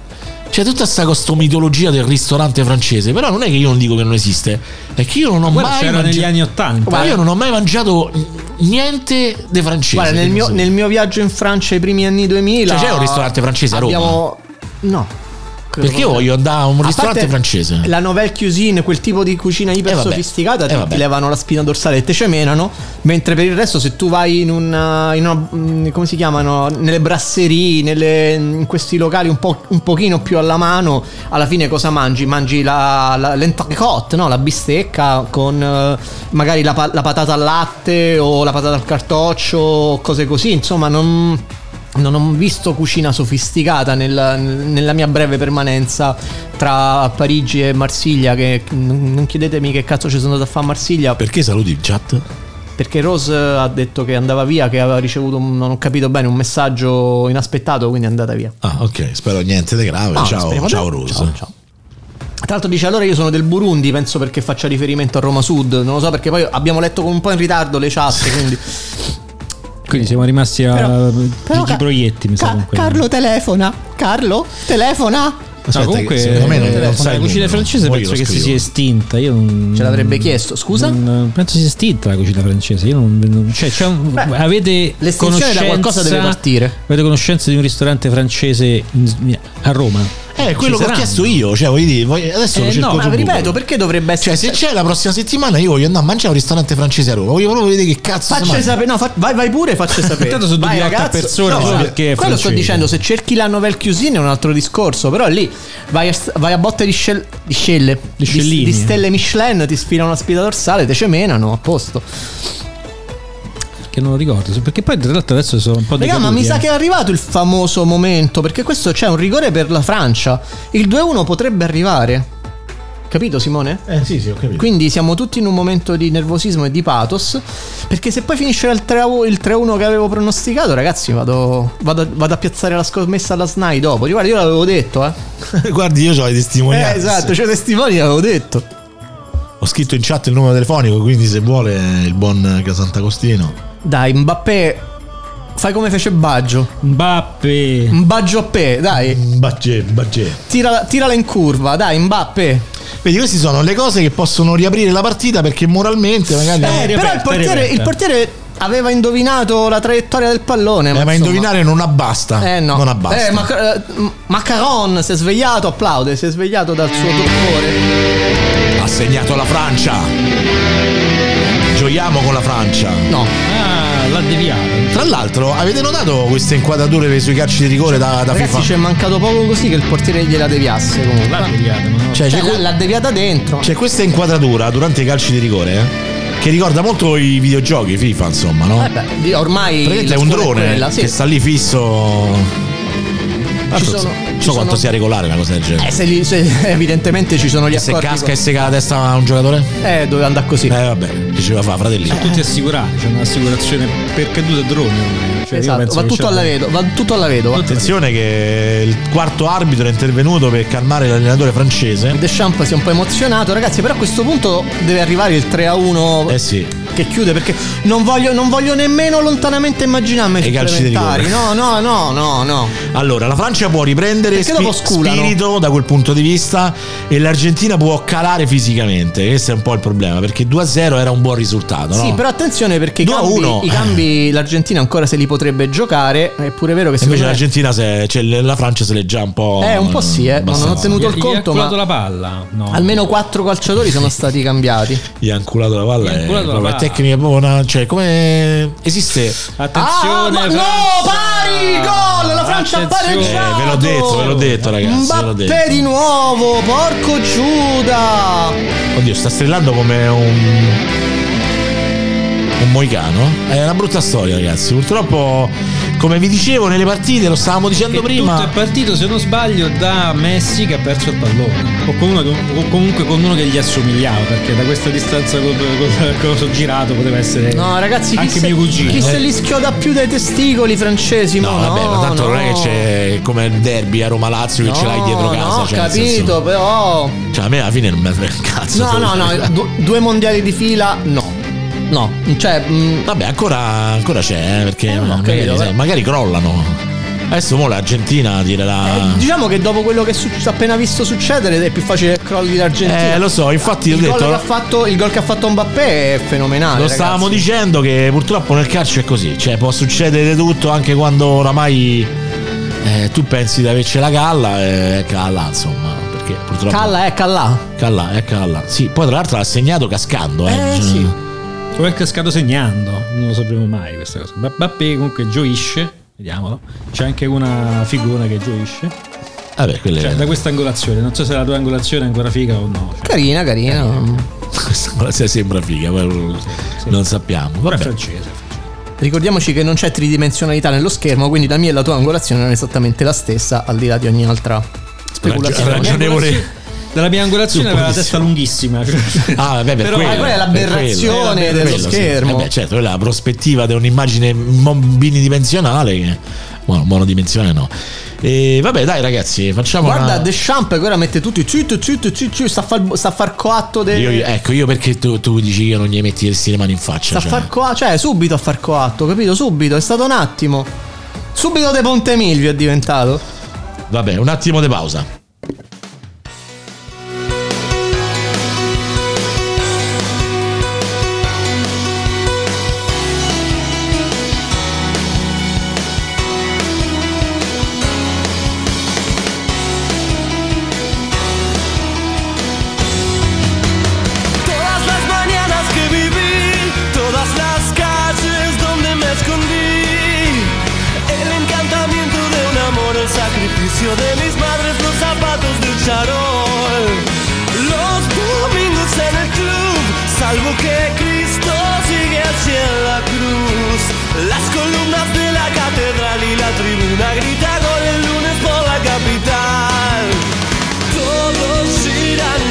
C'è tutta questa mitologia del ristorante francese, però non è che io non dico che non esiste, è che io non ho mai c'era negli anni '80. Ma io non ho mai mangiato niente di francese. Guarda, nel mio viaggio in Francia ai primi anni 2000 c'è un ristorante francese a Roma? No. Perché io voglio andare a un ristorante francese. La nouvelle cuisine, quel tipo di cucina iper sofisticata, ti levano la spina dorsale e te cemenano. Mentre per il resto, se tu vai in una come si chiamano, nelle brasserie, in questi locali un pochino più alla mano, alla fine cosa mangi? Mangi l'entrecôte, no? La bistecca con magari la patata al latte o la patata al cartoccio, cose così. Insomma, non ho visto cucina sofisticata nella mia breve permanenza tra Parigi e Marsiglia, che non chiedetemi che cazzo ci sono andato a fare a Marsiglia. Perché saluti in chat? Perché Rose ha detto che andava via, che aveva ricevuto, non ho capito bene, un messaggio inaspettato, quindi è andata via. Ah, ok, spero niente di grave. No, ciao Rose. Ciao. Tra l'altro dice: allora io sono del Burundi, penso perché faccia riferimento a Roma Sud. Non lo so, perché poi abbiamo letto con un po' in ritardo le chat, quindi siamo rimasti a Gigi Proietti, mi sa. Carlo telefona. No, comunque secondo me non la cucina francese penso che si sia estinta. Io non, ce l'avrebbe chiesto. Scusa? Penso sia estinta la cucina francese. Io non avete l'estinzione da qualcosa deve partire. Avete conoscenza di un ristorante francese a Roma? Quello che ho chiesto io, cioè voglio dire, adesso lo cerco. Ma ripeto, perché dovrebbe essere? Cioè, se c'è la prossima settimana, io voglio andare a mangiare a un ristorante francese a Roma. Voglio proprio vedere che cazzo. Facci sapere, no, vai pure, facci sapere. Tanto sono 2 persone, perché quello sto dicendo, se cerchi la nouvelle cuisine è un altro discorso, però lì vai a botte di stelle Michelin, ti sfilano una spina dorsale, te cemenano, a posto. Che non lo ricordo, perché poi tra l'altro adesso sono un po' decaduti. Ma mi sa che è arrivato il famoso momento, perché questo c'è un rigore per la Francia. Il 2-1 potrebbe arrivare. Capito, Simone? Sì, ho capito. Quindi siamo tutti in un momento di nervosismo e di pathos, perché se poi finisce il 3-1 che avevo pronosticato, ragazzi, vado a piazzare la scommessa alla SNAI dopo. Guarda, io l'avevo detto, Guardi, io ho i testimonianze. Esatto, c'ho i testimoni, l'avevo detto. Ho scritto in chat il numero telefonico, quindi se vuole il buon Casant'Agostino. Dai, Mbappé, fai come fece Baggio. Mbappé, dai. Baggio. Tirala in curva, dai, Mbappé. Vedi, queste sono le cose che possono riaprire la partita, perché moralmente magari però il portiere aveva indovinato la traiettoria del pallone. Ma indovinare non abbasta. No. Non abbasta. Macaron si è svegliato, applaude, si è svegliato dal suo torpore. Ha segnato la Francia. Gioiamo con la Francia. No. L'ha deviato. Tra l'altro, avete notato queste inquadrature sui calci di rigore da ragazzi, FIFA? Ci è mancato poco così che il portiere gliela deviasse comunque. L'ha deviata, no? L'ha deviata dentro. C'è questa inquadratura durante i calci di rigore che ricorda molto i videogiochi FIFA, insomma, no? Ormai praticamente è un drone che sta lì fisso. Non so quanto sia regolare una cosa del genere. Se evidentemente ci sono gli accordi. Se casca e sega la testa a un giocatore? Doveva andare così. Vabbè, che ci va fare, fratelli? Sono tutti assicurati, c'è un'assicurazione per cadute droni. Cioè, esatto, va tutto alla vedova. Attenzione che il quarto arbitro è intervenuto per calmare l'allenatore francese. Deschamps si è un po' emozionato, ragazzi, però a questo punto deve arrivare il 3-1. Sì. Che chiude, perché non voglio nemmeno lontanamente immaginarmi i calci di rigore. No. Allora, la Francia può riprendere spirito da quel punto di vista e l'Argentina può calare fisicamente. Questo è un po' il problema, perché 2-0 era un buon risultato, no? Sì, però attenzione, perché i cambi l'Argentina ancora se li potrebbe giocare. È pure vero che invece l'Argentina la Francia se l'è già un po'. Un po' sì, ma non ho tenuto il conto. Gli ha anculato la palla. No. Almeno 4 calciatori sono stati cambiati. Gli ha anculato la palla. Tecnica buona, cioè come esiste. Attenzione, pari gol, la Francia ha pareggiato. Ve l'ho detto, ragazzi. Mbappé di nuovo, porco Giuda. Oddio, sta strillando come un moicano. È una brutta storia, ragazzi. Purtroppo, come vi dicevo nelle partite, lo stavamo dicendo prima, tutto è partito, se non sbaglio, da Messi che ha perso il pallone o comunque con uno che gli assomigliava, perché da questa distanza con girato poteva essere. No, ragazzi, anche mio cugino. Chi se li schioda più dai testicoli francesi? No, vabbè, ma tanto non è che c'è come il derby a Roma-Lazio che ce l'hai dietro casa. No, capito, però. Cioè, a me alla fine non mi frega un cazzo. No, 2 mondiali di fila, no, cioè vabbè, ancora c'è, perché magari crollano. Adesso mo l'Argentina tirerà. Diciamo che dopo quello che appena visto succedere è più facile che crolli l'Argentina. Lo so, infatti il gol che ha fatto Mbappé è fenomenale. Lo stavamo dicendo che purtroppo nel calcio è così, cioè può succedere tutto anche quando oramai tu pensi di averci la galla, è calla, insomma, perché purtroppo Calla è calla. Sì, poi tra l'altro l'ha segnato cascando, sì. O è cascato segnando, non lo sapremo mai questa cosa. Mbappé comunque gioisce. Vediamolo. C'è anche una figura che gioisce. Vabbè, cioè, da questa angolazione. Non so se la tua angolazione è ancora figa o no. Cioè, carina. Questa angolazione sembra figa, ma non sappiamo. Vabbè. È francese. Ricordiamoci che non c'è tridimensionalità nello schermo, quindi la mia e la tua angolazione non è esattamente la stessa, al di là di ogni altra speculazione. Ragionevole. Dalla mia angolazione aveva la testa lunghissima. Vabbè, però quella è l'aberrazione dello schermo. Vabbè, certo, quella è la prospettiva di un'immagine binidimensionale che monodimensionale no. E vabbè, dai ragazzi, facciamo. Guarda Deschamps che ora mette tutti sta a far coatto io perché tu dici che non gli metti le mani in faccia. Sta a far coatto, cioè subito a far coatto, capito? Subito, è stato un attimo. Subito De Ponte Milvio è diventato. Vabbè, un attimo di pausa. De mis madres los zapatos del charol, los domingos en el club, salvo que Cristo sigue hacia la cruz, las columnas de la catedral y la tribuna grita gol el lunes por la capital. Todos giran,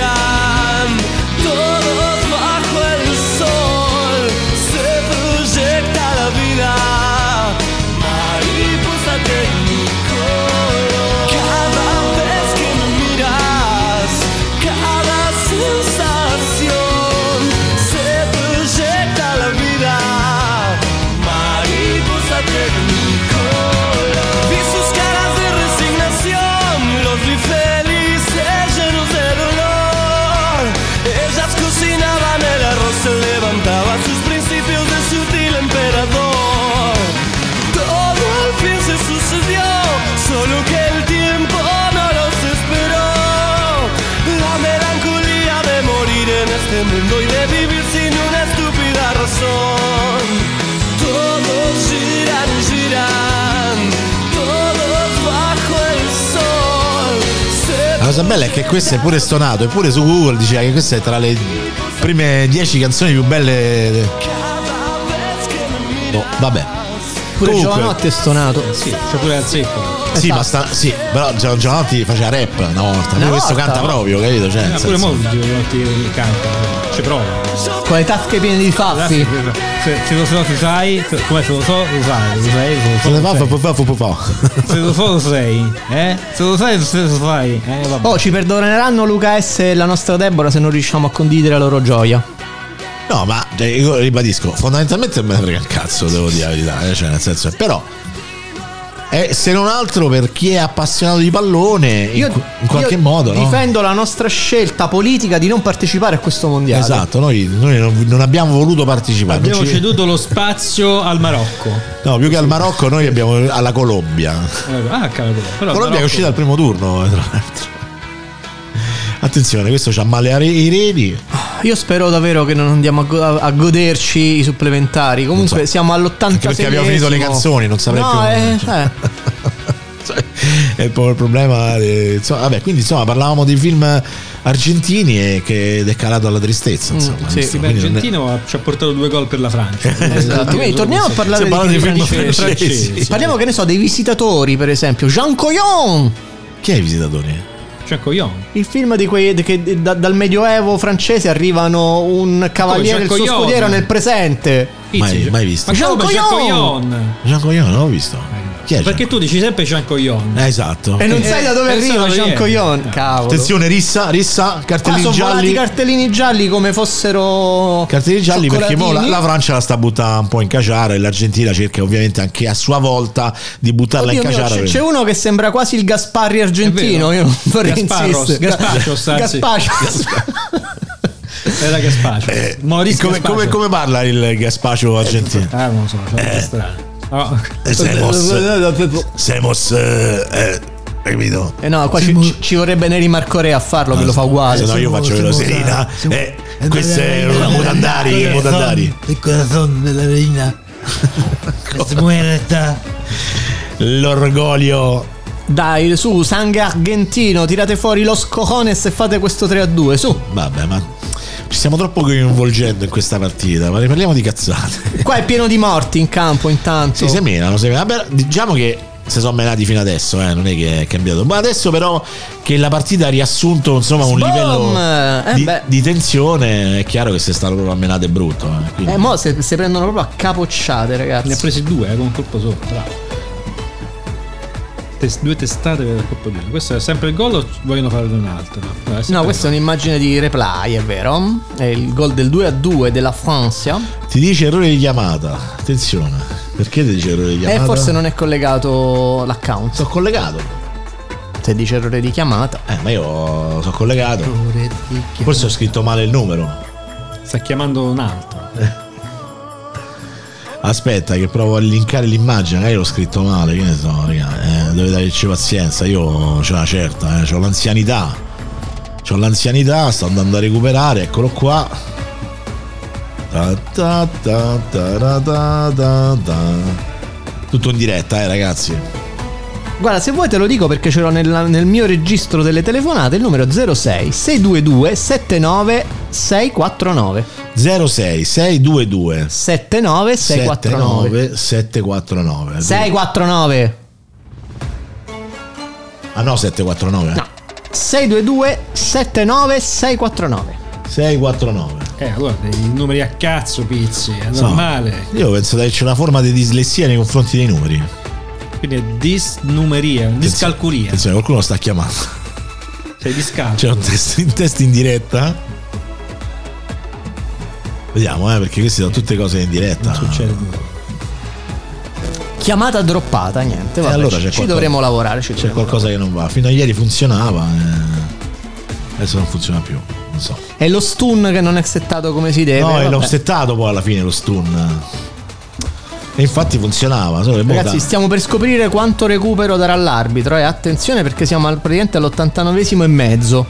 todos bajo el sol, se proyecta la vida, mariposa técnica. Levantaba sus principios de sutil emperador. Todo al fin se sucedió, solo que el tiempo no los esperó. La melancolía de morir en este mundo y de vivir sin una estúpida razón. Todos giran, todos bajo el sol. La cosa bella è che questo è pure stonato, e pure su Google diceva che questa è tra le prime 10 canzoni più belle. No, vabbè. Pure Giovanotti è stonato. Sì, c'è pure Azzecco. Sì, ma sì, però Giovanotti faceva rap una volta. Questo canta proprio, capito? Cioè, pure molti Giovanotti canta. Ci prova. Con le tasche piene di faffi. Se lo so, lo sai. Come se lo so, lo sai. Se lo so, lo sai. Se lo sai, lo sai. Oh, ci perdoneranno Luca S e la nostra Deborah se non riusciamo a condividere la loro gioia. No, ma io ribadisco, fondamentalmente me ne frega il cazzo, devo dire la verità, cioè nel senso, però se non altro per chi è appassionato di pallone in qualche modo difendo la nostra scelta politica di non partecipare a questo mondiale. Esatto, noi non abbiamo voluto partecipare, abbiamo ceduto lo spazio al Marocco. No, più che al Marocco noi abbiamo alla Colombia. Colombia è uscita al primo turno, tra l'altro. Attenzione, questo c'ha male i reni. Io spero davvero che non andiamo a goderci i supplementari. Comunque so. Siamo all'86esimo. Anche perché abbiamo finito le canzoni, non saprei più. È un po' il problema. Vabbè, quindi insomma parlavamo di film argentini ed è calato alla tristezza. Insomma, sì, l'argentino ci ha portato 2 gol per la Francia. Esatto. Quindi torniamo a parlare di film francesi. Parliamo, che ne so, dei Visitatori, per esempio. Jean Coyon. Chi è i Visitatori? Jean Coyon. Il film di quei che dal medioevo francese arrivano un cavaliere e il suo scudiero nel presente. Mai visto. Ma Jean Coyon. Jean Coyon non l'ho visto. Chi è Perché tu dici sempre Jean Coglion. Esatto. E non sai da dove arriva Jean Coglion. Cavolo. Attenzione, rissa, cartellini sono gialli. Cartellini gialli come fossero cartellini gialli, perché mo la Francia la sta buttando un po' in caciara e l'Argentina cerca ovviamente anche a sua volta di buttarla in caciara. C'è uno che sembra quasi il Gasparri argentino. Io non vorrei insistere. Gaspacio. Era Gaspacio. Come parla il Gaspacio argentino? Non lo so, c'è strano. Semos capito? No, qua ci vorrebbe Neri Marcore a farlo, che lo fa uguale. No, io faccio quello Serena. Questa è una Mutandari. Il corazon della reina. L'orgoglio. Dai, su, sangue argentino, tirate fuori los cojones e fate questo 3-2, su. Vabbè, ma ci stiamo troppo coinvolgendo in questa partita, ma parliamo di cazzate. Qua è pieno di morti in campo intanto. Sì, semenano. Vabbè, diciamo che si sono menati fino adesso, non è che è cambiato. Ma adesso però che la partita ha riassunto insomma un livello di tensione, è chiaro che se stanno proprio a menate brutto. Mo se prendono proprio a capocciate, ragazzi. Ne ha presi 2 con un colpo sopra, bravo. 2 testate per il colpo di uno. Questo è sempre il gol o vogliono fare un altro? No, questa è un'immagine di replay, è vero? È il gol del 2-2 della Francia. Ti dice errore di chiamata. Attenzione. Perché ti dice errore di chiamata? Forse non è collegato l'account. Sono collegato. Se dice errore di chiamata. Ma io sono collegato. Forse ho scritto male il numero. Sta chiamando un altro. Aspetta che provo a linkare l'immagine, magari l'ho scritto male, che ne so, raga. Dovete averci pazienza, io ho una certa, ho l'anzianità. Sto andando a recuperare, eccolo qua. Tutto in diretta, ragazzi. Guarda, se vuoi te lo dico perché ce l'ho nel mio registro delle telefonate, il numero 06 622 79 649. 06 622 79 649 749 649. Ah no, 749. No. 622 79 649. 649. Allora i numeri a cazzo, Pizzi, è normale. Io penso di averci una forma di dislessia nei confronti dei numeri. Quindi è disnumeria, discalculia. Attenzione, qualcuno sta chiamando. Sei discalculo. C'è un test in diretta. Vediamo, perché queste sono tutte cose in diretta. Non succede nulla. Chiamata droppata, niente. Vabbè, allora ci dovremo lavorare. C'è qualcosa che non va. Fino a ieri funzionava. Adesso non funziona più. Non so. È lo stun che non è settato come si deve. No, l'ho settato poi alla fine lo stun. E infatti funzionava. Ragazzi, stiamo per scoprire quanto recupero darà l'arbitro. Attenzione perché siamo praticamente all'89esimo e mezzo.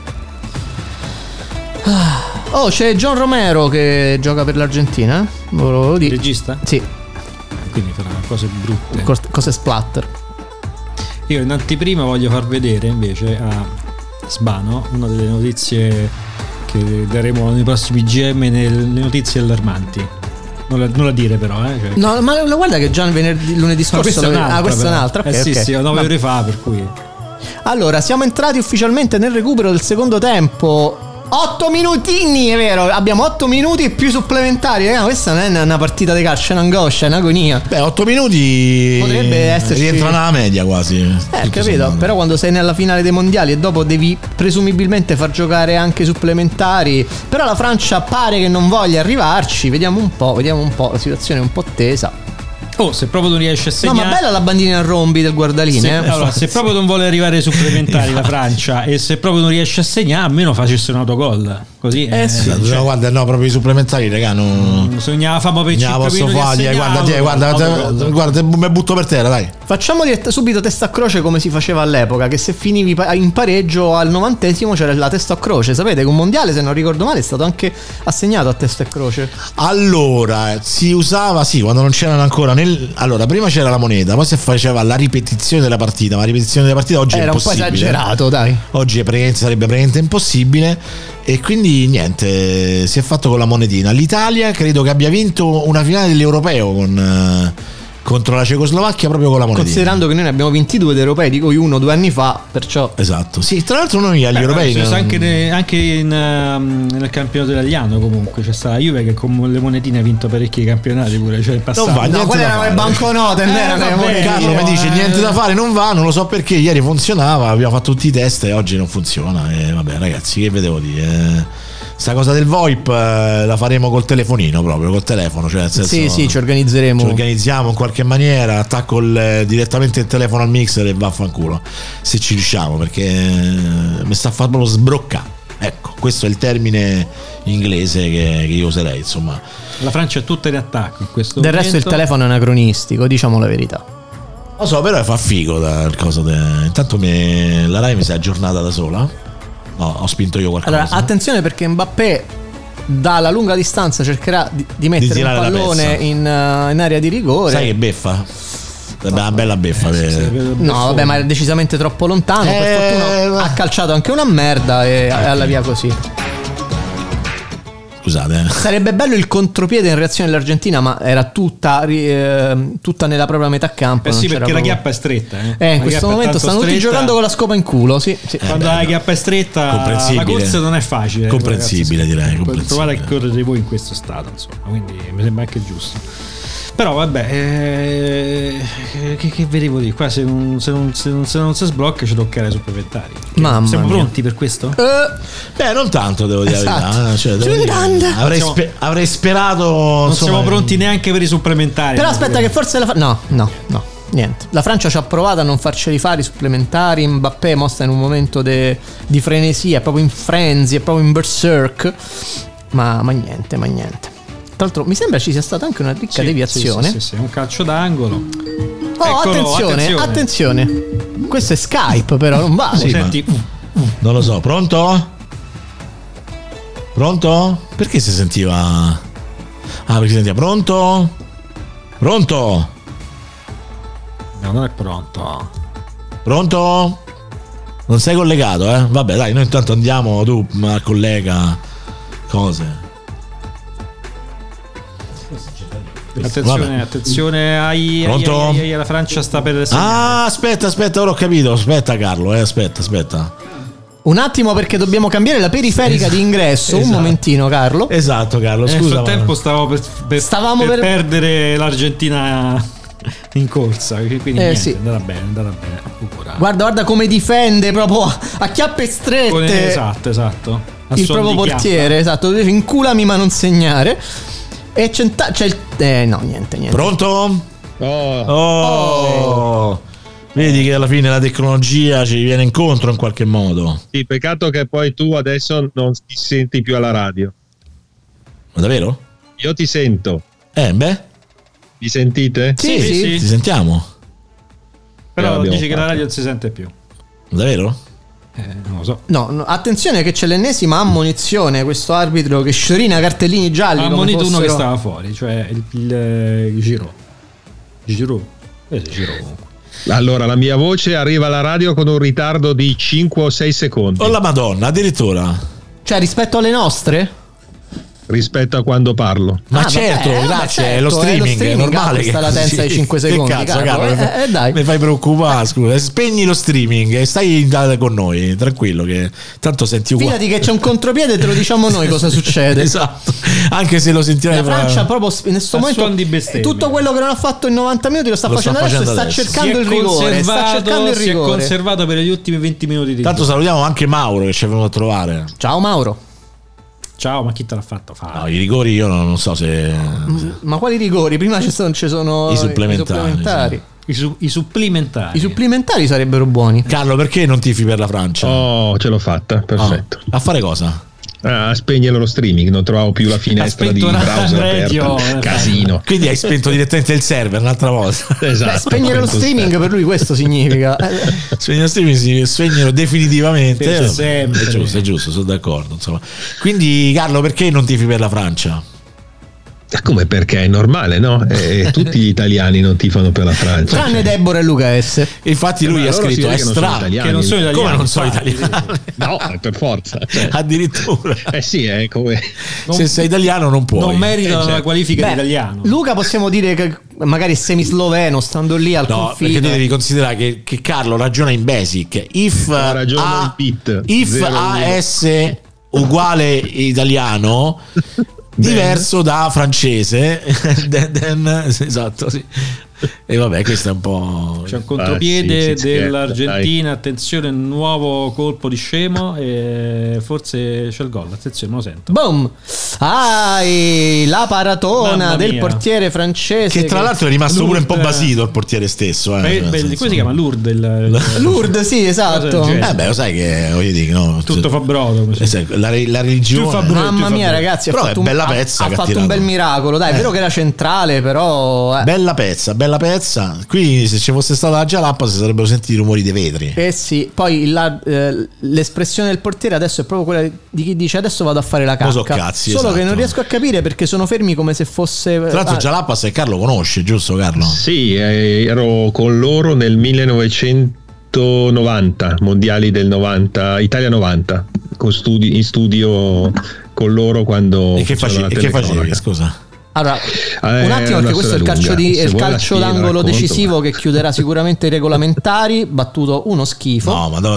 Oh, c'è John Romero che gioca per l'Argentina. Il regista? Sì. Quindi farà cose brutte. Cose splatter. Io in anteprima voglio far vedere invece a Sbano una delle notizie che daremo nei prossimi GM, le notizie allarmanti. Non la dire però, cioè. No, ma guarda che già lunedì scorso. Questa è un'altra. Okay, sì, 9 ore fa, per cui. Allora, siamo entrati ufficialmente nel recupero del secondo tempo. 8 minutini, è vero, abbiamo 8 minuti più supplementari. Questa non è una partita di calcio, è un'angoscia, è un'agonia. 8 minuti potrebbe esserci. Rientra nella media quasi. Capito? Però quando sei nella finale dei mondiali e dopo devi presumibilmente far giocare anche i supplementari. Però la Francia pare che non voglia arrivarci. Vediamo un po', la situazione è un po' tesa. Se proprio non riesce a segnare. No, ma bella la bandina a rombi del guardaline. Allora, se proprio non vuole arrivare ai supplementari la Francia e se proprio non riesce a segnare, almeno facesse un autogol. Così guarda, no, proprio i supplementari, raga, sognava famo per 5 minuti. Guarda, mi butto per terra, dai. Facciamo subito testa a croce come si faceva all'epoca, che se finivi in pareggio al 90esimo c'era la testa a croce. Sapete che un mondiale, se non ricordo male, è stato anche assegnato a testa a croce. Allora, si usava, quando non c'erano ancora allora, prima c'era la moneta, poi si faceva la ripetizione della partita, ma la ripetizione della partita oggi era è impossibile. Era un po' esagerato, dai. Oggi sarebbe praticamente impossibile. E quindi niente, si è fatto con la monetina. L'Italia credo che abbia vinto una finale dell'Europeo con contro la Cecoslovacchia proprio con la monetina. Considerando che noi ne abbiamo 22 di europei, dico io 1 o 2 anni fa, perciò. Esatto. Sì, tra l'altro noi agli europei anche nel campionato italiano comunque c'è stata la Juve che con le monetine ha vinto parecchi campionati pure, cioè il passato. Non va, no, quelle erano le banconote, non erano le monetine. Carlo mi dice niente da fare, non va, non lo so perché ieri funzionava, abbiamo fatto tutti i test e oggi non funziona. E vabbè ragazzi, che vedevo dire? Sta cosa del VoIP la faremo col telefonino, proprio col telefono, cioè nel senso, sì, ci organizzeremo. Ci organizziamo in qualche maniera, attacco direttamente il telefono al mixer e vaffanculo, se ci riusciamo, perché mi sta a far proprio sbroccare. Ecco, questo è il termine inglese che io userei, insomma. La Francia è tutta in attacco in questo Del momento. resto il telefono è anacronistico, diciamo la verità. Lo so, però fa figo dal coso intanto la Rai mi si è aggiornata da sola. No, ho spinto io qualcosa. Allora, attenzione perché Mbappé dalla lunga distanza cercherà di mettere un pallone in area di rigore. Sai che beffa? Una bella beffa. No, vabbè, ma è decisamente troppo lontano. Per fortuna ha calciato anche una merda e alla via così. Scusate. Sarebbe bello il contropiede in reazione dell'Argentina, ma era tutta nella propria metà campo. Sì, non perché la chiappa è stretta. In questo momento stanno tutti giocando con la scopa in culo. Sì. Quando la chiappa è stretta, la corsa non è facile. Comprensibile, ragazzi, direi. Provate a correre voi in questo stato, insomma. Quindi mi sembra anche giusto. Però vabbè, che vedevo di qua? Se non si sblocca ci tocca le supplementari. Siamo pronti per questo? Beh, non tanto, devo dire la verità. Cioè, avrei sperato. Non siamo pronti neanche per i supplementari. Però aspetta, che forse no, niente. La Francia ci ha provato a non farceli fare i supplementari. Mbappé mostra in un momento di frenesia, è proprio in frenzy, è proprio in berserk. Ma niente. Tra l'altro mi sembra ci sia stata anche una ricca deviazione. Sì, un calcio d'angolo. Attenzione. Questo è Skype, però non vale. Sì, senti. Non lo so, pronto? Perché si sentiva? Perché si sentiva pronto? No, non è pronto. Pronto? Non sei collegato, eh? Vabbè, dai, noi intanto andiamo, tu, ma collega cose. Attenzione, la Francia sta per segnare. Aspetta, ora ho capito. Aspetta Carlo, aspetta. Un attimo perché dobbiamo cambiare la periferica di ingresso. Un momentino, Carlo. Esatto, Carlo, scusa. Nel frattempo stavamo per perdere l'Argentina in corsa, quindi niente, sì. è andata bene. Guarda come difende proprio a chiappe strette. Esatto. Il proprio portiere, esatto. Inculami ma non segnare. E c'è no, niente. Pronto? Oh. Vedi che alla fine la tecnologia ci viene incontro in qualche modo. Sì, peccato che poi tu adesso non ti senti più alla radio. Ma davvero? Io ti sento. Beh. Mi sentite? Sì. Ti sentiamo. Però dici che la radio non si sente più. Davvero? Non lo so. No, attenzione che c'è l'ennesima ammonizione. Questo arbitro che sciorina cartellini gialli. Ha ammonito uno che stava fuori, cioè il Giroud. Giroud comunque. Allora, la mia voce arriva alla radio con un ritardo di 5 o 6 secondi. Oh la Madonna, addirittura. Cioè, rispetto alle nostre? Rispetto a quando parlo. Ma grazie, è lo streaming, è normale questa latenza di 5 secondi. Che cazzo, Carlo, dai. Mi fai preoccupare, scusa. Spegni lo streaming e stai con noi, tranquillo, che tanto senti uguale. Fidati che c'è un contropiede, te lo diciamo noi cosa succede. Esatto. Anche se lo sentirai. La Francia proprio in questo momento tutto quello che non ha fatto in 90 minuti lo sta facendo adesso e sta cercando il rigore. Si è conservato per gli ultimi 20 minuti di tanto salutiamo anche Mauro che ci è venuto a trovare. Ciao Mauro. Ciao, ma chi te l'ha fatto fare? No, i rigori io non so se. Ma quali rigori? Prima ci sono i supplementari. I supplementari. I supplementari sarebbero buoni. Carlo, perché non tifi per la Francia? Oh, ce l'ho fatta, perfetto. A fare cosa? A spegnere lo streaming, non trovavo più la finestra di browser aperta. Casino. Quindi hai spento direttamente il server un'altra volta. Esatto. Beh, spegnere lo streaming per lui questo significa. Spegnere lo streaming si spegnono definitivamente. Sempre. È giusto, sono d'accordo. Insomma. Quindi Carlo, perché non tifi per la Francia? Come, perché è normale, no? Tutti gli italiani non tifano per la Francia. Tranne Deborah e Luca S. Infatti lui ha scritto Estra, che non sono italiani. Come non sono italiani? No, per forza. Addirittura. Sì, è come... Se sei italiano non puoi. Non merita la qualifica di italiano. Luca possiamo dire che magari semisloveno, stando lì al confine. Perché tu devi considerare che Carlo ragiona in basic. If AS uguale italiano diverso da francese, esatto, sì. E vabbè, questo è un po'. C'è un contropiede dell'Argentina. Attenzione, nuovo colpo di Scemo. E forse c'è il gol. Attenzione, me lo sento. Boom! La paratona del portiere francese. Che tra l'altro è rimasto pure un po' basito il portiere stesso. Come si chiama? Lourdes. Lourdes, sì, esatto. Lo sai che voglio dire, no, tutto fa brodo. La religione. Mamma mia, ragazzi, però è bella pezza. Ha fatto un bel miracolo. Dai, è vero che era centrale, però. Bella pezza. Qui se ci fosse stata la Jalapa si sarebbero sentiti i rumori dei vetri. Sì, poi l'espressione del portiere adesso è proprio quella di chi dice adesso vado a fare la cacca. Cazzi, solo esatto. che non riesco a capire perché sono fermi come se fosse. Tra l'altro Jalapas e Carlo conosce, giusto Carlo? Sì, ero con loro nel 1990, mondiali del 90, Italia 90, in studio con loro quando. E che facevi? Scusa. Allora, un attimo, perché questo è il calcio d'angolo decisivo che chiuderà sicuramente i regolamentari. Battuto uno schifo. No, ma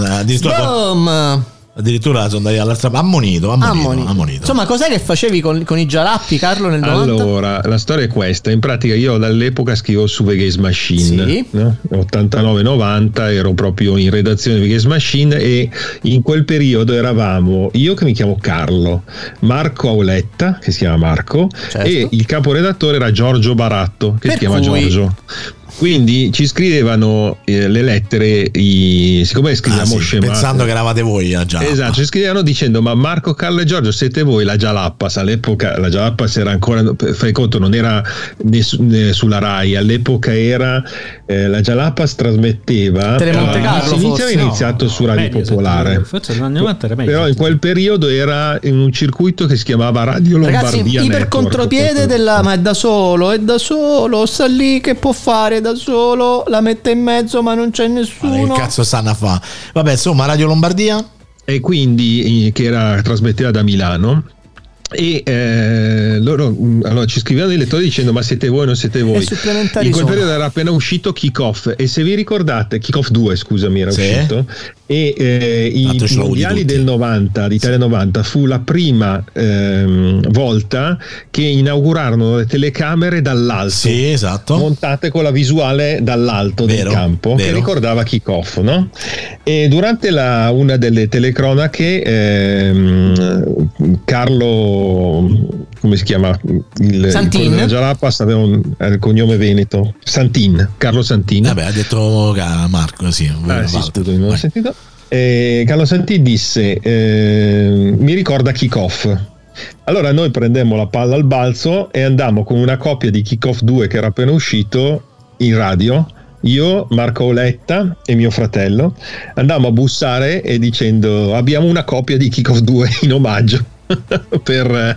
addirittura sono andati all'altra ammonito. Insomma, cos'è che facevi con i Jalappi, Carlo, nel 90? Allora, la storia è questa. In pratica io dall'epoca scrivo su Vegas Machine, sì. No? 89-90 ero proprio in redazione di Vegas Machine e in quel periodo eravamo io che mi chiamo Carlo, Marco Auletta che si chiama Marco, certo. E il caporedattore era Giorgio Baratto che si chiama Giorgio. Quindi ci scrivevano le lettere, siccome scriviamo scemate, pensando che eravate voi la Jalappa. Esatto, ci scrivevano dicendo ma Marco, Carlo e Giorgio siete voi la Jalappas. All'epoca la Jalappas era ancora, fai conto, non era sulla Rai, all'epoca era la Jalappas trasmetteva Telemonte iniziato su Radio Popolare, però in quel periodo era in un circuito che si chiamava Radio Lombardia. Ragazzi, iper contropiede ma è da solo, sta lì che può fare da solo, la mette in mezzo ma non c'è nessuno. Che cazzo stanno a fa? Vabbè, insomma, Radio Lombardia. E quindi che trasmetteva da Milano. E loro allora ci scrivevano i lettori dicendo ma siete voi o non siete voi. In quel periodo era appena uscito Kick-Off e se vi ricordate Kick-Off 2 scusami era uscito e i mondiali del 90 d'Italia 90 fu la prima volta che inaugurarono le telecamere dall'alto, sì, esatto, montate con la visuale dall'alto del campo, che ricordava Kick-Off, no? E durante una delle telecronache Carlo, come si chiama? Santin. Jalappas aveva il cognome veneto. Carlo Santin. Vabbè, ha detto Marco, sì. Non ho sentito. Carlo Santin disse mi ricorda Kick-Off. Allora noi prendemmo la palla al balzo e andammo con una copia di Kick-Off 2 che era appena uscito in radio. Io, Marco Auletta e mio fratello andammo a bussare e dicendo abbiamo una copia di Kick-Off 2 in omaggio per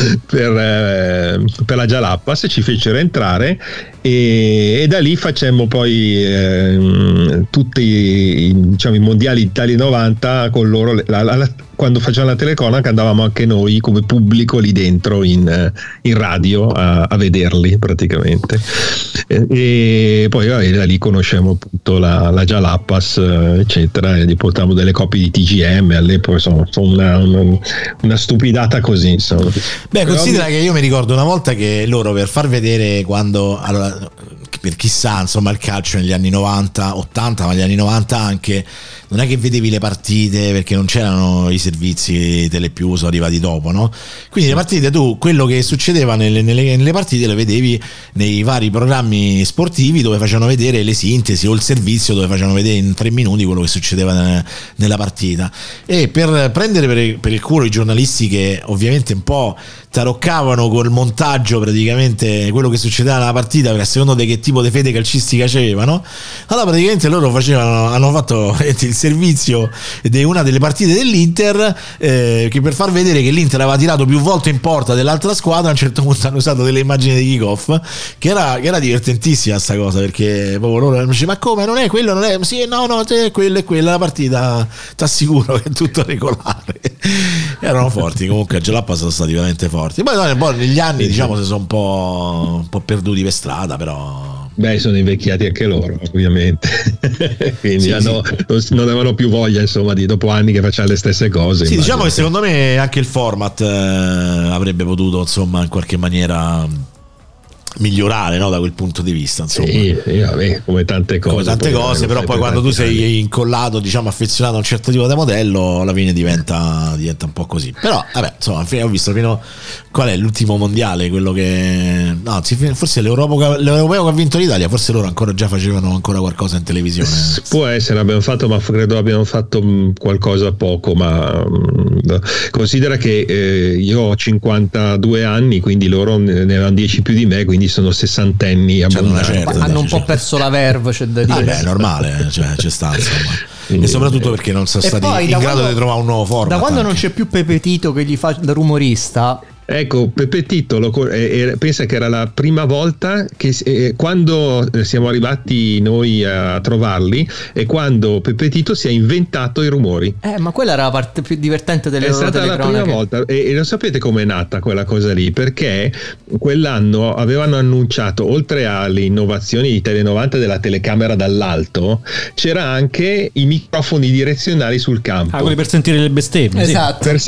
la Jalappas, ci fecero entrare e da lì facemmo poi tutti i mondiali d'Italia 90 con loro. Quando facevamo la telecronaca andavamo anche noi come pubblico lì dentro in radio a vederli praticamente, e poi da lì conosciamo appunto la Jalappas eccetera, e gli portavamo delle copie di TGM all'epoca, insomma una stupidata così, insomma. Beh, considera che io mi ricordo una volta che loro per far vedere per chissà, insomma, il calcio negli anni 90, 80, ma negli anni 90 anche, non è che vedevi le partite perché non c'erano i servizi Telepiù, sono arrivati dopo, no? Quindi le partite, tu quello che succedeva nelle partite lo vedevi nei vari programmi sportivi dove facevano vedere le sintesi, o il servizio dove facevano vedere in 3 minuti quello che succedeva nella partita. E per prendere per il culo i giornalisti che ovviamente un po' taroccavano col montaggio praticamente quello che succedeva nella partita, perché a secondo di che tipo di fede calcistica c'avevano, allora praticamente loro hanno fatto il servizio di una delle partite dell'Inter, che per far vedere che l'Inter aveva tirato più volte in porta dell'altra squadra, a un certo punto hanno usato delle immagini di kick-off, che era divertentissima sta cosa, perché proprio loro mi dicevano: ma come, non è quello, non è, sì, no, quello è quella la partita, t'assicuro che è tutto regolare. Erano forti, comunque a Jalapa sono stati veramente forti. Poi negli anni diciamo si sono un po' perduti per strada, però sono invecchiati anche loro, ovviamente. Quindi non avevano più voglia, insomma, dopo anni che facciano le stesse cose. Sì, diciamo che secondo me anche il format avrebbe potuto, insomma, in qualche maniera migliorare, no, da quel punto di vista, insomma. Sì, vabbè, come tante cose, però poi quando tu sei incollato, diciamo, affezionato a un certo tipo di modello, alla fine diventa un po' così. Però vabbè, insomma, ho visto fino qual è l'ultimo mondiale, quello che forse l'europeo che ha vinto l'Italia, forse loro ancora già facevano ancora qualcosa in televisione. Può essere, abbiamo fatto, ma credo abbiamo fatto qualcosa poco, ma considera che io ho 52 anni, quindi loro ne avevano 10 più di me, quindi sono sessantenni abbondanti. Hanno un po' perso la verve, c'è da dire. È normale, cioè c'è sta, insomma. E soprattutto perché non sono stati in grado di trovare un nuovo format. Da quando non c'è più Pepe Tito che gli fa da rumorista, ecco, Pepe Tito pensa che era la prima volta che quando siamo arrivati noi a trovarli, e quando Pepe Tito si è inventato i rumori. Ma quella era la parte più divertente delle loro telecronache. È stata la prima volta, e lo sapete com'è nata quella cosa lì? Perché quell'anno avevano annunciato, oltre alle innovazioni di Tele90 della telecamera dall'alto, c'era anche i microfoni direzionali sul campo. Quelli per sentire le bestemmie. Esatto. Per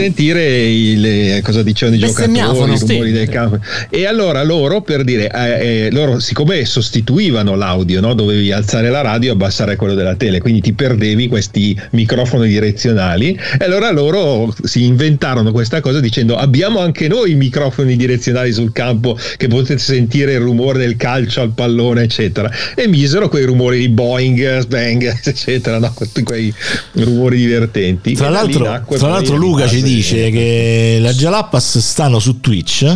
sentire cosa dicevano i giocatori, i rumori del campo. E allora loro, per dire, loro siccome sostituivano l'audio, no? Dovevi alzare la radio e abbassare quello della tele, quindi ti perdevi questi microfoni direzionali, e allora loro si inventarono questa cosa dicendo: abbiamo anche noi i microfoni direzionali sul campo che potete sentire il rumore del calcio al pallone, eccetera, e misero quei rumori di Boeing, Bang, eccetera, no? Tutti quei rumori divertenti. Tra l'altro Luca ci dice che la Jalapas stanno su Twitch,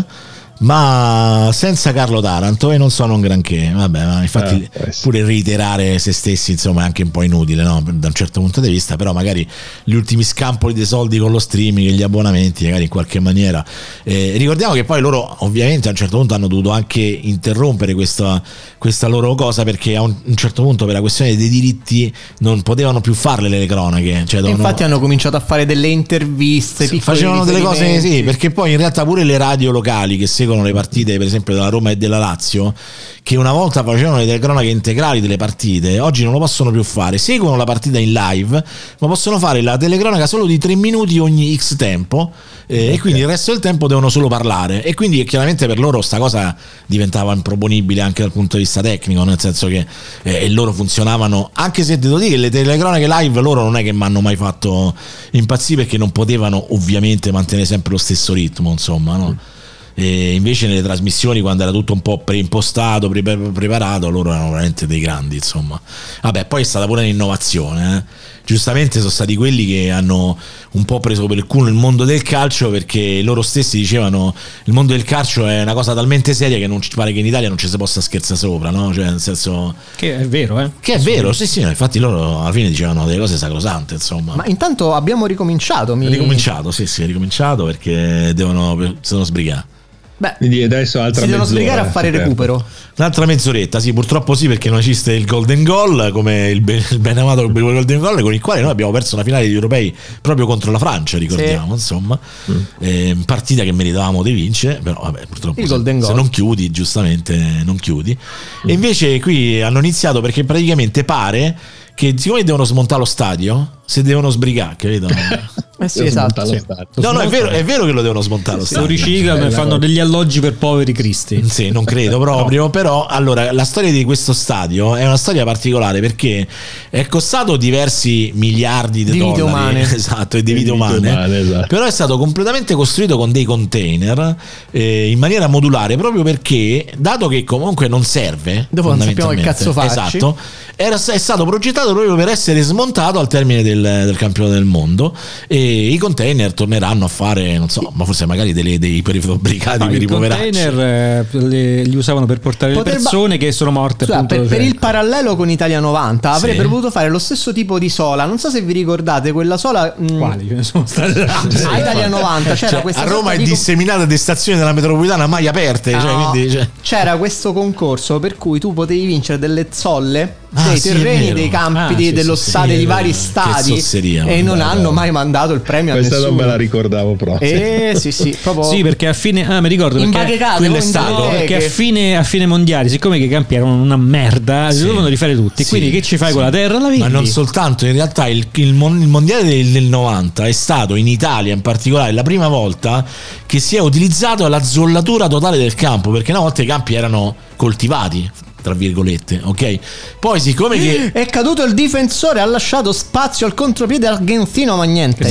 ma senza Carlo Taranto, e non sono un granché. Vabbè, ma infatti pure reiterare se stessi, insomma, è anche un po' inutile, no? Da un certo punto di vista, però magari gli ultimi scampoli dei soldi con lo streaming e gli abbonamenti, magari in qualche maniera. Ricordiamo che poi loro ovviamente a un certo punto hanno dovuto anche interrompere questa loro cosa, perché a un certo punto, per la questione dei diritti, non potevano più farle le cronache, cioè infatti hanno cominciato a fare delle interviste, facevano delle cose, sì, perché poi in realtà pure le radio locali che seguono le partite, per esempio della Roma e della Lazio, che una volta facevano le telecronache integrali delle partite, oggi non lo possono più fare. Seguono la partita in live, ma possono fare la telecronaca solo di 3 minuti ogni X tempo, e quindi il resto del tempo devono solo parlare, e quindi chiaramente per loro sta cosa diventava improponibile anche dal punto di vista tecnico, nel senso che loro funzionavano, anche se devo dire che le telecronache live loro non è che mi hanno mai fatto impazzire, perché non potevano ovviamente mantenere sempre lo stesso ritmo, insomma, no? E invece nelle trasmissioni, quando era tutto un po' preimpostato, preparato, loro erano veramente dei grandi, insomma. Vabbè, poi è stata pure un'innovazione, giustamente sono stati quelli che hanno un po' preso per il culo il mondo del calcio, perché loro stessi dicevano: il mondo del calcio è una cosa talmente seria che non ci pare che in Italia non ci si possa scherzare sopra, no? Cioè, nel senso che è vero, che è vero, sì, infatti loro alla fine dicevano delle cose sacrosante, insomma. Ma intanto abbiamo ricominciato, è ricominciato perché sono sbrigati. Quindi adesso si devono sbrigare a fare recupero. Un'altra mezz'oretta, sì, purtroppo sì, perché non esiste il Golden Goal, come il ben amato Golden Goal, con il quale noi abbiamo perso una finale degli europei proprio contro la Francia, ricordiamo, insomma, partita che meritavamo di vincere, però vabbè, purtroppo se non chiudi, giustamente non chiudi. E invece qui hanno iniziato, perché praticamente pare che siccome devono smontare lo stadio, se devono sbrigare, capito? Sì, esatto. Sì. No, è vero che lo devono smontare lo stadio. Lo riciclano e fanno degli alloggi per poveri cristi. Sì, non credo proprio, no. Però allora la storia di questo stadio è una storia particolare, perché è costato diversi miliardi di dollari, umane. Esatto, e di vite umane, esatto. Però è stato completamente costruito con dei container in maniera modulare, proprio perché, dato che comunque non serve, dopo non sappiamo che cazzo farci, esatto, è stato progettato proprio per essere smontato al termine del campionato del mondo, e i container torneranno a fare, non so, ma forse magari dei prefabbricati per i poveracci. I container li usavano per portare le persone che sono morte. Per il parallelo con Italia 90 avrebbero voluto fare lo stesso tipo di sola. Non so se vi ricordate quella sola. Quali? Che ne sono state? A Italia 90 c'era questa a Roma è disseminata di stazioni della metropolitana mai aperte. Quindi, c'era questo concorso per cui tu potevi vincere delle zolle dei terreni, dei campi dello stadio, di vari stadi, e non hanno mai mandato il premio a nessuno. Questa non me la ricordavo proprio. Sì, proprio sì, perché a fine mi ricordo quello è stato perché a fine mondiali, siccome i campi erano una merda, li dovevano rifare tutti, quindi che ci fai con la terra? La vendi. Ma non soltanto, in realtà il mondiale del 90 è stato in Italia in particolare la prima volta che si è utilizzato la zollatura totale del campo, perché una volta i campi erano coltivati, tra virgolette, ok? Poi siccome che è caduto il difensore, ha lasciato spazio al contropiede argentino, ma niente.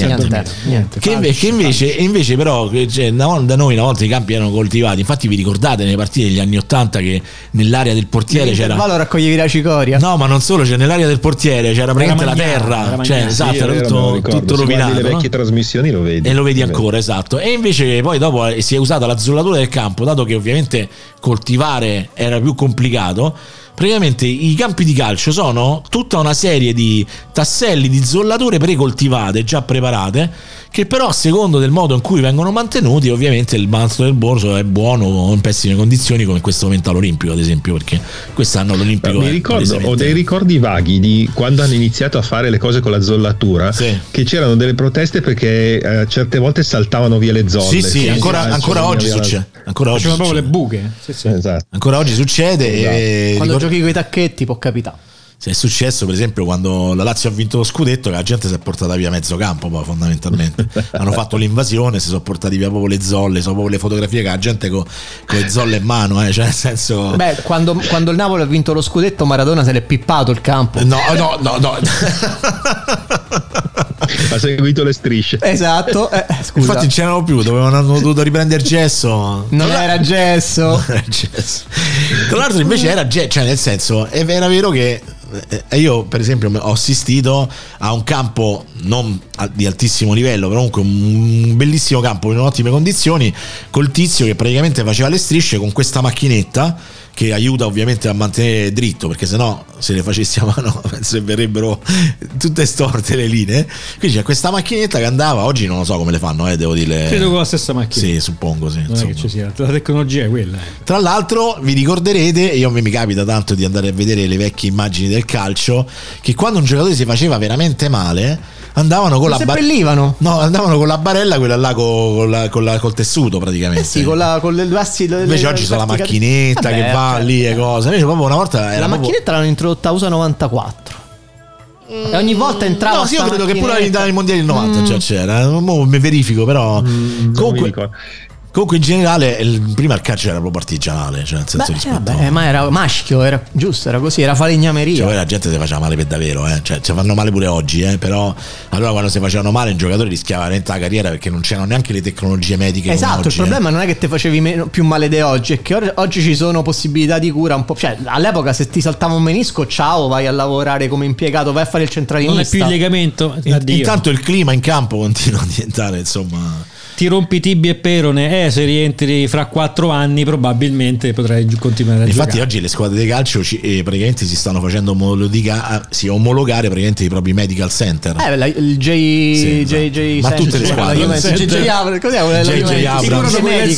Invece però da noi una volta i campi erano coltivati. Infatti vi ricordate nelle partite degli anni 80 che nell'area del portiere c'era raccoglievi la cicoria? No, ma non solo, nell'area del portiere c'era praticamente la terra, esatto, era tutto rovinato. Le vecchie trasmissioni lo vedi. E lo vedi ancora, esatto. E invece poi dopo si è usata la zollatura del campo, dato che ovviamente coltivare era più complicato. Praticamente i campi di calcio sono tutta una serie di tasselli di zollature precoltivate, già preparate, che però a secondo del modo in cui vengono mantenuti, ovviamente il manto del borso è buono o in pessime condizioni, come in questo momento all'Olimpico ad esempio, perché quest'anno l'Olimpico mi ricordo, ho dei ricordi vaghi di quando hanno iniziato a fare le cose con la zollatura, che c'erano delle proteste perché certe volte saltavano via le zolle. Sì, ancora oggi succede. Ancora oggi facevano proprio le buche. Sì. Esatto. Ancora oggi succede. Esatto. Quando giochi con i tacchetti può capitare. È successo per esempio quando la Lazio ha vinto lo scudetto, che la gente si è portata via mezzo campo, poi fondamentalmente hanno fatto l'invasione, si sono portati via proprio le zolle, sono proprio le fotografie che la gente con le zolle in mano, cioè nel senso. Quando il Napoli ha vinto lo scudetto, Maradona se l'è pippato il campo. No. Ha seguito le strisce. Esatto. Scusa. Infatti non c'erano più, hanno dovuto riprendere gesso. Non era gesso. Tra l'altro invece era gesso, cioè nel senso era vero che io per esempio ho assistito a un campo non di altissimo livello, però comunque un bellissimo campo in ottime condizioni, col tizio che praticamente faceva le strisce con questa macchinetta che aiuta ovviamente a mantenere dritto, perché sennò se le facessi a mano penso che verrebbero tutte storte le linee. Quindi c'è questa macchinetta che andava, oggi non lo so come le fanno, devo dire. Credo con la stessa macchina. Sì, suppongo, sì. Non è che ci sia, la tecnologia è quella. Tra l'altro vi ricorderete, e mi capita tanto di andare a vedere le vecchie immagini del calcio, che quando un giocatore si faceva veramente male andavano con andavano con la barella, quella là col tessuto praticamente. Con le vasti. Invece oggi c'è la macchinetta che va lì e cose. Invece proprio una volta era macchinetta l'hanno introdotta a USA 94. E ogni volta entrava. No, io credo che pure ai mondiali del 90 già c'era. Mi verifico, però. Comunque in generale prima il calcio era proprio artigianale, cioè nel senso ma era maschio, era giusto, era così, era falegnameria. Cioè poi la gente si faceva male per davvero, cioè si fanno male pure oggi, però allora quando si facevano male un giocatore rischiava veramente la carriera, perché non c'erano neanche le tecnologie mediche. Esatto, oggi, il problema non è che ti facevi più male di oggi, è che oggi ci sono possibilità di cura un po', cioè all'epoca se ti saltava un menisco, ciao, vai a lavorare come impiegato, vai a fare il centralinista. Non è più il legamento. Intanto il clima in campo continua a diventare, insomma. Ti rompi tibia e perone, se rientri fra 4 anni probabilmente potrai continuare a Infatti giocare. Oggi le squadre di calcio praticamente si stanno facendo omologare praticamente i propri medical center. Il JJ ma tutte le squadre. JJ Abrams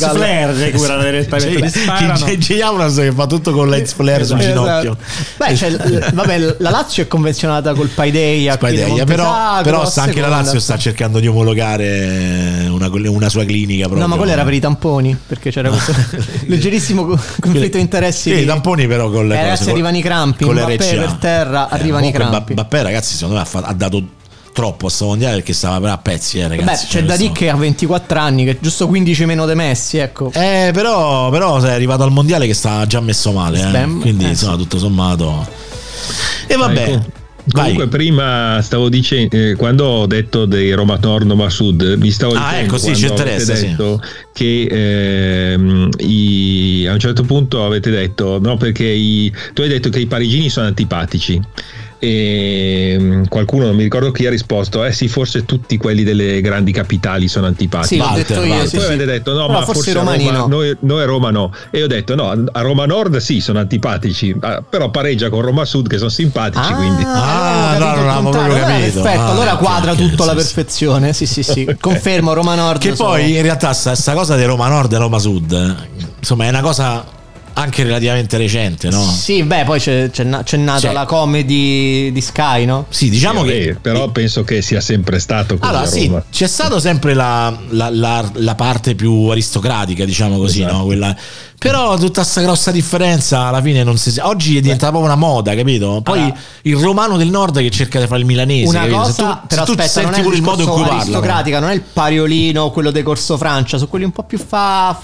JJ Abrams che fa tutto con l'X flare sul ginocchio. La Lazio è convenzionata col Paideia, però anche la Lazio sta cercando di omologare una sua clinica proprio. No, ma quello era per i tamponi, perché c'era questo leggerissimo conflitto di interessi. I tamponi però con le cose arrivano i crampi, con Mbappé per terra arrivano i crampi. Mbappé, ragazzi, secondo me ha dato troppo a sto mondiale, perché stava a pezzi, ragazzi. C'è da dire che ha 24 anni, che giusto 15 meno di Messi, ecco. Però sei arrivato al mondiale che stava già messo male, quindi insomma tutto sommato. E vabbè. Comunque prima stavo dicendo, quando ho detto dei Roma Nord, Roma Sud, vi stavo dicendo ecco, sì, ci interessa, detto che a un certo punto avete detto no, perché tu hai detto che i parigini sono antipatici e qualcuno, non mi ricordo chi, ha risposto sì, forse tutti quelli delle grandi capitali sono antipatici. Sì, l'ho detto io, poi avete detto no, ma forse Romani Roma, no. Noi a Roma no, e io ho detto no, a Roma Nord sì, sono antipatici, però pareggia con Roma Sud che sono simpatici, quindi non avevo proprio capito. Perfetto, allora quadra tutto alla perfezione. Sì, confermo, Roma Nord. Che poi in realtà sta cosa di Roma Nord e Roma Sud, insomma, è una cosa anche relativamente recente, no? Sì, beh, poi c'è nata la comedy di Sky, no? Sì, diciamo che però penso che sia sempre stato così. Allora, sì, c'è stato sempre la parte più aristocratica, diciamo così, esatto. No? Quella. Però tutta sta grossa differenza alla fine non si. Oggi è diventata proprio una moda, capito? Poi il romano del nord che cerca di fare il milanese. Una capito? cosa, però tu aspetta, senti non è pure il modo in cui parla. Aristocratica, non è il Pariolino, quello di Corso Francia, sono quelli un po' più fa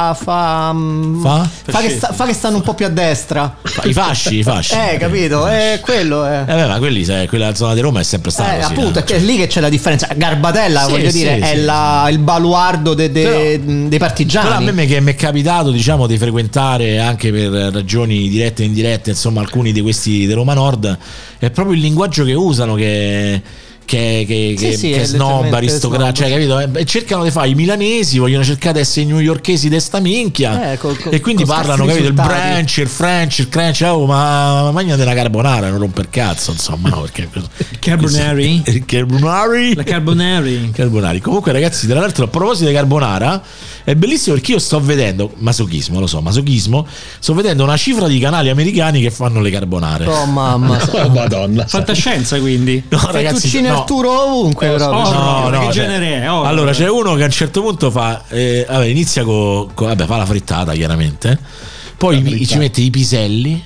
che stanno un po' più a destra. I fasci. Capito? Quello è. Ma quella zona di Roma è sempre stata così. Appunto, è lì che c'è la differenza. Garbatella, è il baluardo dei partigiani. Però a me che mi è capitato, diciamo, di frequentare anche per ragioni dirette e indirette, insomma, alcuni di questi di Roma Nord, è proprio il linguaggio che usano che è snob, aristocratico, cioè, capito? E cercano di fare i milanesi, vogliono cercare di essere i newyorkesi di sta minchia, e quindi parlano, capito? Il branch, il French, il crunch, ma mangiate una carbonara, non romper cazzo, insomma, no? Perché la carbonari. Comunque, ragazzi, tra l'altro, a proposito di carbonara, è bellissimo perché io sto vedendo masochismo, sto vedendo una cifra di canali americani che fanno le carbonare. Oh mamma, madonna, fantascienza, quindi. No, ragazzi, Arturo ovunque, che genere è? Allora c'è uno che a un certo punto fa inizia fa la frittata, chiaramente, poi ci mette i piselli.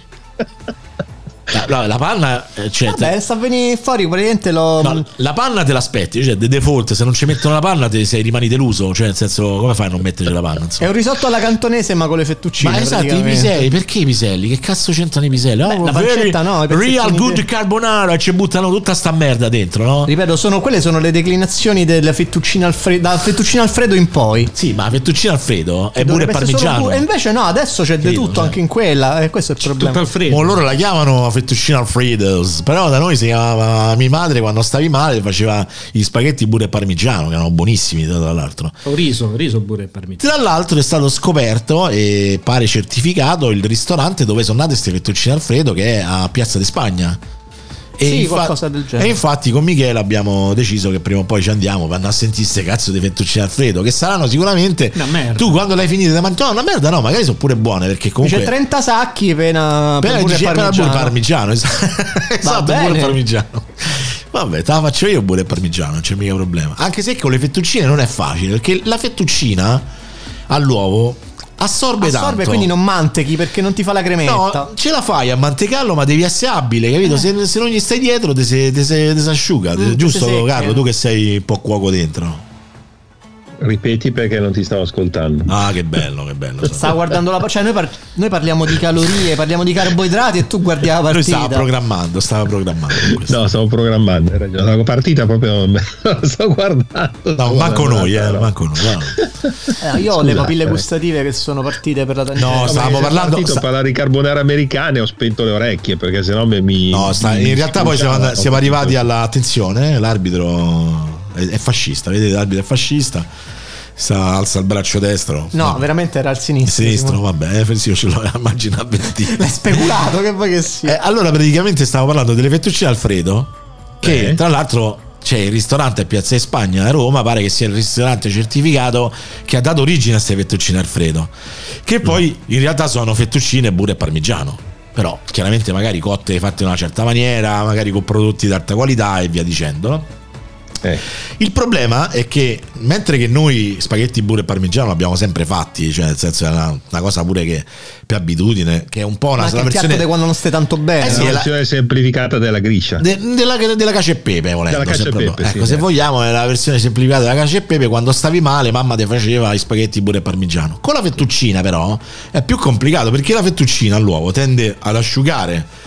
La panna sta a venire fuori praticamente la panna te l'aspetti, cioè the default, se non ci mettono la panna rimani deluso, cioè nel senso, come fai a non metterci la panna, insomma? È un risotto alla cantonese ma con le fettuccine. Ma esatto, i piselli, perché i piselli? Che cazzo c'entrano i piselli? La pancetta no, real good carbonara, e ci buttano tutta sta merda dentro, no? Ripeto, quelle sono le declinazioni della fettuccina Alfredo, da fettuccina Alfredo in poi. Sì, ma la fettuccina Alfredo è pure parmigiano. E invece no, adesso c'è di tutto, anche in quella, e questo è il problema. Tutto Alfredo. Ma loro la chiamano fettuccina Alfredo's, però da noi si chiamava, mia madre quando stavi male faceva gli spaghetti burro e parmigiano, che erano buonissimi, tra l'altro. Riso burro e parmigiano. Tra l'altro è stato scoperto e pare certificato il ristorante dove sono nate queste fettuccine Alfredo, che è a Piazza di Spagna. Qualcosa del genere. E infatti con Michele abbiamo deciso che prima o poi ci andiamo per andare a sentire queste cazzo di fettuccine Alfredo, che saranno sicuramente una merda. Tu quando l'hai finita di mangiare, una merda no, magari sono pure buone, perché comunque c'è 30 sacchi per pure parmigiano. Esatto, pure parmigiano. Vabbè, te la faccio io pure parmigiano, non c'è mica problema. Anche se con le fettuccine non è facile, perché la fettuccina all'uovo assorbe tanto, quindi non mantechi, perché non ti fa la cremetta. No, ce la fai a mantecarlo, ma devi essere abile, capito? Se non gli stai dietro ti si asciuga, giusto Carlo? Tu che sei un po' cuoco dentro. Ripeti, perché non ti stavo ascoltando. Ah, che bello. Stavo guardando cioè noi parliamo di calorie, parliamo di carboidrati e tu guardi la partita. Stava programmando. No, stavo programmando, hai ragione. La partita proprio sto guardando. No, manco noi. Io ho le papille gustative che sono partite per la tangente. No, stavamo parlando. Parlare di carbonara americane, ho spento le orecchie, perché sennò in realtà poi siamo arrivati attenzione, l'arbitro è fascista, vedete, l'arbitro è fascista, alza il braccio destro. No, veramente era al sinistro, vabbè, io ce l'ho immaginato. L'hai speculato, che poi che sia. Allora praticamente stavo parlando delle fettuccine Alfredo, che tra l'altro c'è il ristorante a Piazza di Spagna a Roma, pare che sia il ristorante certificato che ha dato origine a queste fettuccine Alfredo, che poi in realtà sono fettuccine burro e parmigiano, però chiaramente magari cotte fatte in una certa maniera, magari con prodotti di alta qualità e via dicendo, no? Il problema è che mentre che noi spaghetti burro e parmigiano l'abbiamo sempre fatti, cioè nel senso è una cosa pure che per abitudine, che è un po' una versione di quando non stai tanto bene, è la versione semplificata della griscia, della cacio e pepe, volendo, se vogliamo è la versione semplificata della cacio e pepe. Quando stavi male mamma ti faceva i spaghetti burro e parmigiano. Con la fettuccina però è più complicato, perché la fettuccina all'uovo tende ad asciugare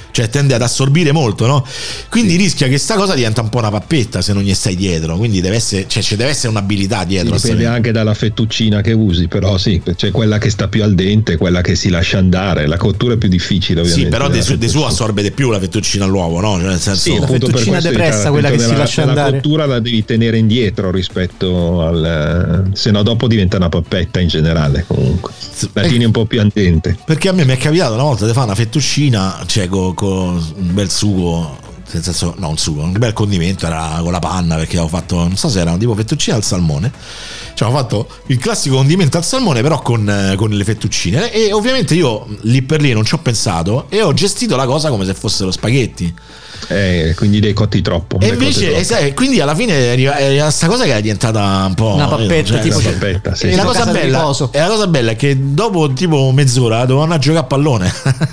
cioè tende ad assorbire molto, no? Quindi rischia che sta cosa diventa un po' una pappetta se non gli stai dietro, quindi deve essere, cioè ci deve essere un'abilità dietro. Dipende anche dalla fettuccina che usi, però sì, c'è quella che sta più al dente, quella che si lascia andare, la cottura è più difficile ovviamente. Sì, però di su assorbe di più la fettuccina all'uovo, no? Cioè, nel senso, sì, la fettuccina depressa, quella che si lascia andare. La cottura la devi tenere indietro rispetto al, se no dopo diventa una pappetta in generale, comunque la tieni un po' più al dente. Perché a me mi è capitato una volta di fare una fettuccina, cioè con un bel sugo, nel senso, no, un sugo, un bel condimento, era con la panna, perché avevo fatto, non so se era tipo fettuccina al salmone, cioè ho fatto il classico condimento al salmone però con le fettuccine, e ovviamente io lì per lì non ci ho pensato e ho gestito la cosa come se fossero spaghetti. Quindi dei cotti troppo. E invece quindi alla fine era sta cosa che era diventata un po' una pappetta, cioè, tipo una pappetta, sì. E la cosa bella è che dopo tipo mezz'ora dovevo andare a giocare a pallone.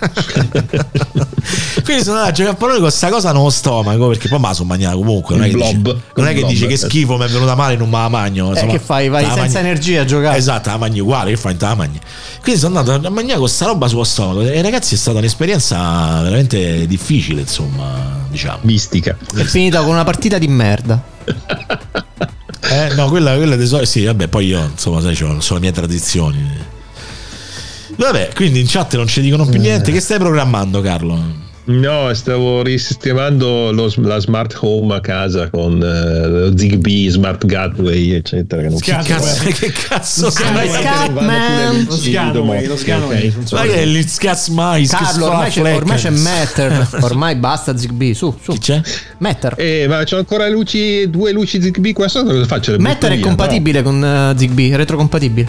Quindi sono andato a giocare a pallone con sta cosa nello stomaco, perché poi me la sono mangiata comunque. Non è che dice che schifo, mi è venuta male, non me la magno. Che fai? Vai senza energia a giocare. Esatto, la mangi uguale, che fai? Te la mangi. Quindi sono andato a mangiare con sta roba sullo stomaco. E ragazzi, è stata un'esperienza veramente difficile, insomma, diciamo. Mistica. È finita con una partita di merda. No, quella di solito. Sì, vabbè, poi io, insomma, sai, sono le mie tradizioni. Vabbè, quindi in chat non ci dicono più niente. Che stai programmando, Carlo? No, stavo risistemando la smart home a casa con Zigbee, Smart Gateway, eccetera. Che cazzo Scatman? Lo Scanway. Ma che è il Scatsmai? Carlo, ormai c'è Matter. Ormai basta Zigbee, su. Chi c'è? Matter. Ma c'ho ancora due luci Zigbee qua sotto, cosa faccio? Matter è compatibile con Zigbee, retrocompatibile.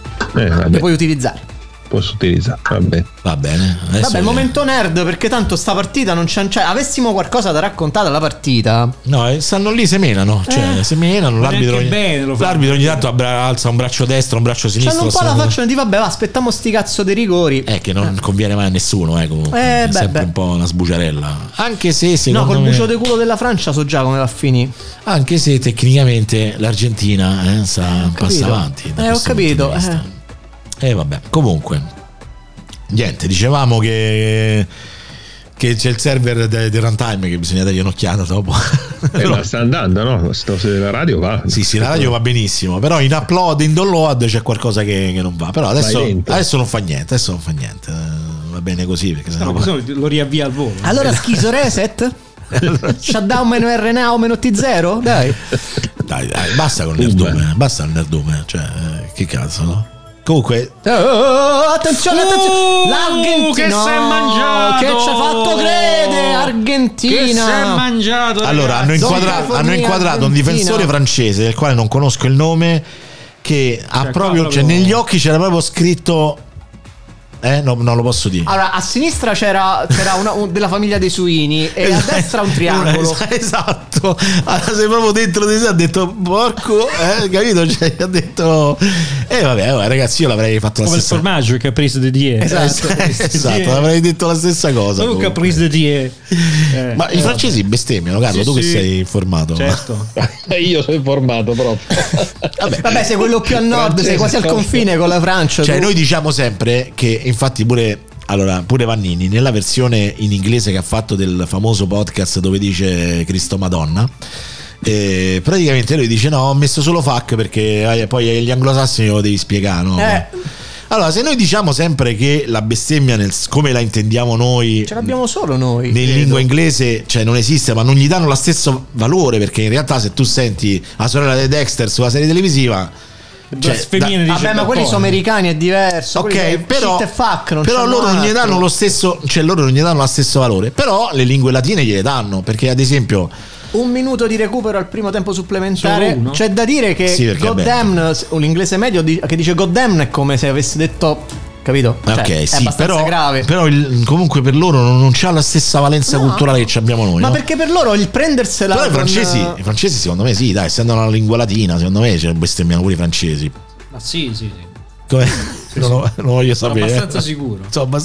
Lo puoi utilizzare. Posso utilizzare, va bene. Vabbè, il momento nerd, perché tanto sta partita non c'è, cioè, avessimo qualcosa da raccontare dalla partita. No, stanno lì, semenano, cioè semenano, l'arbitro ogni tanto alza un braccio destro, un braccio sinistro. C'hanno un po' la faccia di vabbè, aspettiamo sti cazzo dei rigori. Che non conviene mai a nessuno, comunque. È sempre un po' una sbugiarella. Anche se secondo col bucio di culo della Francia so già come va a finire. Anche se tecnicamente l'Argentina passa avanti. Ho capito. Vabbè, comunque niente, dicevamo che c'è il server di Runtime che bisogna dargli un'occhiata dopo. Ma sta andando, no? La radio va. Sì, la radio va benissimo, però in upload, in download c'è qualcosa che non va. Però adesso non fa niente, va bene così, perché sennò lo riavvia al volo. Allora schizo reset? Shutdown meno RNA o meno T0? Dai, basta con il nerdume, cioè che cazzo, no? Comunque attenzione l'Argentina che si è mangiato, che ci ha fatto credere Argentina, che si è mangiato, allora hanno inquadrato un difensore francese del quale non conosco il nome, che ha proprio, cioè negli occhi c'era proprio scritto no, non lo posso dire. Allora, a sinistra c'era una della famiglia dei suini e a destra un triangolo. Esatto. Allora, sei proprio dentro di sé, ha detto porco, capito? Cioè, ha detto vabbè, ragazzi, io l'avrei fatto la stessa. Come il formaggio, Caprice de Die. Esatto, l'avrei detto la stessa cosa. Tu Caprice de Die. Ma i francesi bestemmiano, Carlo, tu che sei informato. Certo. Io sono informato proprio. Vabbè, sei quello più a nord, sei quasi al confine con la Francia. Cioè, noi diciamo sempre che infatti pure Vannini nella versione in inglese che ha fatto del famoso podcast dove dice Cristo Madonna, praticamente lui dice no, ho messo solo fuck perché poi agli anglosassoni lo devi spiegare, no? Allora, se noi diciamo sempre che la bestemmia come la intendiamo noi, ce l'abbiamo solo noi in lingua inglese, cioè non esiste, ma non gli danno lo stesso valore, perché in realtà se tu senti la sorella di Dexter sulla serie televisiva, vabbè, ma quelli sono americani, è diverso. Ok, però loro non gli danno lo stesso, cioè loro non gli danno lo stesso valore. Però le lingue latine gliele danno, perché ad esempio un minuto di recupero al primo tempo supplementare. C'è da dire che goddamn, l'inglese medio che dice goddamn è come se avesse detto, capito? Cioè, ok, sì, però grave. Però comunque per loro non c'ha la stessa valenza culturale che abbiamo noi. Ma no? perché per loro il prendersela. Però i francesi secondo me sì, dai, essendo una lingua latina, secondo me bestemmiano pure i francesi. Ma sì. Come? Non lo voglio sapere. Sono abbastanza sicuro.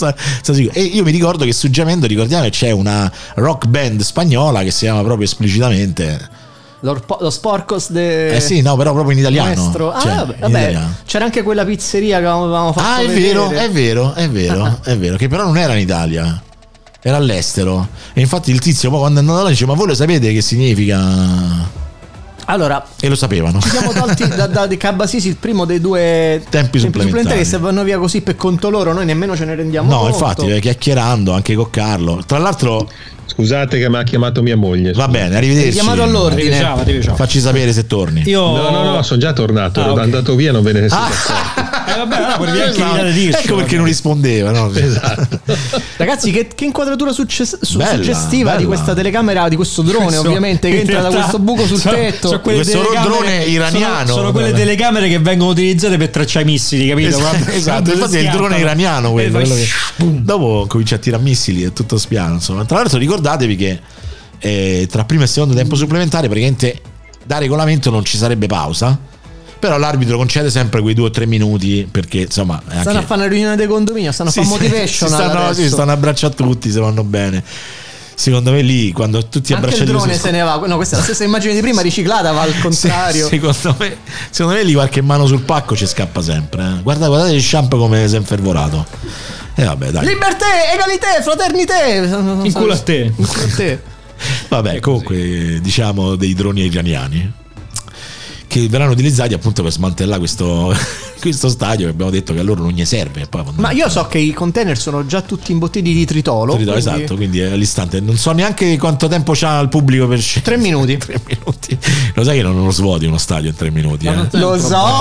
E io mi ricordo che su Giamendo, ricordiamo che c'è una rock band spagnola che si chiama proprio esplicitamente lo Sporcos de... sì, no, però proprio in italiano. Vabbè, italiano. C'era anche quella pizzeria che avevamo fatto è vero, che però non era in Italia. Era all'estero. E infatti il tizio poi quando è andato là dice: ma voi lo sapete che significa? Allora, e lo sapevano. Ci siamo tolti da Cabasisi il primo dei due tempi supplementari che se vanno via così per conto loro, noi nemmeno ce ne rendiamo conto. No, infatti, chiacchierando anche con Carlo. Tra l'altro, scusate che mi ha chiamato mia moglie. Va bene, arrivederci. Hai chiamato all'ordine. Ciao. Facci sapere se torni. No, sono già tornato. Ero andato via, non ve ne siete accorti. Vabbè, no, ecco perché non rispondeva, no? Esatto. Ragazzi, che inquadratura suggestiva di questa telecamera, di questo drone, ovviamente, che entra da questo buco sul tetto. Questo drone iraniano. Sono quelle telecamere che vengono utilizzate per tracciare missili, capito? Esatto, infatti è il drone iraniano quello che dopo comincia a tirare missili, è tutto spiano, insomma. Tra l'altro ricordatevi che tra primo e secondo tempo supplementare praticamente da regolamento non ci sarebbe pausa, però l'arbitro concede sempre quei 2 o 3 minuti perché insomma stanno a fare una riunione di condominio, stanno a fare motivation, stanno a abbracciare tutti se vanno bene. Secondo me lì quando tutti abbracciati anche il drone se ne va. No, questa è la stessa immagine di prima riciclata, va al contrario. Secondo me lì qualche mano sul pacco ci scappa sempre. Guardate il Champ come si è infervorato. E vabbè, dai. Liberté, egalité, fraternité. In culo a te. Vabbè, comunque diciamo dei droni iraniani che verranno utilizzati appunto per smantellare questo stadio, che abbiamo detto che a loro non gli serve. Poi, ma io so che i container sono già tutti imbottiti di tritolo. Esatto, quindi all'istante non so neanche quanto tempo c'ha il pubblico per 3 minuti. Lo sai che non lo svuoti uno stadio in 3 minuti? Lo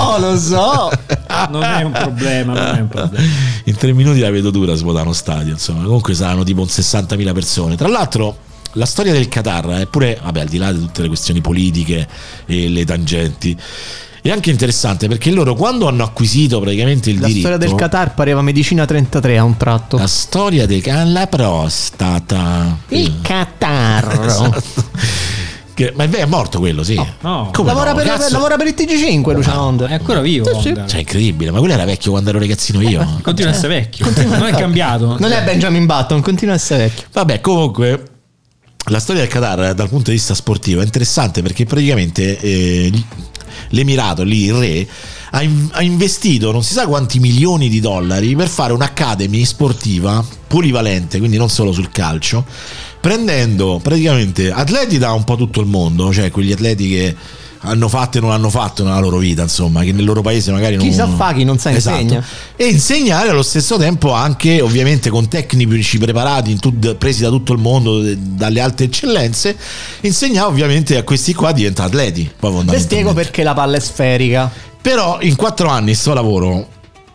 so. Non è un problema. In 3 minuti la vedo dura svuotare uno stadio, insomma. Comunque saranno tipo 60.000 persone. Tra l'altro la storia del Qatar è pure, vabbè, al di là di tutte le questioni politiche e le tangenti, è anche interessante perché loro quando hanno acquisito praticamente il diritto. La storia del Qatar pareva Medicina 33 a un tratto. La storia la prostata. Il Qatar. Esatto. Ma è morto quello, sì. No. Lavora per il TG5 Luciano Onda. È ancora vivo. Sì. Cioè, incredibile, ma quello era vecchio quando ero ragazzino io. Continua a essere vecchio. Non è cambiato. Non è Benjamin Button, continua a essere vecchio. Vabbè, comunque la storia del Qatar dal punto di vista sportivo è interessante perché praticamente l'Emirato, lì il re, ha investito non si sa quanti milioni di dollari per fare un'academy sportiva polivalente, quindi non solo sul calcio, prendendo praticamente atleti da un po' tutto il mondo, cioè quegli atleti che hanno fatto e non hanno fatto nella loro vita, insomma, che nel loro paese magari non... Chi sa fa, chi non sa insegna. Esatto. E insegnare allo stesso tempo anche, ovviamente con tecnici preparati presi da tutto il mondo, dalle alte eccellenze, insegnare ovviamente a questi qua diventa atleti. Ti spiego perché la palla è sferica. Però in 4 anni sto lavoro,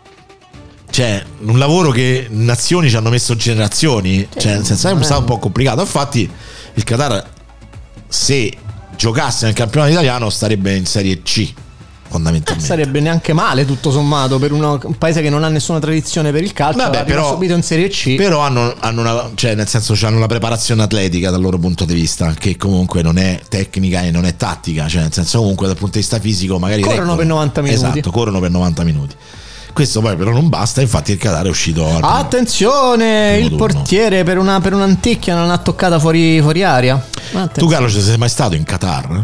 cioè un lavoro che nazioni ci hanno messo generazioni, cioè nel senso è stato un po' complicato. Infatti il Qatar, se giocasse nel campionato italiano, starebbe in Serie C fondamentalmente. Sarebbe neanche male tutto sommato per un paese che non ha nessuna tradizione per il calcio. Vabbè, però subito in Serie C. Però hanno una, cioè nel senso hanno una preparazione atletica dal loro punto di vista che comunque non è tecnica e non è tattica, cioè nel senso comunque dal punto di vista fisico magari corrono per 90 minuti. Esatto, corrono per 90 minuti. Questo poi però non basta, infatti il Qatar è uscito attenzione, il turno. Portiere per un'anticchia non ha toccata fuori aria. Attenzione. Tu Carlo ci sei mai stato in Qatar?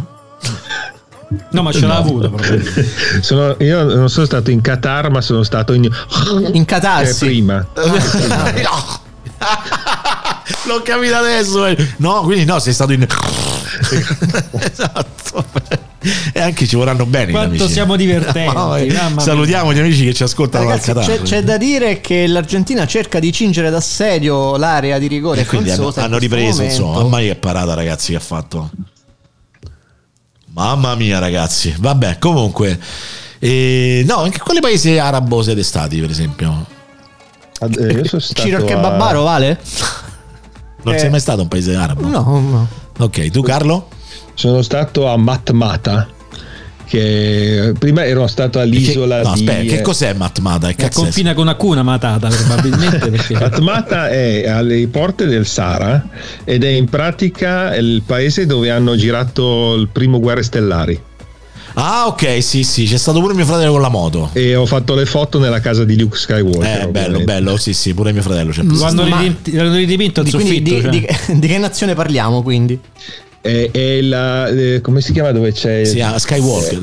No, ma ce l'ha avuto proprio. Io non sono stato in Qatar, ma sono stato in Qatar prima. L'ho capito adesso. No, quindi no, sei stato in esatto. E anche ci vorranno bene. Quanto siamo divertenti. Salutiamo gli amici che ci ascoltano. Ragazzi, dal Qatar. C'è da dire che l'Argentina cerca di cingere d'assedio l'area di rigore. E quindi hanno ripreso, insomma. Mamma mia che parata, ragazzi, che ha fatto. Mamma mia, ragazzi. Vabbè, comunque no, in quale paese arabo siete stati, per esempio? Io sono stato Ciro Kebabaro, vale? Non sei mai stato un paese arabo? No. Ok, tu Carlo? Sono stato a Matmata, che prima ero stato all'isola no, aspetta, che cos'è Matmata? Che confina con Hakuna Matata probabilmente perché... Matmata è alle porte del Sahara ed è in pratica il paese dove hanno girato il primo Guerre Stellari. Ah, ok, sì, c'è stato pure mio fratello con la moto. E ho fatto le foto nella casa di Luke Skywalker. Bello, sì, pure mio fratello c'è. Quando hanno ridipinto il soffitto. Di che nazione parliamo, quindi? è la come si chiama, dove c'è Skywalker.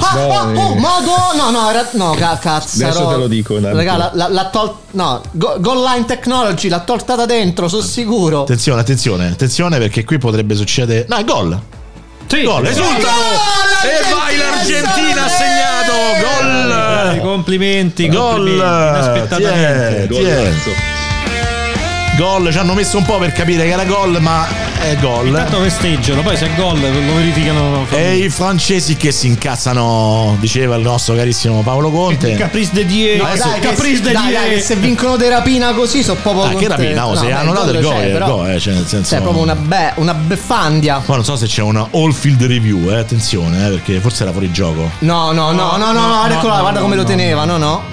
Cazzo. Adesso te lo dico. Raga, Goal Line Technology l'ha tolta da dentro, sono sicuro. Attenzione, perché qui potrebbe succedere. No, è gol. Sì, gol, esultano! E vai l'Argentina, ha segnato! Gol! Complimenti, inaspettatamente. Gol, ci hanno messo un po' per capire che era gol, ma è gol. Intanto festeggiano, poi se è gol lo verificano. E i francesi che si incazzano, diceva il nostro carissimo Paolo Conte. Caprice de Dieu. Dai, se vincono di rapina così sono proprio che rapina? Se hanno dato il gol, cioè nel senso. È proprio una beffandia. Ma non so se c'è una all field review, attenzione, perché forse era fuori gioco. No, guarda come lo teneva, no.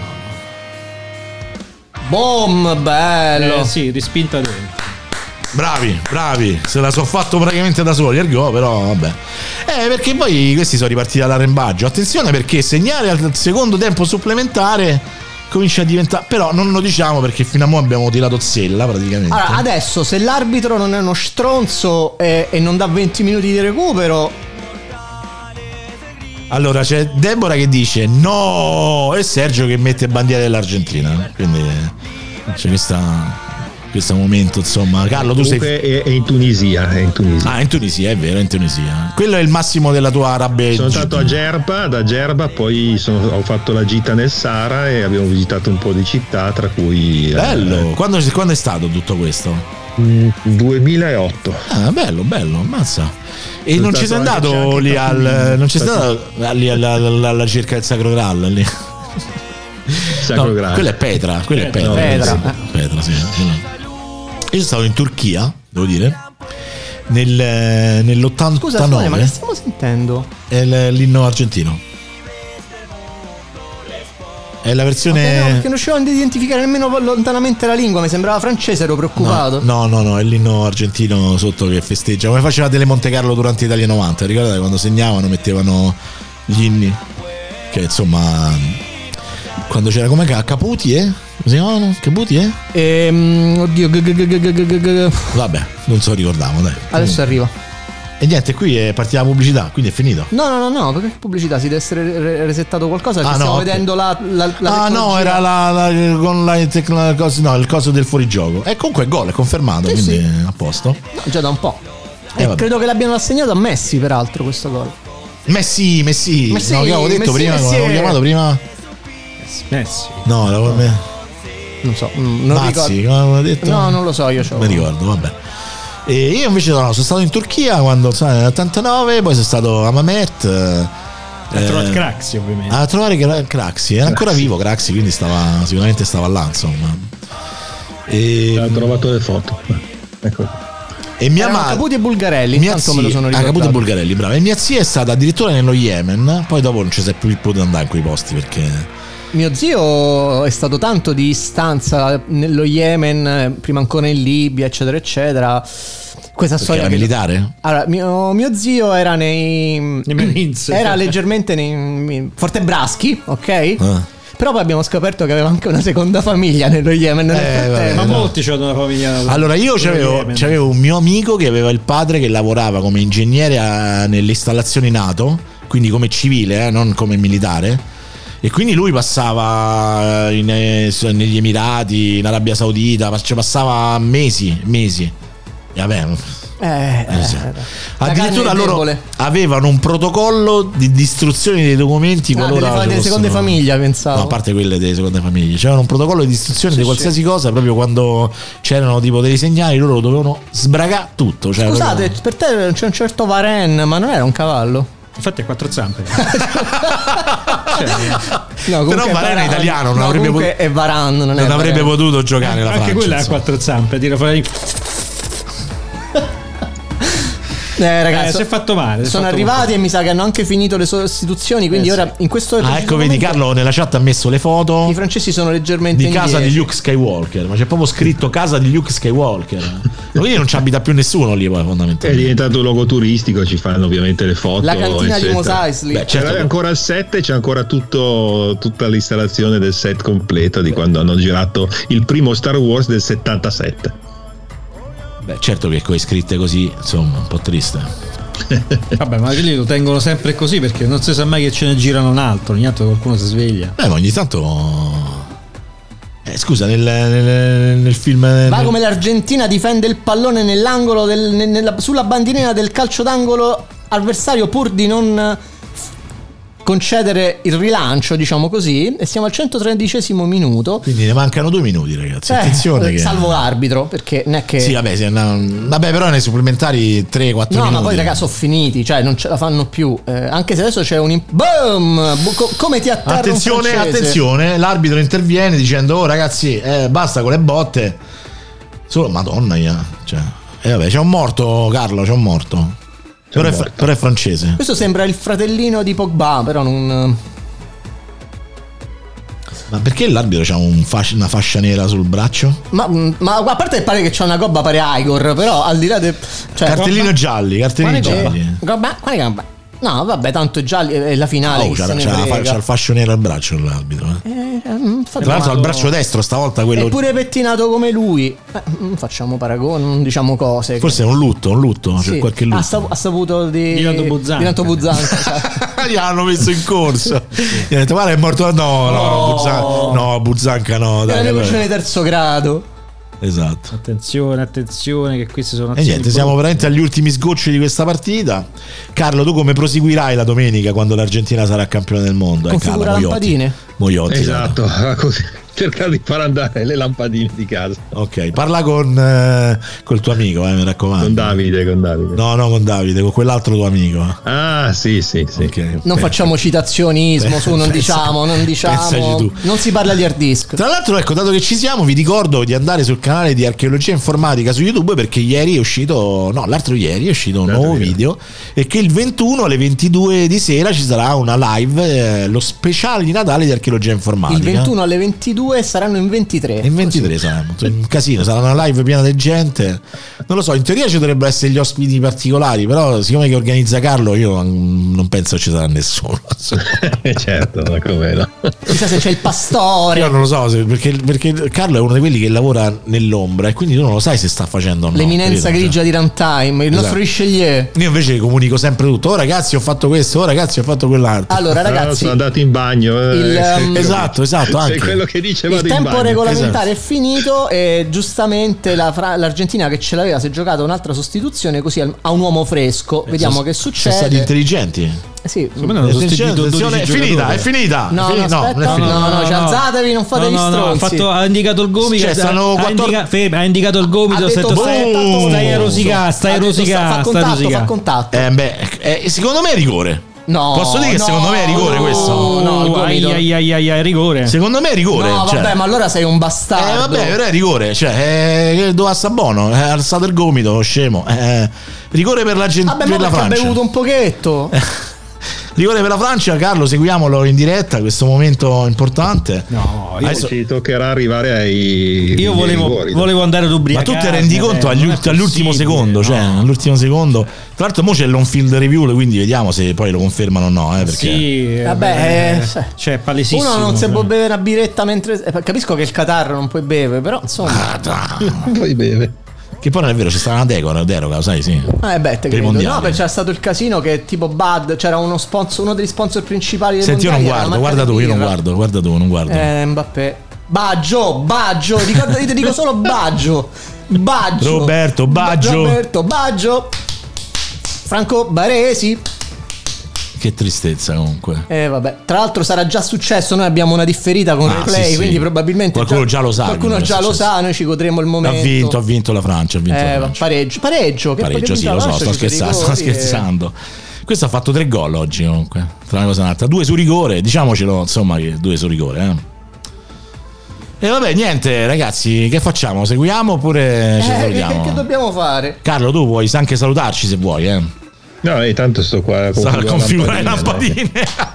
Boom, bello. Sì, rispinta dentro. Bravi, se la sono fatto praticamente da soli il gol, però vabbè. Perché poi questi sono ripartiti dall'arrembaggio. Attenzione, perché segnare al secondo tempo supplementare comincia a diventare, però non lo diciamo perché fino a mo' abbiamo tirato zella praticamente. Allora, adesso se l'arbitro non è uno stronzo e non dà 20 minuti di recupero. Allora c'è Deborah che dice no e Sergio che mette bandiera dell'Argentina, quindi c'è questo momento, insomma. Carlo, tu sei è in Tunisia, Ah, in Tunisia, è vero, è in Tunisia. Quello è il massimo della tua rabbia. Sono stato a Gerba, poi ho fatto la gita nel Sahara e abbiamo visitato un po' di città, tra cui bello. Quando è stato tutto questo? 2008. Ah, bello, ammazza. E non ci sei andato lì alla ricerca del Sacro Graal lì? Sacro Graal. Quella è Petra, Petra, sì. Io sono stato in Turchia, devo dire, nell'89. Scusa, ma che stiamo sentendo? È l'inno argentino. È la versione. Okay, no, perché non riuscivo a identificare nemmeno lontanamente la lingua, mi sembrava francese, ero preoccupato. No, è l'inno argentino sotto che festeggia, come faceva Tele Monte Carlo durante Italia 90. Ricordate quando segnavano mettevano gli inni? Che insomma, quando c'era come Caputi, Come si chiamavano? Caputi, Oddio. Vabbè, non so, ricordavo, dai. Adesso arriva. E niente, qui è partita la pubblicità, quindi è finito. No, perché pubblicità? Si deve essere resettato qualcosa, perché stiamo vedendo la no, era il coso del fuorigioco. E comunque è gol, è confermato, quindi a posto. No, già da un po'. Credo che l'abbiano assegnato a Messi, peraltro, questo gol. Messi. No, che avevo detto prima, l'avevo chiamato prima. Messi. No, non so, non Mazzi, come avevo detto? No, non lo so, io mi ricordo, vabbè. E io invece sono stato in Turchia quando nell'89, poi sono stato a Mamet a trovare Craxi, ovviamente. A trovare Craxi, era ancora vivo Craxi, quindi sicuramente stava là, insomma. Ha trovato le foto. Ecco. E mia madre Caputi e Bulgarelli, intanto me lo sono ricordato. Caputi e Bulgarelli, bravo. E mia zia è stata addirittura nello Yemen, poi dopo non ci si è più potuto andare in quei posti perché mio zio è stato tanto di stanza nello Yemen, prima ancora in Libia, eccetera eccetera. Questa storia era militare? Allora, mio zio era nei Marines, era leggermente nei Fortebraschi, ok? Però poi abbiamo scoperto che aveva anche una seconda famiglia nello Yemen. Ma molti c'hanno una famiglia. Allora io c'avevo un mio amico che aveva il padre che lavorava come ingegnere nelle installazioni NATO, quindi come civile, non come militare. E quindi lui passava negli Emirati, in Arabia Saudita, passava mesi. E vabbè, addirittura loro avevano un protocollo di distruzione dei documenti qualora delle seconde famiglie, pensavo. No, a parte quelle delle seconde famiglie, c'erano un protocollo di distruzione di qualsiasi cosa, proprio quando c'erano tipo dei segnali loro dovevano sbragare tutto. Scusate, per te c'è un certo Varenne, ma non era un cavallo? Infatti ha 4 zampe. No, però Varane è italiano, non avrebbe potuto. È Varane, non avrebbe potuto giocare la Francia. Anche quella ha 4 zampe, tira fuori. Ragazzi, si è fatto male. Sono arrivati e mi sa che hanno anche finito le sostituzioni. Quindi ora in questo ecco, vedi, Carlo nella chat ha messo le foto. I francesi sono leggermente di casa di Luke Skywalker. Ma c'è proprio scritto casa di Luke Skywalker. Quindi non ci abita più nessuno lì, poi fondamentalmente. È diventato logo turistico, ci fanno ovviamente le foto. La cantina di Mos Eisley. Certo. C'è ancora il set e c'è ancora tutta l'installazione del set completo di quando hanno girato il primo Star Wars del 77. Beh, certo che con le scritte così, insomma, un po' triste. Vabbè, ma lì lo tengono sempre così perché non si sa mai che ce ne girano un altro, ogni tanto qualcuno si sveglia. Ma ogni tanto. Scusa, nel film. Va come l'Argentina difende il pallone nell'angolo sulla bandierina del calcio d'angolo avversario pur di non concedere il rilancio, diciamo così, e siamo al 113° minuto. Quindi ne mancano 2 minuti, ragazzi. Attenzione che... salvo l'arbitro, perché non è che... Sì, vabbè, però nei supplementari 3-4 minuti. No, ma poi ragazzi sono finiti, cioè non ce la fanno più. Anche se adesso c'è un boom! Come ti atterra Attenzione, l'arbitro interviene dicendo: "Oh ragazzi, basta con le botte". Solo Madonna cioè, vabbè, c'è un morto, Carlo, c'è un morto. Però è francese. Questo sembra il fratellino di Pogba, però non... Ma perché l'arbitro c'ha una fascia nera sul braccio? Ma a parte che pare che c'ha una gobba pare Igor, però al di là del... Cioè, cartellino gialli. Gobba. No, vabbè, tanto già è la finale. C'ha il fascio nero al braccio l'arbitro. Tra l'altro al braccio destro stavolta quello. È pure pettinato come lui. Non facciamo paragoni, non diciamo cose. Forse è un lutto, sì. C'è qualche lutto. Ha saputo di Divento Buzzanca. Gli hanno messo in corso. Gli hanno detto: "Guarda, è morto". No, Buzzanca no. Dai, è una di terzo grado. Esatto. Attenzione che questi sono azioni. E niente, siamo veramente agli ultimi sgocci di questa partita. Carlo, tu come proseguirai la domenica quando l'Argentina sarà campione del mondo? Configura lampadine. Moiotti. Esatto, così. Cercare di far andare le lampadine di casa. Ok, parla col tuo amico, mi raccomando. Con Davide. No, con Davide, con quell'altro tuo amico. Ah, sì. Okay. Non facciamo citazionismo su, non diciamo. Non si parla di hard disk. Tra l'altro, ecco, dato che ci siamo, vi ricordo di andare sul canale di Archeologia Informatica su YouTube, perché l'altro ieri è uscito un nuovo video, e che il 21 alle 22 di sera ci sarà una live, lo speciale di Natale di Archeologia Informatica. Il 21 alle 22 saranno in 23. In 23 saranno un casino, sarà una live piena di gente. Non lo so, in teoria ci dovrebbero essere gli ospiti particolari, però siccome che organizza Carlo, io non penso ci sarà nessuno. Certo, ma come no? Chissà se c'è il pastore. Io non lo so, perché Carlo è uno di quelli che lavora nell'ombra e quindi tu non lo sai se sta facendo o no. L'eminenza grigia di Runtime, il nostro Richelieu. Io invece comunico sempre tutto: "Oh ragazzi, ho fatto questo, oh ragazzi, ho fatto quell'altro". Allora ragazzi, sono andato in bagno. Esatto, anche. È quello che dice il tempo regolamentare è finito e giustamente l'Argentina che ce l'aveva si è giocata un'altra sostituzione, così ha un uomo fresco. Vediamo che succede. Sono stati intelligenti. Sì, è finita. No, ci alzatevi, non fate gli stronzi. Ha indicato il gomito. Ha indicato il gomito. Stai a rosicare. Fa contatto. Secondo me è rigore. No, posso dire che secondo me è rigore questo? No, è rigore. Secondo me è rigore. No, vabbè, ma allora sei un bastardo. Vabbè, però è rigore. Cioè, dove sta buono? Ha alzato il gomito, scemo. Rigore per la gente. Vabbè, ma ha bevuto un pochetto. Rigore per la Francia, Carlo, seguiamolo in diretta, questo momento importante. No, ci toccherà arrivare ai. Io volevo andare ad ubriacare. Ma tu ti rendi conto all'ultimo secondo, cioè all'ultimo secondo. Tra l'altro mo c'è l'on-field review, quindi vediamo se poi lo confermano o no, perché sì, cioè palesissimo. Uno non si può bere una biretta mentre capisco che il Qatar non puoi bere, però insomma non puoi bere. Che poi non è vero, c'è stata una deroga, sai, sì. No, perché c'era stato il casino che tipo Bud, c'era uno degli sponsor principali del Senti, io non guardo, guarda tu, non guardo. Mbappé. Baggio, ricorda, io ti dico solo Baggio. Roberto Baggio. Franco Baresi. Che tristezza comunque. Vabbè. Tra l'altro sarà già successo, noi abbiamo una differita con replay, sì. Quindi probabilmente qualcuno già lo sa. Qualcuno già lo sa, noi ci godremo il momento. Ha vinto la Francia, Pareggio, sì, lo so, sto scherzando. Questo ha fatto 3 gol oggi comunque. Tra una cosa e un'altra, 2 su rigore, diciamocelo, insomma, che 2 su rigore, E vabbè, niente, ragazzi, che facciamo? Seguiamo oppure ci salutiamo? Che dobbiamo fare? Carlo, tu puoi anche salutarci se vuoi, No, tanto sto qua a configurare lampadine.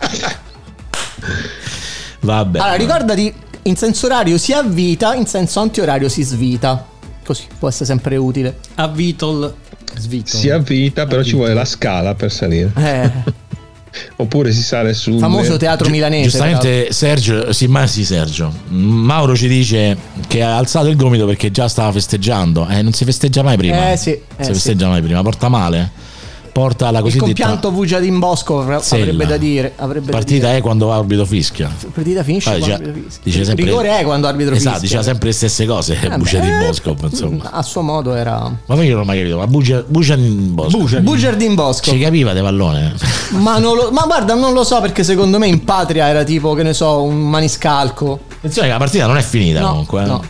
Vabbè. Allora, ricordati, in senso orario si avvita, in senso antiorario si svita. Così può essere sempre utile. Si avvita, però ci vuole la scala per salire. Oppure si sale sul famoso teatro milanese. Giustamente Sergio. Mauro ci dice che ha alzato il gomito perché già stava festeggiando. Non si festeggia mai prima. Si festeggia mai prima, porta male. porta alla Il cosiddetta compianto Vujadin Bosco avrebbe da dire. Partita è quando l'arbitro fischia. Partita finisce quando Dice l'arbitro fischia. sempre, rigore è quando l'arbitro fischia. Esatto, diceva sempre le stesse cose. Vujadin Bosco, insomma. A suo modo era. Ma io non ho mai capito. Ma Vujadin Bosco. Vujadin Bosco. Ci capiva de pallone. Ma guarda, non lo so, perché secondo me in patria era tipo, che ne so, un maniscalco. Attenzione che la partita non è finita comunque. No.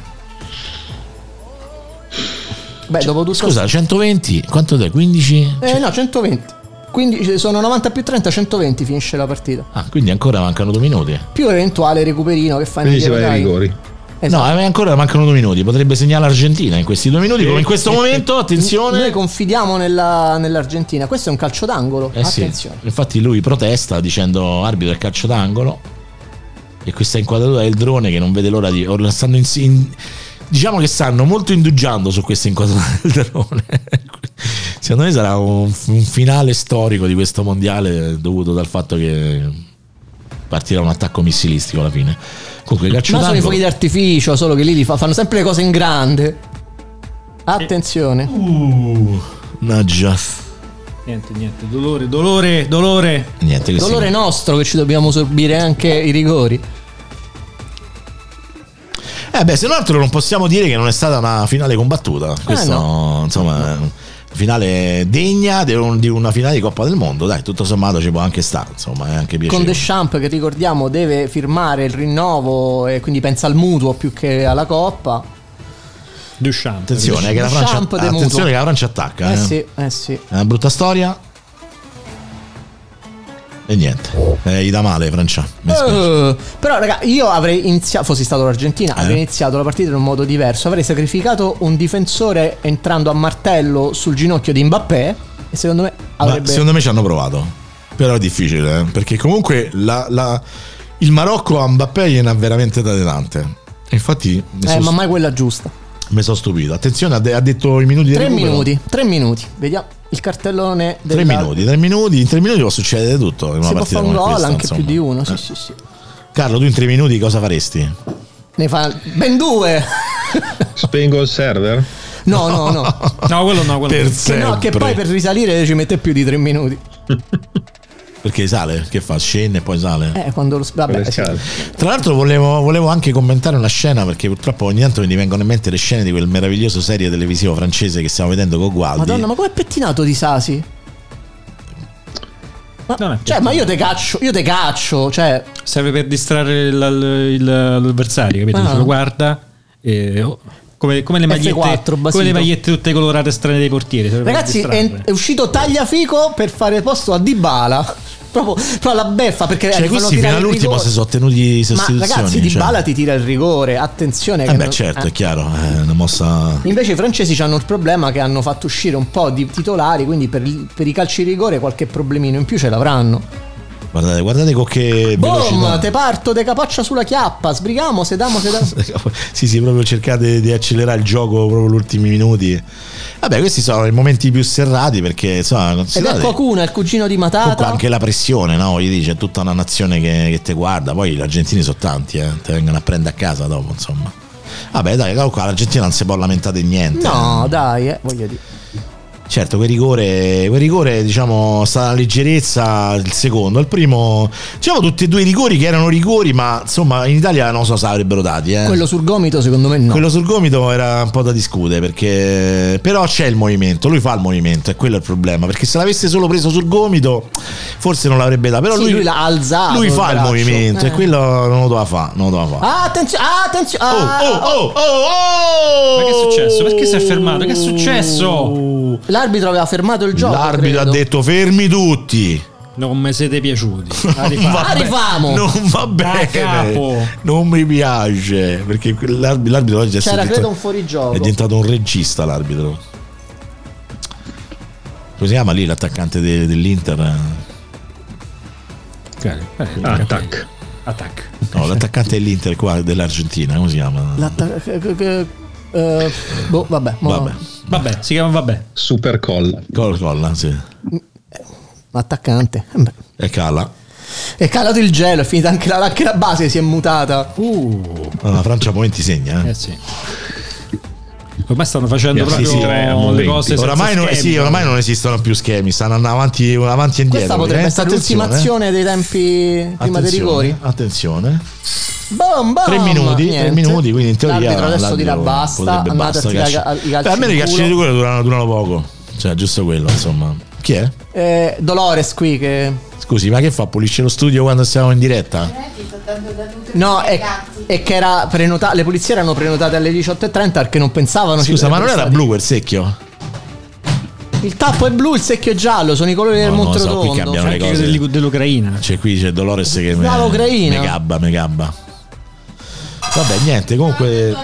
Beh, dopo tutto. Scusa, 120, quanto è? 15? No, 120. Quindi sono 90 più 30, 120 finisce la partita. Ah, quindi ancora mancano 2 minuti. Più eventuale recuperino che fa. Quindi si va ai rigori. Esatto. No, ancora mancano 2 minuti. Potrebbe segnare l'Argentina in questi 2 minuti. Come in questo momento, attenzione. Noi confidiamo nell'Argentina. Questo è un calcio d'angolo. Attenzione. Sì. Infatti lui protesta dicendo arbitro è calcio d'angolo. E questa inquadratura del drone che non vede l'ora di. Diciamo che stanno molto indugiando su questa inquadratura del drone. Secondo me sarà un finale storico di questo mondiale dovuto dal fatto che partirà un attacco missilistico alla fine. Comunque, ma sono i fuochi d'artificio, solo che lì fanno sempre le cose in grande. Attenzione. Naggia. Niente, dolore. Niente, dolore nostro che ci dobbiamo sorbire anche i rigori. Se non altro non possiamo dire che non è stata una finale combattuta. Questo, no. Insomma, finale degna di una finale di Coppa del Mondo. Dai, tutto sommato ci può anche stare, insomma, è anche piacevole. Con Deschamps, che ricordiamo deve firmare il rinnovo e quindi pensa al mutuo più che alla Coppa. Deschamps. Attenzione, che la Francia attacca. Sì. È una brutta storia. E niente, gli dà male Francia. Però raga, io avrei iniziato, fossi stato l'Argentina, avrei iniziato la partita in un modo diverso. Avrei sacrificato un difensore entrando a martello sul ginocchio di Mbappé. E secondo me secondo me ci hanno provato. Però è difficile, perché comunque il Marocco a Mbappé gliene ha veramente date tante. Infatti ma mai quella giusta. Mi sono stupito. Attenzione, ha detto i minuti di recupero. 3 minuti. Vediamo il cartellone. 3 minuti. In 3 minuti può succedere tutto. In una si partita può fare un gol, anche insomma. più di uno. Sì. Carlo, tu in 3 minuti cosa faresti? Ne fa ben 2. Spengo il server? No. No, quello no. Che poi per risalire ci mette più di 3 minuti. Perché sale? Che fa? Scende e poi sale? Quando lo vabbè, sì. Tra l'altro volevo anche commentare una scena, perché purtroppo ogni tanto mi vengono in mente le scene di quel meraviglioso serie televisivo francese che stiamo vedendo con Gualdi. Madonna, ma com'è pettinato di Sasi? Ma io te caccio, cioè serve per distrarre l'avversario, capito? Se lo guarda e come le magliette tutte colorate strane dei portieri. Ragazzi, è uscito Tagliafico per fare posto a Dybala. Proprio la beffa, perché questi fino all'ultimo si sono tenuti sostituzioni. Ma ragazzi, Dybala ti tira il rigore, attenzione che certo, è chiaro, è una mossa. Invece i francesi hanno il problema che hanno fatto uscire un po' di titolari, quindi per i calci di rigore qualche problemino in più ce l'avranno. Guardate con che velocità. Te parto, te capoccia sulla chiappa, sbrigamo, sedamo. Sì, proprio cercate di accelerare il gioco proprio gli ultimi minuti. Vabbè, questi sono i momenti più serrati, perché insomma, ed è Qualcuno, è il cugino di Matata. Anche la pressione, no? Gli dice, c'è tutta una nazione che te guarda. Poi gli argentini sono tanti, te vengono a prendere a casa dopo, insomma. Vabbè, dai, qua l'Argentina non si può lamentare di niente. No, dai, voglio dire. Certo, quel rigore diciamo sta una leggerezza. Il secondo, il primo, diciamo tutti e due i rigori che erano rigori, ma insomma in Italia non so se avrebbero dati. Quello sul gomito secondo me no. Quello sul gomito era un po' da discutere, perché però c'è il movimento, lui fa il movimento, è quello il problema, perché se l'avesse solo preso sul gomito forse non l'avrebbe dato, però lui l'ha alzato, lui fa il movimento e quello non lo doveva fare. Attenzione. Ma che è successo? Perché si è fermato? Che è successo? L'arbitro aveva fermato il gioco. L'arbitro ha detto fermi tutti. Non mi siete piaciuti. Arriviamo. Non va bene. Capo. Non mi piace, perché l'arbitro oggi credo un fuorigioco. È diventato un regista l'arbitro. Come si chiama lì l'attaccante dell'Inter? Attack. No, l'attaccante dell'Inter qua dell'Argentina, come si chiama? Vabbè, si chiama Vabbè. Super Colla, sì. L'attaccante. E cala. È calato il gelo, è finita anche la base si è mutata. La Francia a momenti segna. Sì. Ormai stanno facendo proprio le cose oramai non esistono più schemi, stanno andando avanti e indietro. Questa potrebbe essere l'ultimazione dei tempi prima dei rigori. Attenzione. Bom, 3 minuti, quindi in teoria l'arbitro adesso dirà basta, andate a tirare i calci. Almeno i calci di rigore durano poco, cioè giusto quello, insomma. Chi è? Dolores qui che... Scusi, ma che fa? Pulisce lo studio quando siamo in diretta? No, è che era prenotata, le pulizie erano prenotate alle 18:30 perché non pensavano. Scusa, ma non era blu quel secchio? Il tappo è blu, il secchio è giallo, sono i colori del Monte Rotondo. Qui cambiano le cose dell'Ucraina. Cioè qui c'è Dolores che l'Ucraina. me gabba. Vabbè, niente, comunque.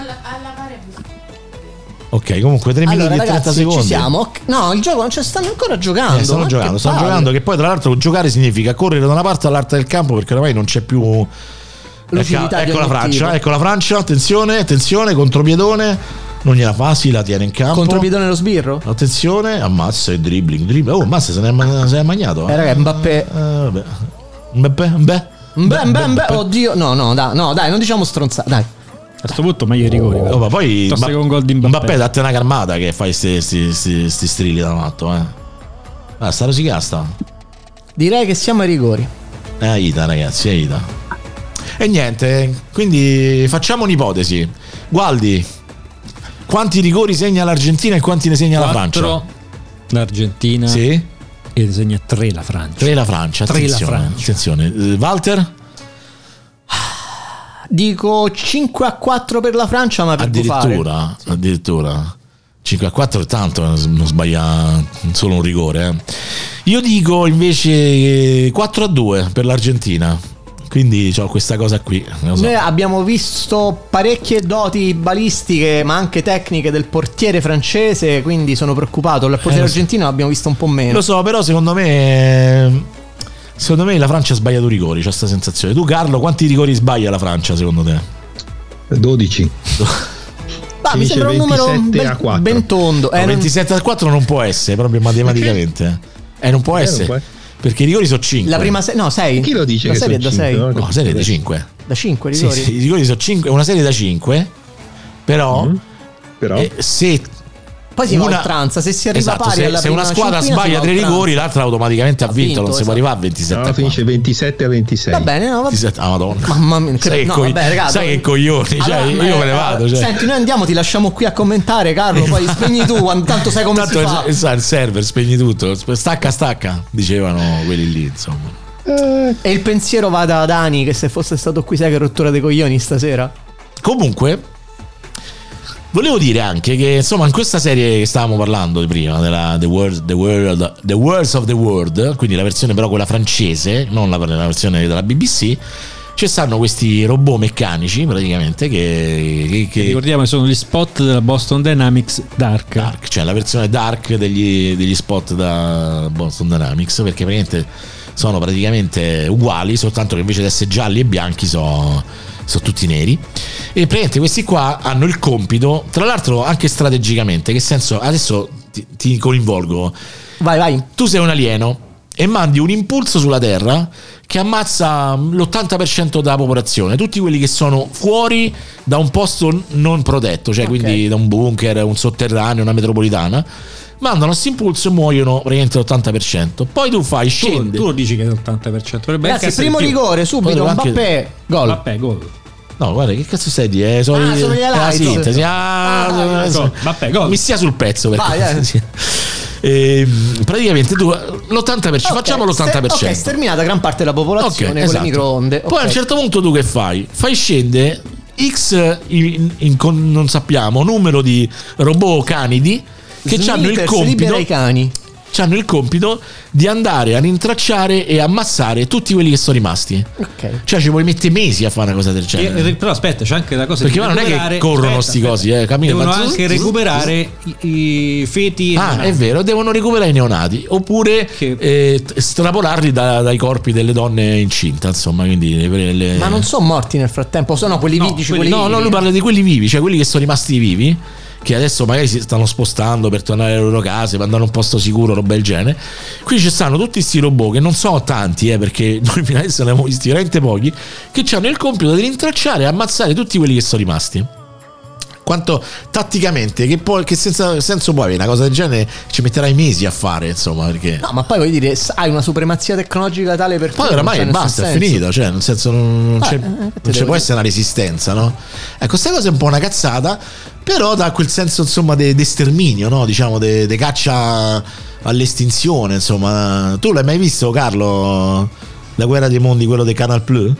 Ok, comunque 3 minuti e 30 secondi. Ci siamo. No, il gioco non ci stanno ancora giocando. Stanno giocando, che poi tra l'altro giocare significa correre da una parte all'altra del campo, perché ormai non c'è più ecco la Francia, attenzione, contropiedone, non gliela fa, la tiene in campo. Contropiedone lo sbirro? Attenzione, ammazza e dribbling. Oh, ammazza, se ne è magnato. Raga, Mbappé. Mbappé. Oddio, no, dai, non diciamo stronzate, dai. A questo punto meglio i rigori. Ma poi con gol di Mbappé date una carmata che fai sti strilli da matto, sta rosicasta. Direi che siamo ai rigori. Aida, ragazzi, Aida. E niente, quindi facciamo un'ipotesi. Gualdi, quanti rigori segna l'Argentina e quanti ne segna 4 la Francia? L'Argentina. Sì. E ne segna 3 la Francia. Attenzione. Walter? Dico 5-4 per la Francia, ma per addirittura 5-4 è tanto, non sbaglia solo un rigore. Io dico invece 4-2 per l'Argentina. Quindi c'ho questa cosa qui. Noi abbiamo visto parecchie doti balistiche, ma anche tecniche del portiere francese, quindi sono preoccupato. Il portiere argentino l'abbiamo visto un po' meno. Lo so, però secondo me la Francia ha sbagliato i rigori, c'ho questa sensazione. Tu, Carlo, quanti rigori sbaglia la Francia secondo te? 12. Mi sembra un numero ben tondo. 27-4 non può essere proprio matematicamente. Non può essere. Perché i rigori sono 5. La prima 6. Chi lo dice? La serie è da 6. No, la serie è da 5. Da 5 rigori? Sì, i rigori sono 5, una serie da 5. Però se poi si va a oltranza, se si arriva pari alla se una squadra sbaglia 3 rigori, l'altra automaticamente ha vinto, non si può arrivare a 27. No, finisce 27-26. Va bene, no, 27, Madonna. Mamma mia, sai che coglioni, allora, io me ne vado. Senti, noi andiamo, ti lasciamo qui a commentare, Carlo, poi spegni tu, tanto sai come si fa. Il server, spegni tutto, stacca, dicevano quelli lì, insomma. E il pensiero va da Dani, che se fosse stato qui, sai che rottura dei coglioni stasera. Comunque volevo dire anche che insomma in questa serie che stavamo parlando prima della The Worlds of the World, quindi la versione però quella francese, non la versione della BBC, ci stanno questi robot meccanici praticamente che ricordiamo sono gli spot della Boston Dynamics Dark, cioè la versione dark degli spot da Boston Dynamics, perché praticamente sono praticamente uguali, soltanto che invece di essere gialli e bianchi sono tutti neri. E praticamente questi qua hanno il compito, tra l'altro anche strategicamente, che senso, adesso ti coinvolgo. Vai. Tu sei un alieno e mandi un impulso sulla Terra che ammazza l'80% della popolazione, tutti quelli che sono fuori da un posto non protetto, cioè quindi da un bunker, un sotterraneo, una metropolitana. Mandano questo impulso e muoiono praticamente l'80%. Poi tu fai scende. Tu lo dici che è l'80%. Grazie, primo rigore subito. Mbappé, gol. No, guarda, che cazzo stai di? Sono gli sintesi. Gol. Mi stia sul pezzo. Praticamente tu l'80%, facciamo l'80%. Ok, sterminata gran parte della popolazione con le microonde. Poi a un certo punto tu che fai? Fai scendere X non sappiamo numero di robot canidi che hanno il compito di andare a rintracciare e ammazzare tutti quelli che sono rimasti. Cioè ci puoi mettere mesi a fare una cosa del genere. Però aspetta, c'è anche la cosa perché non è che corrono sti cosi, devono anche recuperare i feti. È vero, devono recuperare i neonati oppure strapolarli dai corpi delle donne incinta, insomma, quindi ma non sono morti nel frattempo, sono quelli vivi. No, lui parla di quelli vivi, cioè quelli che sono rimasti vivi, che adesso magari si stanno spostando per tornare alle loro case, per andare a un posto sicuro, roba del genere. Qui ci stanno tutti sti robot, che non sono tanti, perché noi fino adesso ne abbiamo visti veramente pochi, che hanno il compito di rintracciare e ammazzare tutti quelli che sono rimasti. quanto tatticamente che senso può avere una cosa del genere, ci metterai mesi a fare, insomma, perché no, ma poi voglio dire, hai una supremazia tecnologica tale per cui poi oramai basta, è finito, cioè nel senso non ci può essere una resistenza, no? Ecco, questa cosa è un po' una cazzata, però dà quel senso, insomma, di sterminio, no? Diciamo di caccia all'estinzione, insomma. Tu l'hai mai visto, Carlo, La guerra dei mondi, quello dei Canal Plus?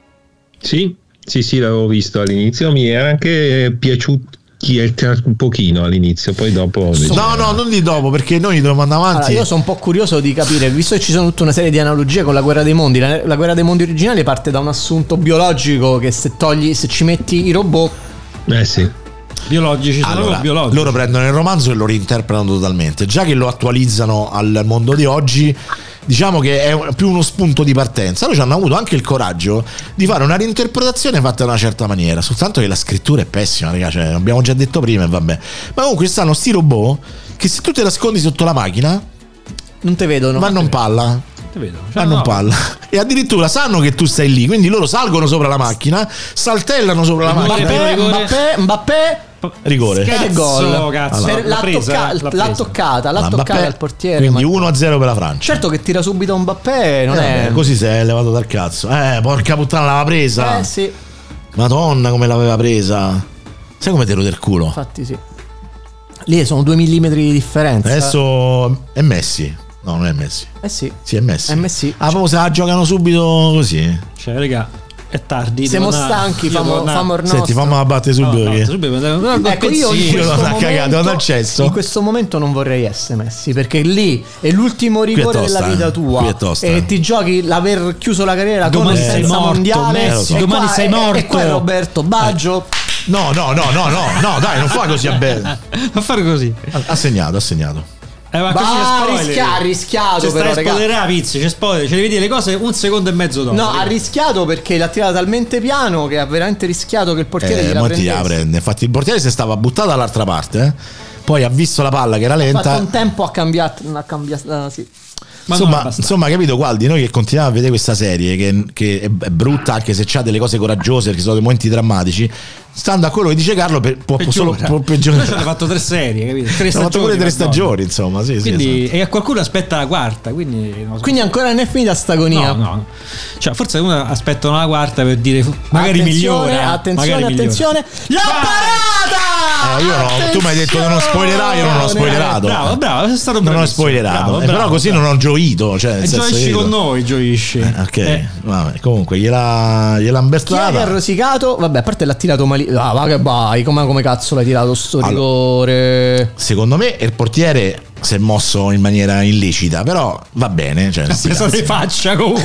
Sì, l'avevo visto all'inizio, mi era anche piaciuto un pochino all'inizio, poi dopo no, non di dopo, perché noi dobbiamo andare avanti. Allora, io sono un po' curioso di capire, visto che ci sono tutta una serie di analogie con la guerra dei mondi. La guerra dei mondi originale parte da un assunto biologico, che se ci metti i robot sì, biologici, allora, biologici. Loro prendono il romanzo e lo reinterpretano totalmente, già che lo attualizzano al mondo di oggi. Diciamo che è più uno spunto di partenza. Loro hanno avuto anche il coraggio di fare una reinterpretazione fatta in una certa maniera, soltanto che la scrittura è pessima, ragazzi, cioè, l'abbiamo già detto prima e vabbè. Ma comunque stanno sti robot che se tu te nascondi sotto la macchina non te vedono, vanno in palla. Hanno no. palla e addirittura sanno che tu stai lì, quindi loro salgono sopra la macchina, saltellano sopra la macchina. Mbappé rigore, che gol, cazzo. L'ha toccata il portiere, quindi 1-0 per la Francia. Certo che tira subito Mbappé, non è così, si è levato dal cazzo, porca puttana, l'aveva presa, sì. Madonna come l'aveva presa, sai come te lo del culo, infatti sì, lì sono 2 millimetri di differenza. Adesso è Messi. No, non è Messi. Sì. Sì, è Messi. Proprio se la giocano subito così. Cioè, raga, è tardi. Siamo stanchi, famo il nostro. Senti, fammi la batte subito. Ecco, io non ha cagato al cesso. In questo momento non vorrei essere Messi, perché lì è l'ultimo rigore della vita tua e ti giochi l'aver chiuso la carriera domani come sei senza morto, mondiale. domani sei morto. E qua è Roberto Baggio. No, dai, non fa così a bene. Non fare così. Ha segnato. Ma così ha rischiato, cioè, però, spoilerà Pizzi, c'è spoiler, ce le vedi le cose un secondo e mezzo dopo. No, ha rischiato perché l'ha tirata talmente piano che ha veramente rischiato che il portiere gliela prende. Infatti il portiere si stava buttato dall'altra parte, poi ha visto la palla che era lenta. Ha fatto un tempo a cambiare, sì. Insomma, capito, Gualdi, noi che continuiamo a vedere questa serie che è brutta, anche se c'ha delle cose coraggiose, perché sono dei momenti drammatici, stando a quello che dice Carlo, può peggiorare. Ha fatto 3 serie, capito? 3 stagioni, fatto pure 3 stagioni, insomma, sì, quindi, esatto. E a qualcuno aspetta la quarta, quindi ancora non è finita sta agonia. No. Cioè, forse uno aspetta una quarta per dire magari migliora. Attenzione. La parata! Tu mi hai detto che non spoilerai, io non ho spoilerato. Bravo, è stato non ho spoilerato. Però così non ho gioito, cioè, gioisci con noi, gioisci. Ok, vabbè, comunque gliela imbertata. Chi ha rosicato? Vabbè, a parte l'ha tirato malissimo. Va che vai, come cazzo l'hai tirato sto rigore? Secondo me il portiere si è mosso in maniera illecita, però va bene, cioè, ha preso di faccia comunque.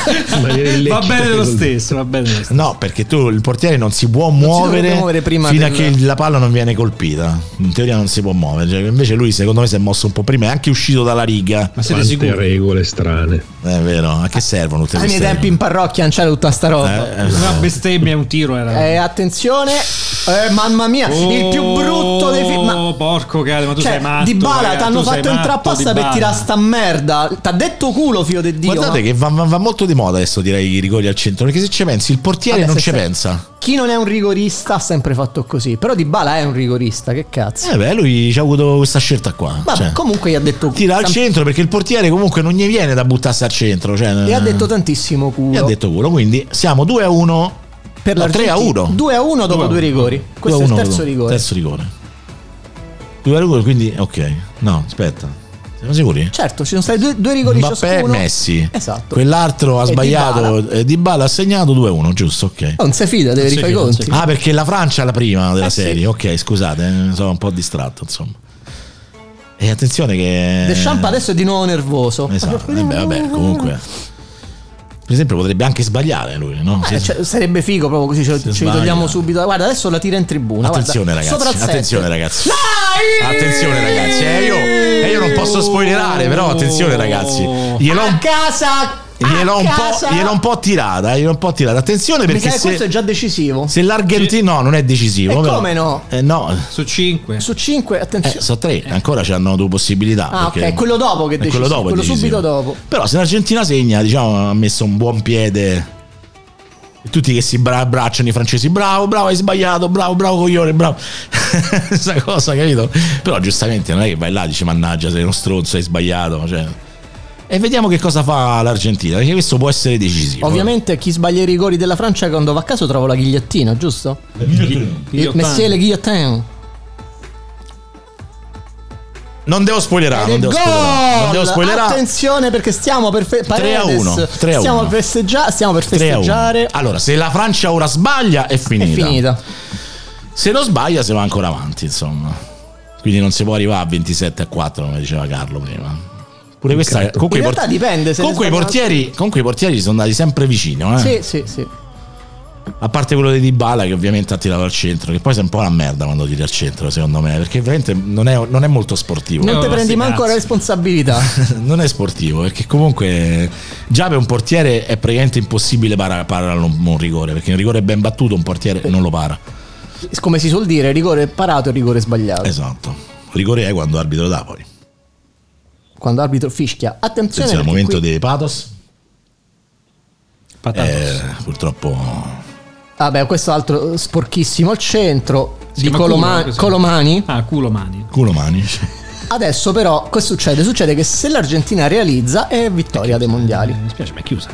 Va bene lo stesso. No, perché il portiere non si può muovere prima fino a che la palla non viene colpita. In teoria non si può muovere, cioè, invece lui secondo me si è mosso un po' prima, è anche uscito dalla riga. Ma siete sicuri? Regole strane. È vero, a che servono tutte ai queste? Ai miei tempi in parrocchia non c'era tutta sta roba. Una bestemmia, un tiro era. Attenzione, mamma mia, il più brutto dei film. Oh, porco cane, ma tu sei matto. Dybala t'hanno fatto entrare apposta per tirare sta merda. T'ha detto culo, figlio di Dio. Guardate che va molto di moda adesso, direi, i rigori al centro, perché se ci pensi il portiere non ci pensa. Chi non è un rigorista ha sempre fatto così. Però Dybala è un rigorista, che cazzo. Lui ci ha avuto questa scelta qua. Vabbè, comunque gli ha detto tira al centro, perché il portiere comunque non gli viene da buttarsi al centro, cioè, e ha detto tantissimo culo. E ha detto culo, quindi siamo 2-1 per la 3-1. 2-1 dopo 2 rigori. Questo è il terzo rigore. 2-1, quindi ok. No, aspetta. Siamo sicuri? Certo, ci sono stati due rigori Mbappé ciascuno. Messi. Esatto. Quell'altro ha sbagliato. Dybala ha segnato 2-1, giusto? Ok. Non si fida, deve rifare i conti. Perché la Francia è la prima della serie. Sì. Ok, scusate, sono un po' distratto, insomma. E attenzione che Deschamps adesso è di nuovo nervoso. Esatto. Vabbè, comunque. Per esempio potrebbe anche sbagliare lui, no? Sarebbe figo proprio così, ci togliamo subito. Guarda, adesso la tira in tribuna. Attenzione, guarda. Attenzione ragazzi. Attenzione ragazzi, io non posso spoilerare, però attenzione ragazzi. Gliel'ho un po' tirata. Attenzione, perché questo è già decisivo. Se l'Argentina no, non è decisivo. E come no? No. Su 5, attenzione. Sono 3, ancora c'hanno 2 possibilità. Ok, quello dopo che è decisivo. Quello subito dopo. Però se l'Argentina segna, diciamo, ha messo un buon piede tutti che si abbracciano, i francesi, bravo, hai sbagliato, bravo coglione, bravo. Questa cosa, capito? Però giustamente non è che vai là e dici mannaggia, sei uno stronzo, hai sbagliato, cioè. E vediamo che cosa fa l'Argentina, perché questo può essere decisivo. Ovviamente chi sbaglia i rigori della Francia quando va a caso trova la ghigliottina, giusto? Monsieur le guillotine. Non devo spoilerare. Attenzione, perché stiamo per 3-1. Stiamo per festeggiare. Allora, se la Francia ora sbaglia è finita. Se non sbaglia si va ancora avanti, insomma. Quindi non si può arrivare a 27-4, come diceva Carlo prima. Pure questa comunque in realtà dipende. Comunque i portieri sono andati sempre vicino, Sì. A parte quello di Dybala, che ovviamente ha tirato al centro, che poi sei un po' una merda quando tiri al centro, secondo me, perché veramente non è molto sportivo. Non ti prendi manco la responsabilità. Non è sportivo, perché comunque già per un portiere è praticamente impossibile parare un rigore, perché un rigore ben battuto un portiere non lo para. Come si suol dire, rigore parato e rigore sbagliato. Esatto. Rigore è quando arbitro dà, poi quando arbitro fischia. Attenzione al momento dei pathos. Purtroppo. Vabbè, questo altro sporchissimo al centro di Colomani. Culomani. Adesso però cosa succede? Succede che se l'Argentina realizza è vittoria dei mondiali. Mi spiace, ma è chiusa.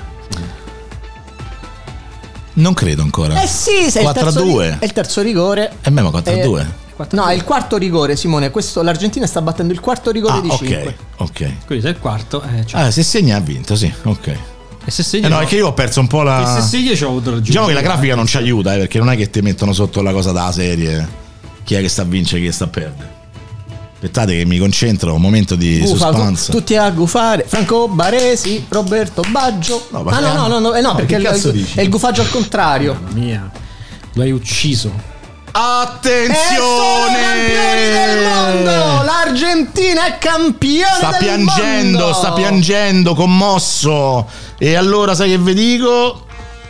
Non credo ancora. Sì, sei 4-2. È il terzo rigore. E meno 4-2. No, è il quarto rigore, Simone. Questo l'Argentina sta battendo il quarto rigore di 5. Ok. Quindi se è il quarto. Se segna ha vinto, sì, ok. E se segna no, è che io ho perso un po' la. E se segna c'ho avuto ragione. Diciamo che la grafica non ci aiuta, perché non è che ti mettono sotto la cosa della serie. Chi è che sta a vincere, chi è che sta a perdere. Aspettate che mi concentro, un momento di suspense. Tutti a gufare. Franco Baresi, Roberto Baggio. No, perché è il gufaggio al contrario. Mamma mia, lo hai ucciso. Attenzione! Campioni del mondo! L'Argentina è campione del mondo! Sta piangendo, commosso. E allora sai che vi dico?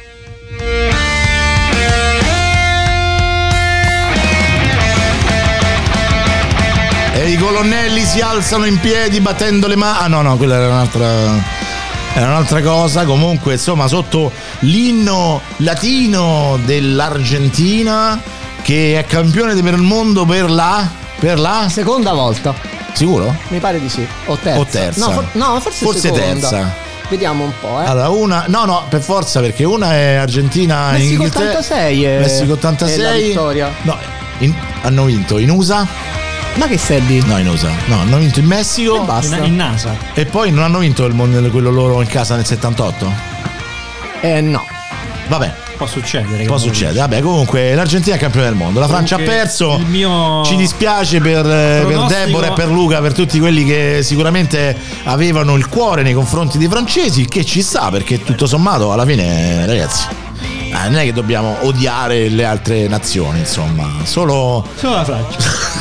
E i colonnelli si alzano in piedi battendo le mani. No, quella era un'altra cosa. Comunque, insomma, sotto l'inno latino dell'Argentina, che è campione del mondo per la seconda volta. Sicuro? Mi pare di sì. O terza. No, forse terza. Vediamo un po', Allora, una. No, per forza, perché una è Argentina. Messico 86 Messico 86. È la vittoria. No, hanno vinto in USA. Ma che stai di? No, in USA. No, hanno vinto in Messico. E basta. In NASA. E poi non hanno vinto quello loro in casa nel 78? No. Vabbè. Può succedere. Vabbè, comunque l'Argentina è campione del mondo. La Francia ha perso. Ci dispiace per Deborah e per Luca, per tutti quelli che sicuramente avevano il cuore nei confronti dei francesi, che ci sta, perché tutto sommato alla fine, ragazzi, non è che dobbiamo odiare le altre nazioni, insomma. Solo la Francia.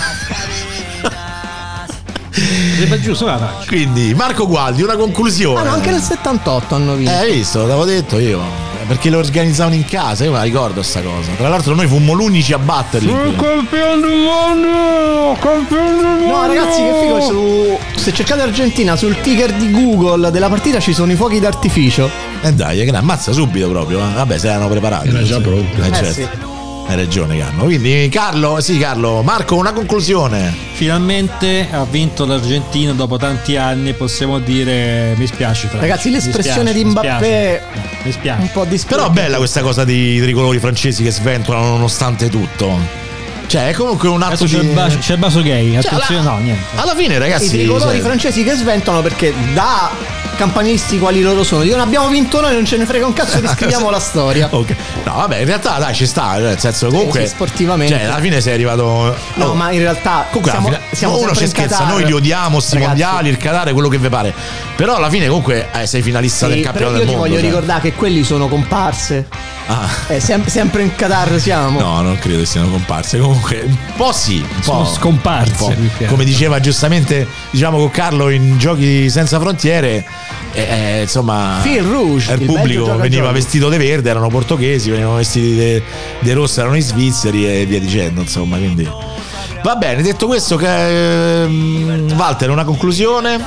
Giusto la Francia. Quindi Marco Gualdi, una conclusione. No, anche nel 78 hanno vinto. Hai visto, l'avevo detto io. Perché lo organizzavano in casa, io me la ricordo sta cosa. Tra l'altro noi fummo l'unici a batterli. Campione del mondo! No, ragazzi, che figo, se cercate Argentina sul ticker di Google della partita ci sono i fuochi d'artificio. Dai, che ammazza subito proprio. Vabbè, se erano preparati. Era già pronto. Certo. Sì. Hai ragione, Carlo. Quindi Carlo, Marco, una conclusione. Finalmente ha vinto l'Argentina dopo tanti anni, possiamo dire mi spiace Francia. Ragazzi, l'espressione di Mbappé mi spiace. Un po' però bella questa cosa di tricolori francesi che sventolano nonostante tutto. Cioè, è comunque un atto c'è il baso gay, attenzione, no, niente. Alla fine, ragazzi, i tricolori francesi che sventolano perché da campanisti quali loro sono, non abbiamo vinto noi, non ce ne frega un cazzo, riscriviamo la storia. Okay. No, vabbè, in realtà dai, ci sta, nel senso comunque sportivamente. Cioè, alla fine sei arrivato. No, ma in realtà comunque siamo uno ci scherza, noi li odiamo sti mondiali, il Qatar, quello che vi pare. Però alla fine comunque sei finalista del campionato del mondo. Io ti voglio ricordare che quelli sono comparse. Sempre in Qatar siamo. No, non credo che siano comparse. Comunque un po' sì, un po'. Sono scomparse. Come diceva giustamente, diciamo, con Carlo in Giochi Senza Frontiere, insomma, Fil Rouge, il pubblico veniva vestito di verde, erano portoghesi, venivano vestiti di rosso, erano i svizzeri e via dicendo, insomma, quindi va bene. Detto questo, Walter, una conclusione?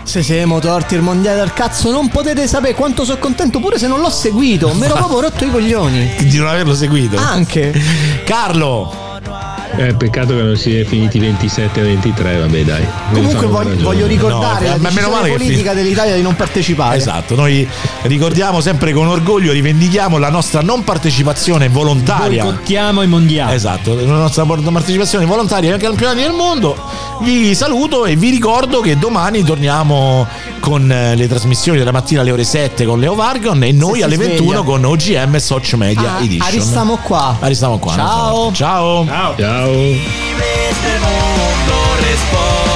Se siamo torti il mondiale del cazzo, non potete sapere quanto sono contento pure se non l'ho seguito. Mi ero proprio rotto i coglioni di non averlo seguito. Anche Carlo. Peccato che non si è finiti 27-23, vabbè dai. Comunque voglio ricordare la decisione politica dell'Italia di non partecipare. Esatto, noi ricordiamo sempre con orgoglio, rivendichiamo la nostra non partecipazione volontaria. Boicottiamo i mondiali. Esatto, la nostra partecipazione volontaria ai campionati del mondo. Vi saluto e vi ricordo che domani torniamo con le trasmissioni della mattina alle ore 7 con Leo Vargon e noi alle 21 con OGM Soc Media Edition. Arristiamo qua. Ciao. Ciao. Ciao. Ciao. Vive este mundo, responde.